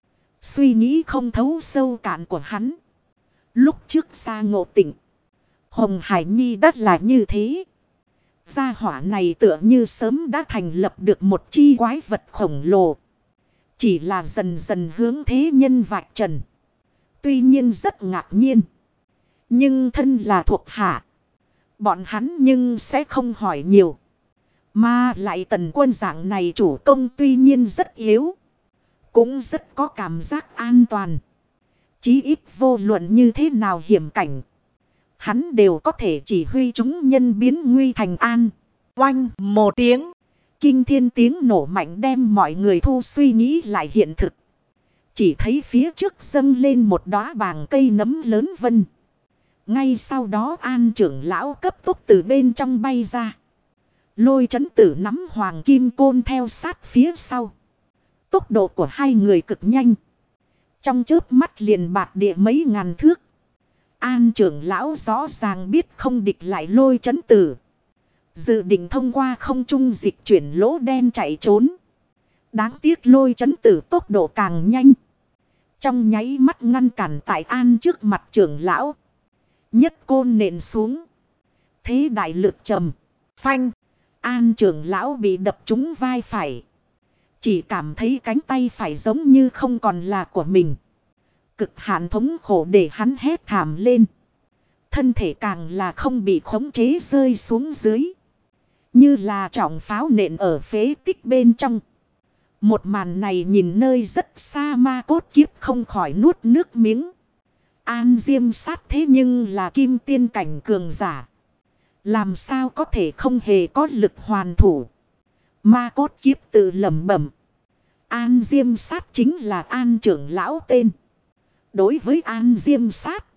Suy nghĩ không thấu sâu cạn của hắn. Lúc trước xa ngộ tỉnh. Hồng Hải Nhi đất là như thế. Gia hỏa này tựa như sớm đã thành lập được một chi quái vật khổng lồ. Chỉ là dần dần hướng thế nhân vạch trần. Tuy nhiên rất ngạc nhiên. Nhưng thân là thuộc hạ. Bọn hắn nhưng sẽ không hỏi nhiều. Mà lại Tần Quân dạng này chủ công tuy nhiên rất yếu. Cũng rất có cảm giác an toàn. Chí ít vô luận như thế nào hiểm cảnh. Hắn đều có thể chỉ huy chúng nhân biến nguy thành an. Oanh một tiếng. Kinh thiên tiếng nổ mạnh đem mọi người thu suy nghĩ lại hiện thực. Chỉ thấy phía trước dâng lên một đóa bàng cây nấm lớn vân. Ngay sau đó An trưởng lão cấp tốc từ bên trong bay ra. Lôi Chấn Tử nắm hoàng kim côn theo sát phía sau. Tốc độ của hai người cực nhanh. Trong chớp mắt liền bạt địa mấy ngàn thước. An trưởng lão rõ ràng biết không địch lại Lôi Chấn Tử. Dự định thông qua không trung dịch chuyển lỗ đen chạy trốn. Đáng tiếc Lôi Chấn Tử tốc độ càng nhanh. Trong nháy mắt ngăn cản tại An trước mặt trưởng lão. Nhất côn nện xuống. Thế đại lực trầm. Phanh. An trưởng lão bị đập trúng vai phải. Chỉ cảm thấy cánh tay phải giống như không còn là của mình. Cực hạn thống khổ để hắn hét thảm lên. Thân thể càng là không bị khống chế rơi xuống dưới. Như là trọng pháo nện ở phế tích bên trong. Một màn này nhìn nơi rất xa ma cốt kiếp không khỏi nuốt nước miếng. An Diêm Sát thế nhưng là kim tiên cảnh cường giả. Làm sao có thể không hề có lực hoàn thủ. Ma cốt kiếp tự lẩm bẩm. An Diêm Sát chính là An trưởng lão tên. Đối với An Diêm Sát,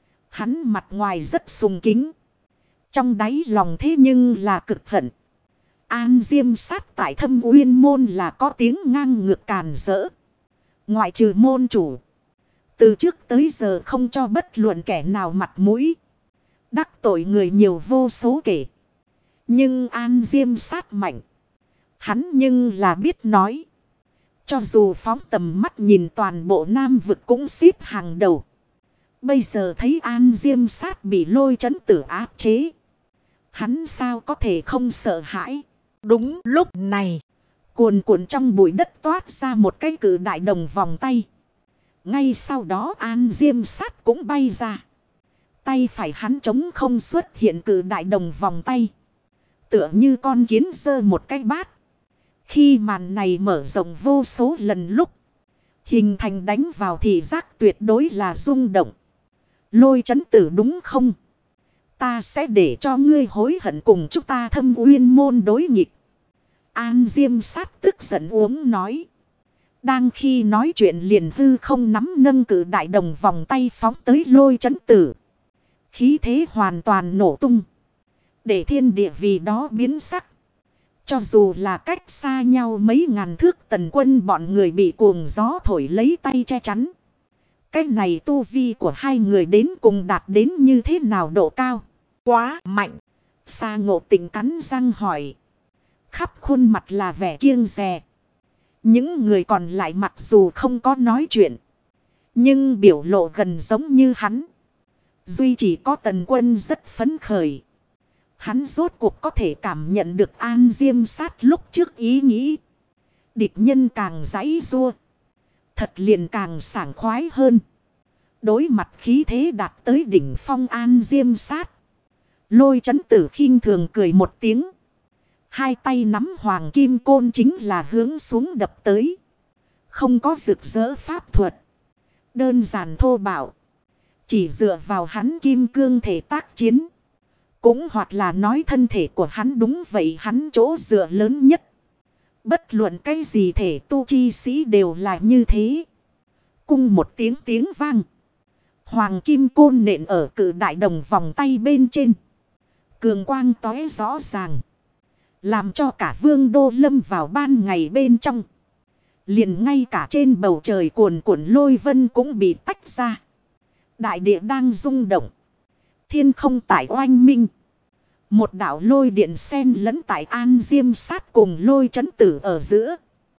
hắn mặt ngoài rất sùng kính. Trong đáy lòng thế nhưng là cực hận. An Diêm Sát tại Thâm Uyên môn là có tiếng ngang ngược càn rỡ. Ngoại trừ môn chủ. Từ trước tới giờ không cho bất luận kẻ nào mặt mũi. Đắc tội người nhiều vô số kể. Nhưng An Diêm Sát mạnh. Hắn nhưng là biết nói. Cho dù phóng tầm mắt nhìn toàn bộ Nam vực cũng xếp hàng đầu. Bây giờ thấy An Diêm Sát bị Lôi Chấn Tử áp chế. Hắn sao có thể không sợ hãi. Đúng lúc này. Cuồn cuộn trong bụi đất toát ra một cái cự đại đồng vòng tay. Ngay sau đó An Diêm Sát cũng bay ra. Tay phải hắn trống không xuất hiện cự đại đồng vòng tay. Tựa như con kiến giơ một cái bát. Khi màn này mở rộng vô số lần lúc. Hình thành đánh vào thị giác tuyệt đối là rung động. Lôi Chấn Tử đúng không? Ta sẽ để cho ngươi hối hận cùng chúng ta Thâm Uyên môn đối nghịch. An Diêm Sát tức giận uống nói. Đang khi nói chuyện liền hư không nắm nâng cự đại đồng vòng tay phóng tới Lôi Chấn Tử. Khí thế hoàn toàn nổ tung. Để thiên địa vì đó biến sắc. Cho dù là cách xa nhau mấy ngàn thước Tần Quân bọn người bị cuồng gió thổi lấy tay che chắn. Cái này tu vi của hai người đến cùng đạt đến như thế nào độ cao? Quá mạnh. Sa Ngộ Tĩnh cắn răng hỏi. Khắp khuôn mặt là vẻ kiêng dè. Những người còn lại mặc dù không có nói chuyện. Nhưng biểu lộ gần giống như hắn. Duy chỉ có Tần Quân rất phấn khởi. Hắn rốt cuộc có thể cảm nhận được An Diêm Sát lúc trước ý nghĩ. Địch nhân càng giãy giụa. Thật liền càng sảng khoái hơn. Đối mặt khí thế đạt tới đỉnh phong An Diêm Sát. Lôi Chấn Tử khinh thường cười một tiếng. Hai tay nắm hoàng kim côn chính là hướng xuống đập tới. Không có rực rỡ pháp thuật. Đơn giản thô bạo. Chỉ dựa vào hắn kim cương thể tác chiến. Cũng hoặc là nói thân thể của hắn đúng vậy, hắn chỗ dựa lớn nhất. Bất luận cái gì thể tu chi sĩ đều là như thế. Cung một tiếng tiếng vang. Hoàng kim côn nện ở cự đại đồng vòng tay bên trên. Cường quang tóe rõ ràng. Làm cho cả vương đô lâm vào ban ngày bên trong. Liền ngay cả trên bầu trời cuồn cuộn lôi vân cũng bị tách ra. Đại địa đang rung động. Thiên không tại oanh minh. Một đạo lôi điện xen lẫn tại An Diêm Sát cùng Lôi Chấn Tử ở giữa.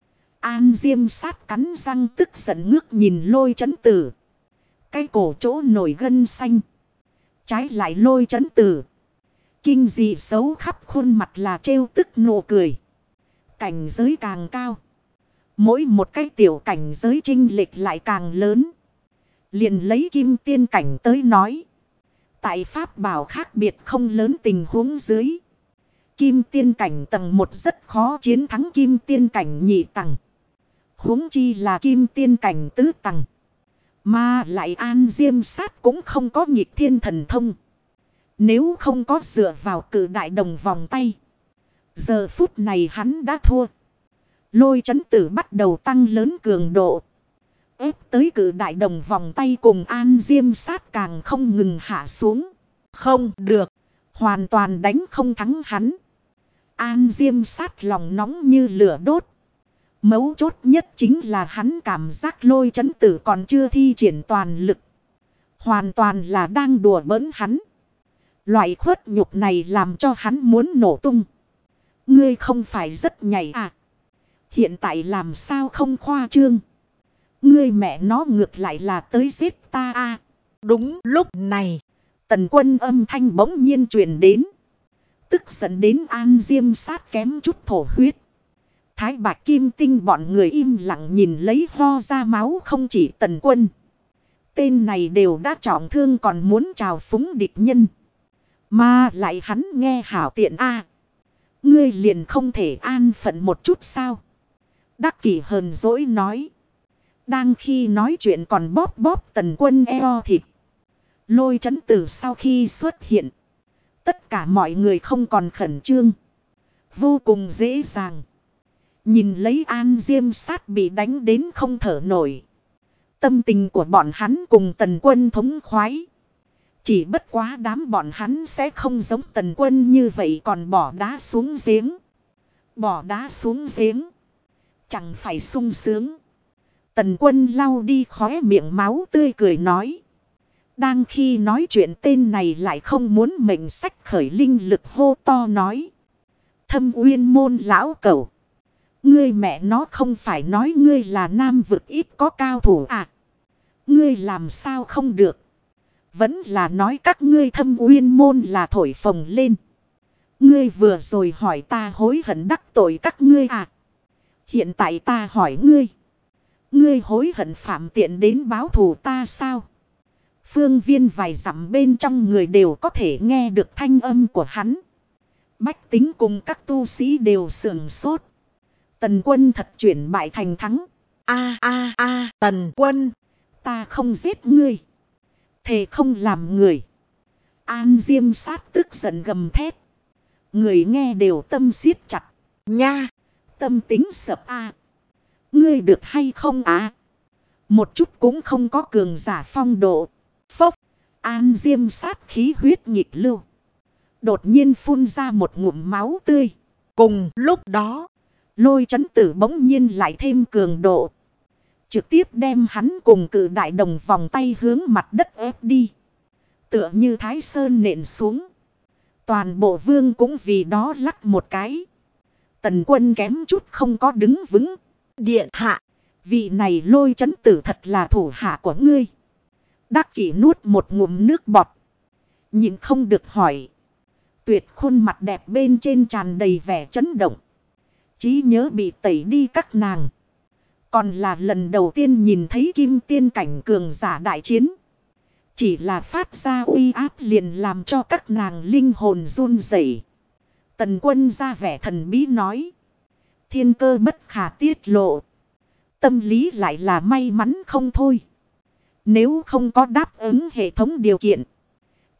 An Diêm Sát cắn răng tức giận ngước nhìn Lôi Chấn Tử. Cái cổ chỗ nổi gân xanh. Trái lại Lôi Chấn Tử. Kinh dị xấu khắp khuôn mặt là trêu tức nụ cười. Cảnh giới càng cao. Mỗi một cái tiểu cảnh giới chênh lệch lại càng lớn. Liền lấy kim tiên cảnh tới nói. Tại pháp bảo khác biệt không lớn tình huống dưới. Kim tiên cảnh tầng 1 rất khó chiến thắng kim tiên cảnh nhị tầng. Huống chi là kim tiên cảnh tứ tầng. Mà lại An Diêm Sát cũng không có nghịch thiên thần thông. Nếu không có dựa vào cử đại đồng vòng tay. Giờ phút này hắn đã thua. Lôi Chấn Tử bắt đầu tăng lớn cường độ. Ép tới cử đại đồng vòng tay cùng An Diêm Sát càng không ngừng hạ xuống. Không được. Hoàn toàn đánh không thắng hắn. An Diêm Sát lòng nóng như lửa đốt. Mấu chốt nhất chính là hắn cảm giác Lôi Chấn Tử còn chưa thi triển toàn lực. Hoàn toàn là đang đùa bỡn hắn. Loại khuất nhục này làm cho hắn muốn nổ tung. Ngươi không phải rất nhảy à? Hiện tại làm sao không khoa trương? Ngươi mẹ nó ngược lại là tới giết ta à? Đúng lúc này, Tần Quân âm thanh bỗng nhiên truyền đến. Tức giận đến An Diêm Sát kém chút thổ huyết. Thái Bạch Kim Tinh bọn người im lặng nhìn lấy ho ra máu không chỉ Tần Quân. Tên này đều đã trọng thương còn muốn trào phúng địch nhân. Mà lại hắn nghe hảo tiện a. Ngươi liền không thể an phận một chút sao? Đắc Kỷ hờn dỗi nói. Đang khi nói chuyện còn bóp bóp Tần Quân eo thịt. Lôi Chấn Tử sau khi xuất hiện. Tất cả mọi người không còn khẩn trương. Vô cùng dễ dàng. Nhìn lấy An Diêm Sát bị đánh đến không thở nổi. Tâm tình của bọn hắn cùng Tần Quân thống khoái. Chỉ bất quá đám bọn hắn sẽ không giống Tần Quân như vậy còn bỏ đá xuống giếng. Bỏ đá xuống giếng. Chẳng phải sung sướng. Tần Quân lau đi khóe miệng máu tươi cười nói. Đang khi nói chuyện tên này lại không muốn mệnh sách khởi linh lực hô to nói. Thâm Uyên Môn lão cẩu. Ngươi mẹ nó không phải nói ngươi là nam vực ít có cao thủ à? Ngươi làm sao không được? Vẫn là nói các ngươi Thâm Uyên Môn là thổi phồng lên. Ngươi vừa rồi hỏi ta hối hận đắc tội các ngươi à? Hiện tại ta hỏi ngươi. Ngươi hối hận phạm tiện đến báo thù ta sao? Phương viên vài dặm bên trong người đều có thể nghe được thanh âm của hắn. Bách tính cùng các tu sĩ đều sườn sốt. Tần Quân thật chuyển bại thành thắng. Tần Quân. Ta không giết ngươi. Thề không làm người. An Diêm Sát tức giận gầm thét. Người nghe đều tâm siết chặt. Nha. Tâm tính sập a. Ngươi được hay không á? Một chút cũng không có cường giả phong độ. Phốc. An Diêm Sát khí huyết nghịch lưu. Đột nhiên phun ra một ngụm máu tươi. Cùng lúc đó. Lôi Chấn Tử bỗng nhiên lại thêm cường độ. Trực tiếp đem hắn cùng cự đại đồng vòng tay hướng mặt đất ép đi. Tựa như Thái Sơn nện xuống. Toàn bộ vương cũng vì đó lắc một cái. Tần Quân kém chút không có đứng vững. Điện hạ. Vị này Lôi Chấn Tử thật là thủ hạ của ngươi. Đắc Kỷ nuốt một ngụm nước bọt. Nhìn không được hỏi. Tuyệt khuôn mặt đẹp bên trên tràn đầy vẻ chấn động. Trí nhớ bị tẩy đi các nàng. Còn là lần đầu tiên nhìn thấy kim tiên cảnh cường giả đại chiến. Chỉ là phát ra uy áp liền làm cho các nàng linh hồn run rẩy. Tần Quân ra vẻ thần bí nói. Thiên cơ bất khả tiết lộ. Tâm lý lại là may mắn không thôi. Nếu không có đáp ứng hệ thống điều kiện.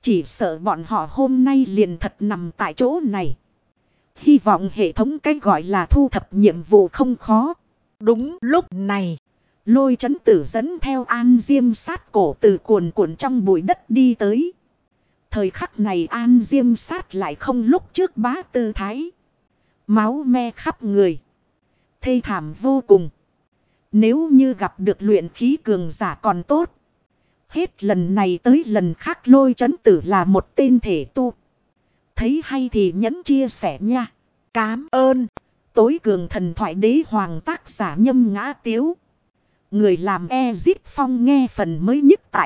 Chỉ sợ bọn họ hôm nay liền thật nằm tại chỗ này. Hy vọng hệ thống cái gọi là thu thập nhiệm vụ không khó. Đúng lúc này, Lôi Chấn Tử dẫn theo An Diêm Sát cổ từ cuồn cuộn trong bụi đất đi tới. Thời khắc này An Diêm Sát lại không lúc trước bá tư thái. Máu me khắp người. Thê thảm vô cùng. Nếu như gặp được luyện khí cường giả còn tốt. Hết lần này tới lần khác Lôi Chấn Tử là một tên thể tu. Thấy hay thì nhẫn chia sẻ nha. cám ơn. Tối cường thần thoại đế hoàng tác giả Nhâm Ngã Tiếu. Người làm Ezip Phong nghe phần mới nhất tại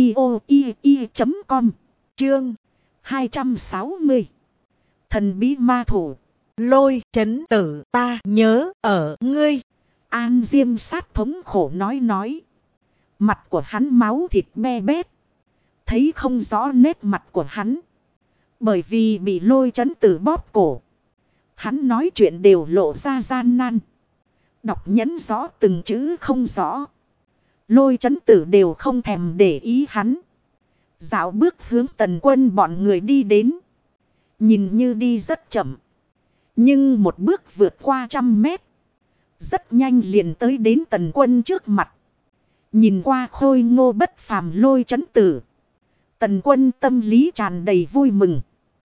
audio.com. Chương 260. Thần bí ma thủ. Lôi Chấn Tử, ta nhớ ở ngươi. An Diêm Sát thống khổ nói. Mặt của hắn máu thịt me bét. Thấy không rõ nét mặt của hắn. Bởi vì bị Lôi Chấn Tử bóp cổ. Hắn nói chuyện đều lộ ra gian nan. Đọc nhẫn rõ từng chữ không rõ. Lôi Chấn Tử đều không thèm để ý hắn. Dạo bước hướng Tần Quân bọn người đi đến. Nhìn như đi rất chậm. Nhưng một bước vượt qua 100 mét. Rất nhanh liền tới đến Tần Quân trước mặt. Nhìn qua khôi ngô bất phàm Lôi Chấn Tử. Tần Quân tâm lý tràn đầy vui mừng.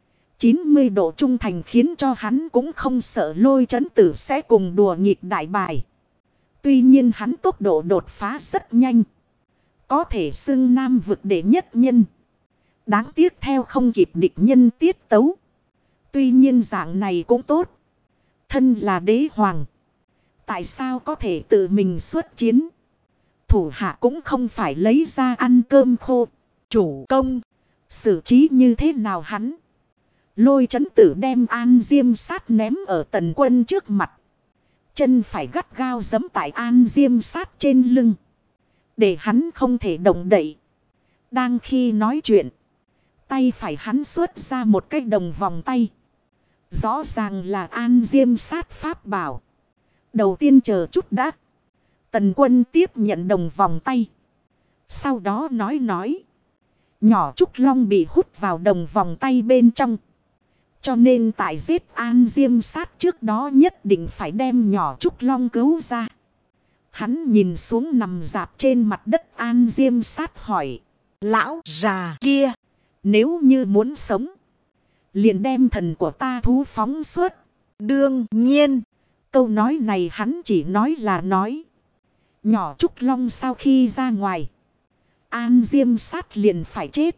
90 độ trung thành khiến cho hắn cũng không sợ Lôi Chấn Tử sẽ cùng đùa nghịch đại bài. Tuy nhiên hắn tốc độ đột phá rất nhanh. Có thể xưng Nam vực đệ nhất nhân. Đáng tiếc theo không kịp địch nhân tiết tấu. Tuy nhiên dạng này cũng tốt. Thân là đế hoàng. Tại sao có thể tự mình xuất chiến? Thủ hạ cũng không phải lấy ra ăn cơm khô. Chủ công. Xử trí như thế nào hắn? Lôi Chấn Tử đem An Diêm Sát ném ở Tần Quân trước mặt. Chân phải gắt gao giẫm tại An Diêm Sát trên lưng. Để hắn không thể động đậy. Đang khi nói chuyện. Tay phải hắn xuất ra một cái đồng vòng tay. Rõ ràng là An Diêm Sát pháp bảo. Đầu tiên chờ chút đã. Tần Quân tiếp nhận đồng vòng tay. Sau đó nói. Nhỏ Trúc Long bị hút vào đồng vòng tay bên trong. Cho nên tại giết An Diêm Sát trước đó nhất định phải đem nhỏ Trúc Long cứu ra. Hắn nhìn xuống nằm rạp trên mặt đất An Diêm Sát hỏi. Lão già kia. Nếu như muốn sống. Liền đem thần của ta thú phóng suốt. Đương nhiên. Câu nói này hắn chỉ nói là nói. Nhỏ Trúc Long sau khi ra ngoài. An Diêm Sát liền phải chết.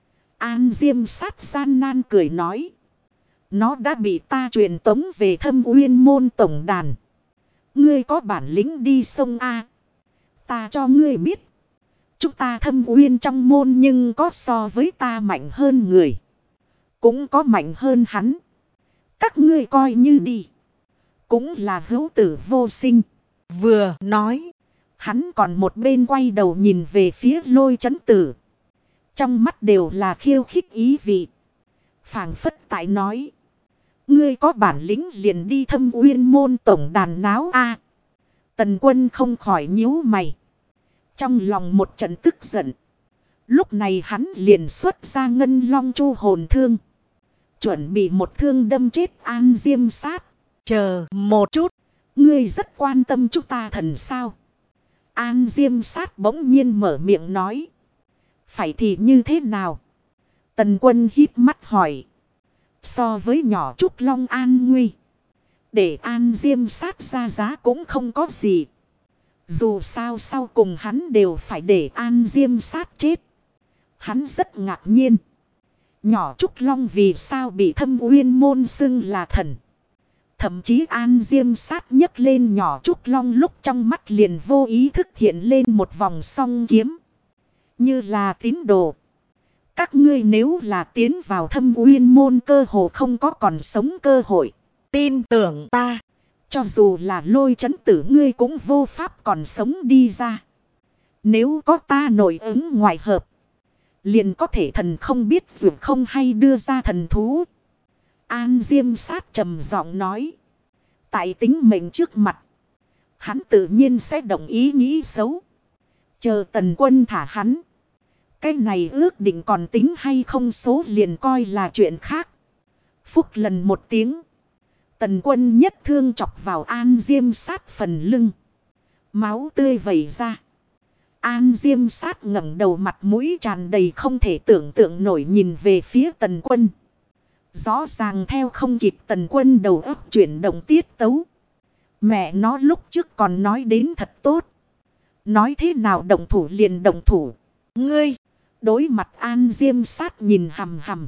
An Diêm Sát gian nan cười nói. Nó đã bị ta truyền tống về Thâm Uyên môn tổng đàn. Ngươi có bản lĩnh đi sông A. Ta cho ngươi biết. Chúng ta Thâm Uyên trong môn nhưng có so với ta mạnh hơn người. Cũng có mạnh hơn hắn. Các ngươi coi như đi. Cũng là hữu tử vô sinh. Vừa nói. Hắn còn một bên quay đầu nhìn về phía Lôi Chấn Tử. Trong mắt đều là khiêu khích ý vị. Phảng phất tại nói. Ngươi có bản lĩnh liền đi Thâm Uyên môn tổng đàn náo A. Tần Quân không khỏi nhíu mày. Trong lòng một trận tức giận. Lúc này hắn liền xuất ra Ngân Long Chu hồn thương. Chuẩn bị một thương đâm chết An Diêm Sát. Chờ một chút. Ngươi rất quan tâm chúng ta thần sao? An Diêm Sát bỗng nhiên mở miệng nói. Phải thì như thế nào? Tần Quân híp mắt hỏi. So với nhỏ Trúc Long an nguy. Để An Diêm Sát ra giá cũng không có gì. Dù sao sau cùng hắn đều phải để An Diêm Sát chết. Hắn rất ngạc nhiên. Nhỏ Trúc Long vì sao bị Thâm Uyên môn xưng là thần. Thậm chí An Diêm Sát nhấc lên nhỏ Trúc Long lúc trong mắt liền vô ý thức hiện lên một vòng song kiếm. Như là tín đồ. Các ngươi nếu là tiến vào Thâm Uyên môn cơ hồ không có còn sống cơ hội. Tin tưởng ta. Cho dù là Lôi Chấn Tử ngươi cũng vô pháp còn sống đi ra. Nếu có ta nội ứng ngoại hợp. Liền có thể thần không biết dù không hay đưa ra thần thú. An Diêm Sát trầm giọng nói. Tại tính mệnh trước mặt. Hắn tự nhiên sẽ đồng ý nghĩ xấu. Chờ Tần Quân thả hắn. Cái này ước định còn tính hay không số liền coi là chuyện khác. Phúc lần một tiếng. Tần Quân nhất thương chọc vào An Diêm Sát phần lưng. Máu tươi vẩy ra. An Diêm Sát ngẩng đầu, mặt mũi tràn đầy không thể tưởng tượng nổi nhìn về phía Tần Quân. Rõ ràng theo không kịp Tần Quân đầu óc chuyển động tiết tấu. Mẹ nó lúc trước còn nói đến thật tốt. Nói thế nào động thủ liền động thủ. Ngươi, đối mặt An Diêm Sát nhìn hằm hằm.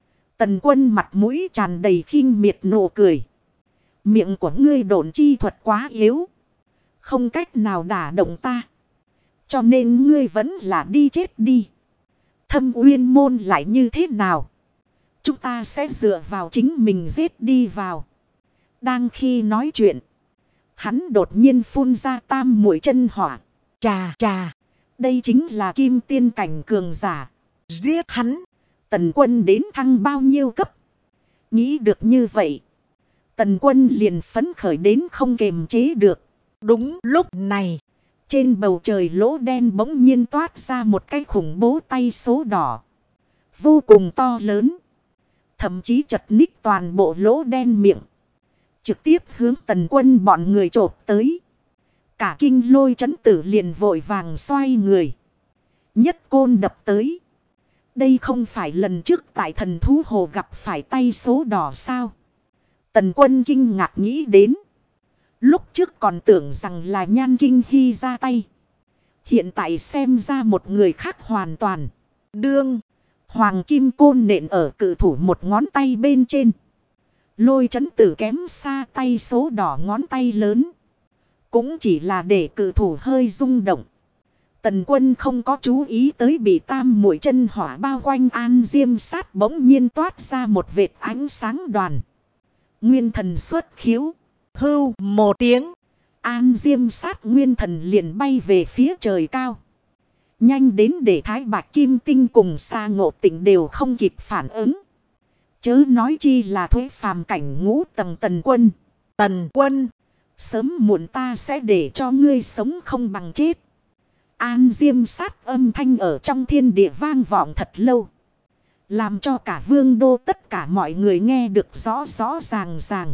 Tần Quân mặt mũi tràn đầy khinh miệt nụ cười. Miệng của ngươi độn chi thuật quá yếu. Không cách nào đả động ta. Cho nên ngươi vẫn là đi chết đi. Thâm Uyên Môn lại như thế nào? Chúng ta sẽ dựa vào chính mình giết đi vào. Đang khi nói chuyện. Hắn đột nhiên phun ra tam muội chân hỏa. Chà chà. Đây chính là kim tiên cảnh cường giả. Giết hắn. Tần Quân đến thăng bao nhiêu cấp? Nghĩ được như vậy. Tần Quân liền phấn khởi đến không kềm chế được. Đúng lúc này. Trên bầu trời lỗ đen bỗng nhiên toát ra một cái khủng bố tay số đỏ. Vô cùng to lớn. Thậm chí chật ních toàn bộ lỗ đen miệng. Trực tiếp hướng Tần Quân bọn người chộp tới. Cả Kinh Lôi Chấn Tử liền vội vàng xoay người. Nhất côn đập tới. Đây không phải lần trước tại Thần Thú Hồ gặp phải tay số đỏ sao? Tần Quân kinh ngạc nghĩ đến. Lúc trước còn tưởng rằng là Nhan Kinh Hy ra tay. Hiện tại xem ra một người khác hoàn toàn. Đương. Hoàng kim côn nện ở cự thủ một ngón tay bên trên. Lôi Chấn Tử kém xa tay số đỏ ngón tay lớn. Cũng chỉ là để cự thủ hơi rung động. Tần Quân không có chú ý tới bị tam muội chân hỏa bao quanh An Diêm Sát bỗng nhiên toát ra một vệt ánh sáng đoàn. Nguyên thần xuất khiếu. Hưu một tiếng. An Diêm Sát nguyên thần liền bay về phía trời cao. Nhanh đến để Thái Bạch Kim Tinh cùng Sa Ngộ Tịnh đều không kịp phản ứng. Chớ nói chi là Thuế Phàm cảnh ngũ tầng Tần Quân. Tần Quân. Sớm muộn ta sẽ để cho ngươi sống không bằng chết. An Diêm Sát âm thanh ở trong thiên địa vang vọng thật lâu. Làm cho cả vương đô tất cả mọi người nghe được rõ rõ ràng ràng.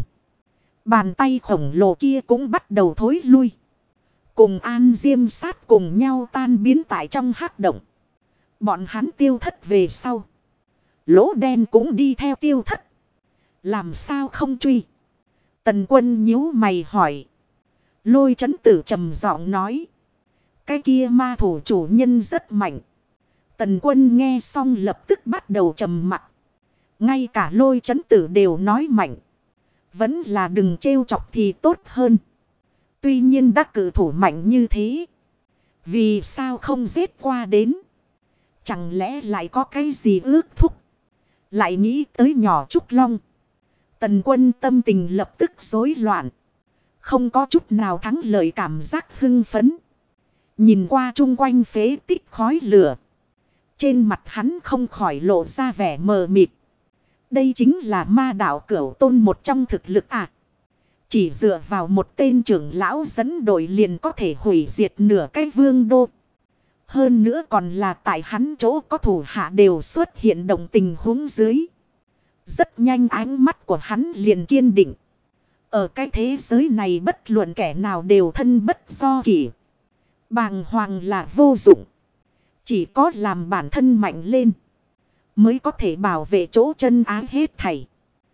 Bàn tay khổng lồ kia cũng bắt đầu thối lui. Cùng An Diêm Sát cùng nhau tan biến tại trong hắc động. Bọn hắn tiêu thất về sau. Lỗ đen cũng đi theo tiêu thất. Làm sao không truy? Tần Quân nhíu mày hỏi. Lôi Chấn Tử trầm giọng nói. Cái kia ma thủ chủ nhân rất mạnh. Tần Quân nghe xong lập tức bắt đầu trầm mặc. Ngay cả Lôi Chấn Tử đều nói mạnh. Vẫn là đừng trêu chọc thì tốt hơn. Tuy nhiên đã cử thủ mạnh như thế. Vì sao không giết qua đến? Chẳng lẽ lại có cái gì ước thúc? Lại nghĩ tới nhỏ Trúc Long. Tần Quân tâm tình lập tức rối loạn. Không có chút nào thắng lợi cảm giác hưng phấn. Nhìn qua chung quanh phế tích khói lửa. Trên mặt hắn không khỏi lộ ra vẻ mờ mịt. Đây chính là ma đạo Cửu Tôn một trong thực lực à. Chỉ dựa vào một tên trưởng lão dẫn đội liền có thể hủy diệt nửa cái vương đô. Hơn nữa còn là tại hắn chỗ có thủ hạ đều xuất hiện động tình huống dưới. Rất nhanh ánh mắt của hắn liền kiên định. Ở cái thế giới này bất luận kẻ nào đều thân bất do kỷ. Bàng hoàng là vô dụng. Chỉ có làm bản thân mạnh lên. Mới có thể bảo vệ chỗ chân ái hết thảy.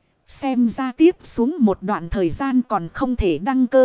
Xem ra tiếp xuống một đoạn thời gian còn không thể đăng cơ.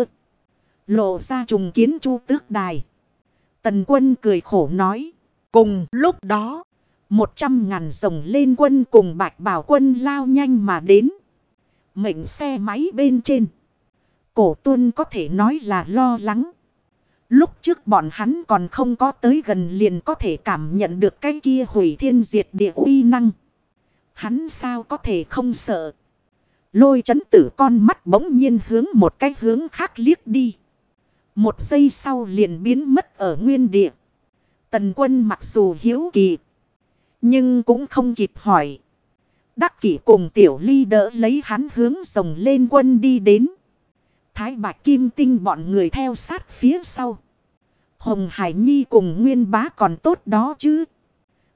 Lộ ra trùng kiến Chu Tước Đài. Tần Quân cười khổ nói. Cùng lúc đó. 100.000 rồng lên quân cùng Bạch Bảo quân lao nhanh mà đến. Mệnh xe máy bên trên. Cổ Tuân có thể nói là lo lắng. Lúc trước bọn hắn còn không có tới gần liền có thể cảm nhận được cái kia hủy thiên diệt địa uy năng. Hắn sao có thể không sợ. Lôi Chấn Tử con mắt bỗng nhiên hướng một cái hướng khác liếc đi. Một giây sau liền biến mất ở nguyên địa. Tần Quân mặc dù hiếu kỳ. Nhưng cũng không kịp hỏi. Đắc Kỷ cùng Tiểu Ly đỡ lấy hắn hướng rồng lên quân đi đến. Thái Bạch Kim Tinh bọn người theo sát phía sau. Hồng Hải Nhi cùng Nguyên Bá còn tốt đó chứ.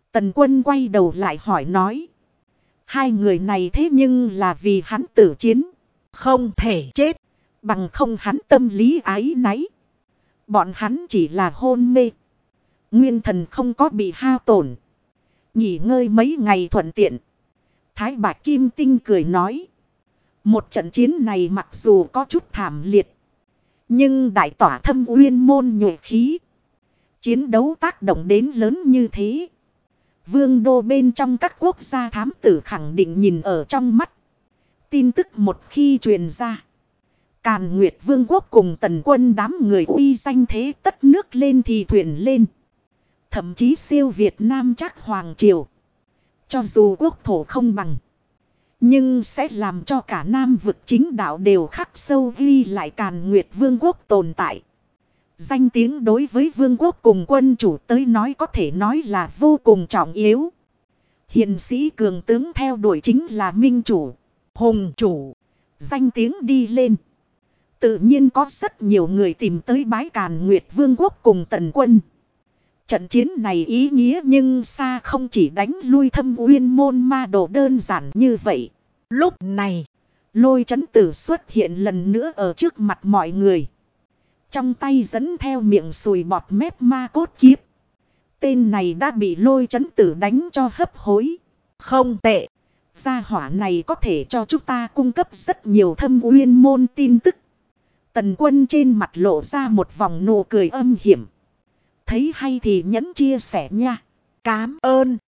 Tần Quân quay đầu lại hỏi nói. Hai người này thế nhưng là vì hắn tử chiến. Không thể chết. Bằng không hắn tâm lý ái náy. Bọn hắn chỉ là hôn mê. Nguyên thần không có bị hao tổn. Nghỉ ngơi mấy ngày thuận tiện. Thái Bạch Kim Tinh cười nói. Một trận chiến này mặc dù có chút thảm liệt. Nhưng đại tỏa thâm uyên môn nhuệ khí. Chiến đấu tác động đến lớn như thế. Vương đô bên trong các quốc gia thám tử khẳng định nhìn ở trong mắt. Tin tức một khi truyền ra. Càn Nguyệt Vương quốc cùng Tần Quân đám người uy danh thế tất nước lên thì thuyền lên. Thậm chí siêu Việt Nam Trác Hoàng Triều. Cho dù quốc thổ không bằng. Nhưng sẽ làm cho cả Nam vực chính đạo đều khắc sâu ghi lại Càn Nguyệt Vương quốc tồn tại. Danh tiếng đối với vương quốc cùng quân chủ tới nói có thể nói là vô cùng trọng yếu. Hiền sĩ cường tướng theo đuổi chính là minh chủ, hùng chủ. Danh tiếng đi lên. Tự nhiên có rất nhiều người tìm tới bái Càn Nguyệt Vương quốc cùng Tần Quân. Trận chiến này ý nghĩa nhưng xa không chỉ đánh lui Thâm Uyên môn ma đồ đơn giản như vậy. Lúc này, Lôi Chấn Tử xuất hiện lần nữa ở trước mặt mọi người. Trong tay dẫn theo miệng sùi bọt mép ma cốt kiếp. Tên này đã bị Lôi Chấn Tử đánh cho hấp hối. không tệ. Gia hỏa này có thể cho chúng ta cung cấp rất nhiều Thâm Uyên môn tin tức. Tần Quân trên mặt lộ ra một vòng nụ cười âm hiểm. Thấy hay thì nhẫn chia sẻ nha. Cám ơn.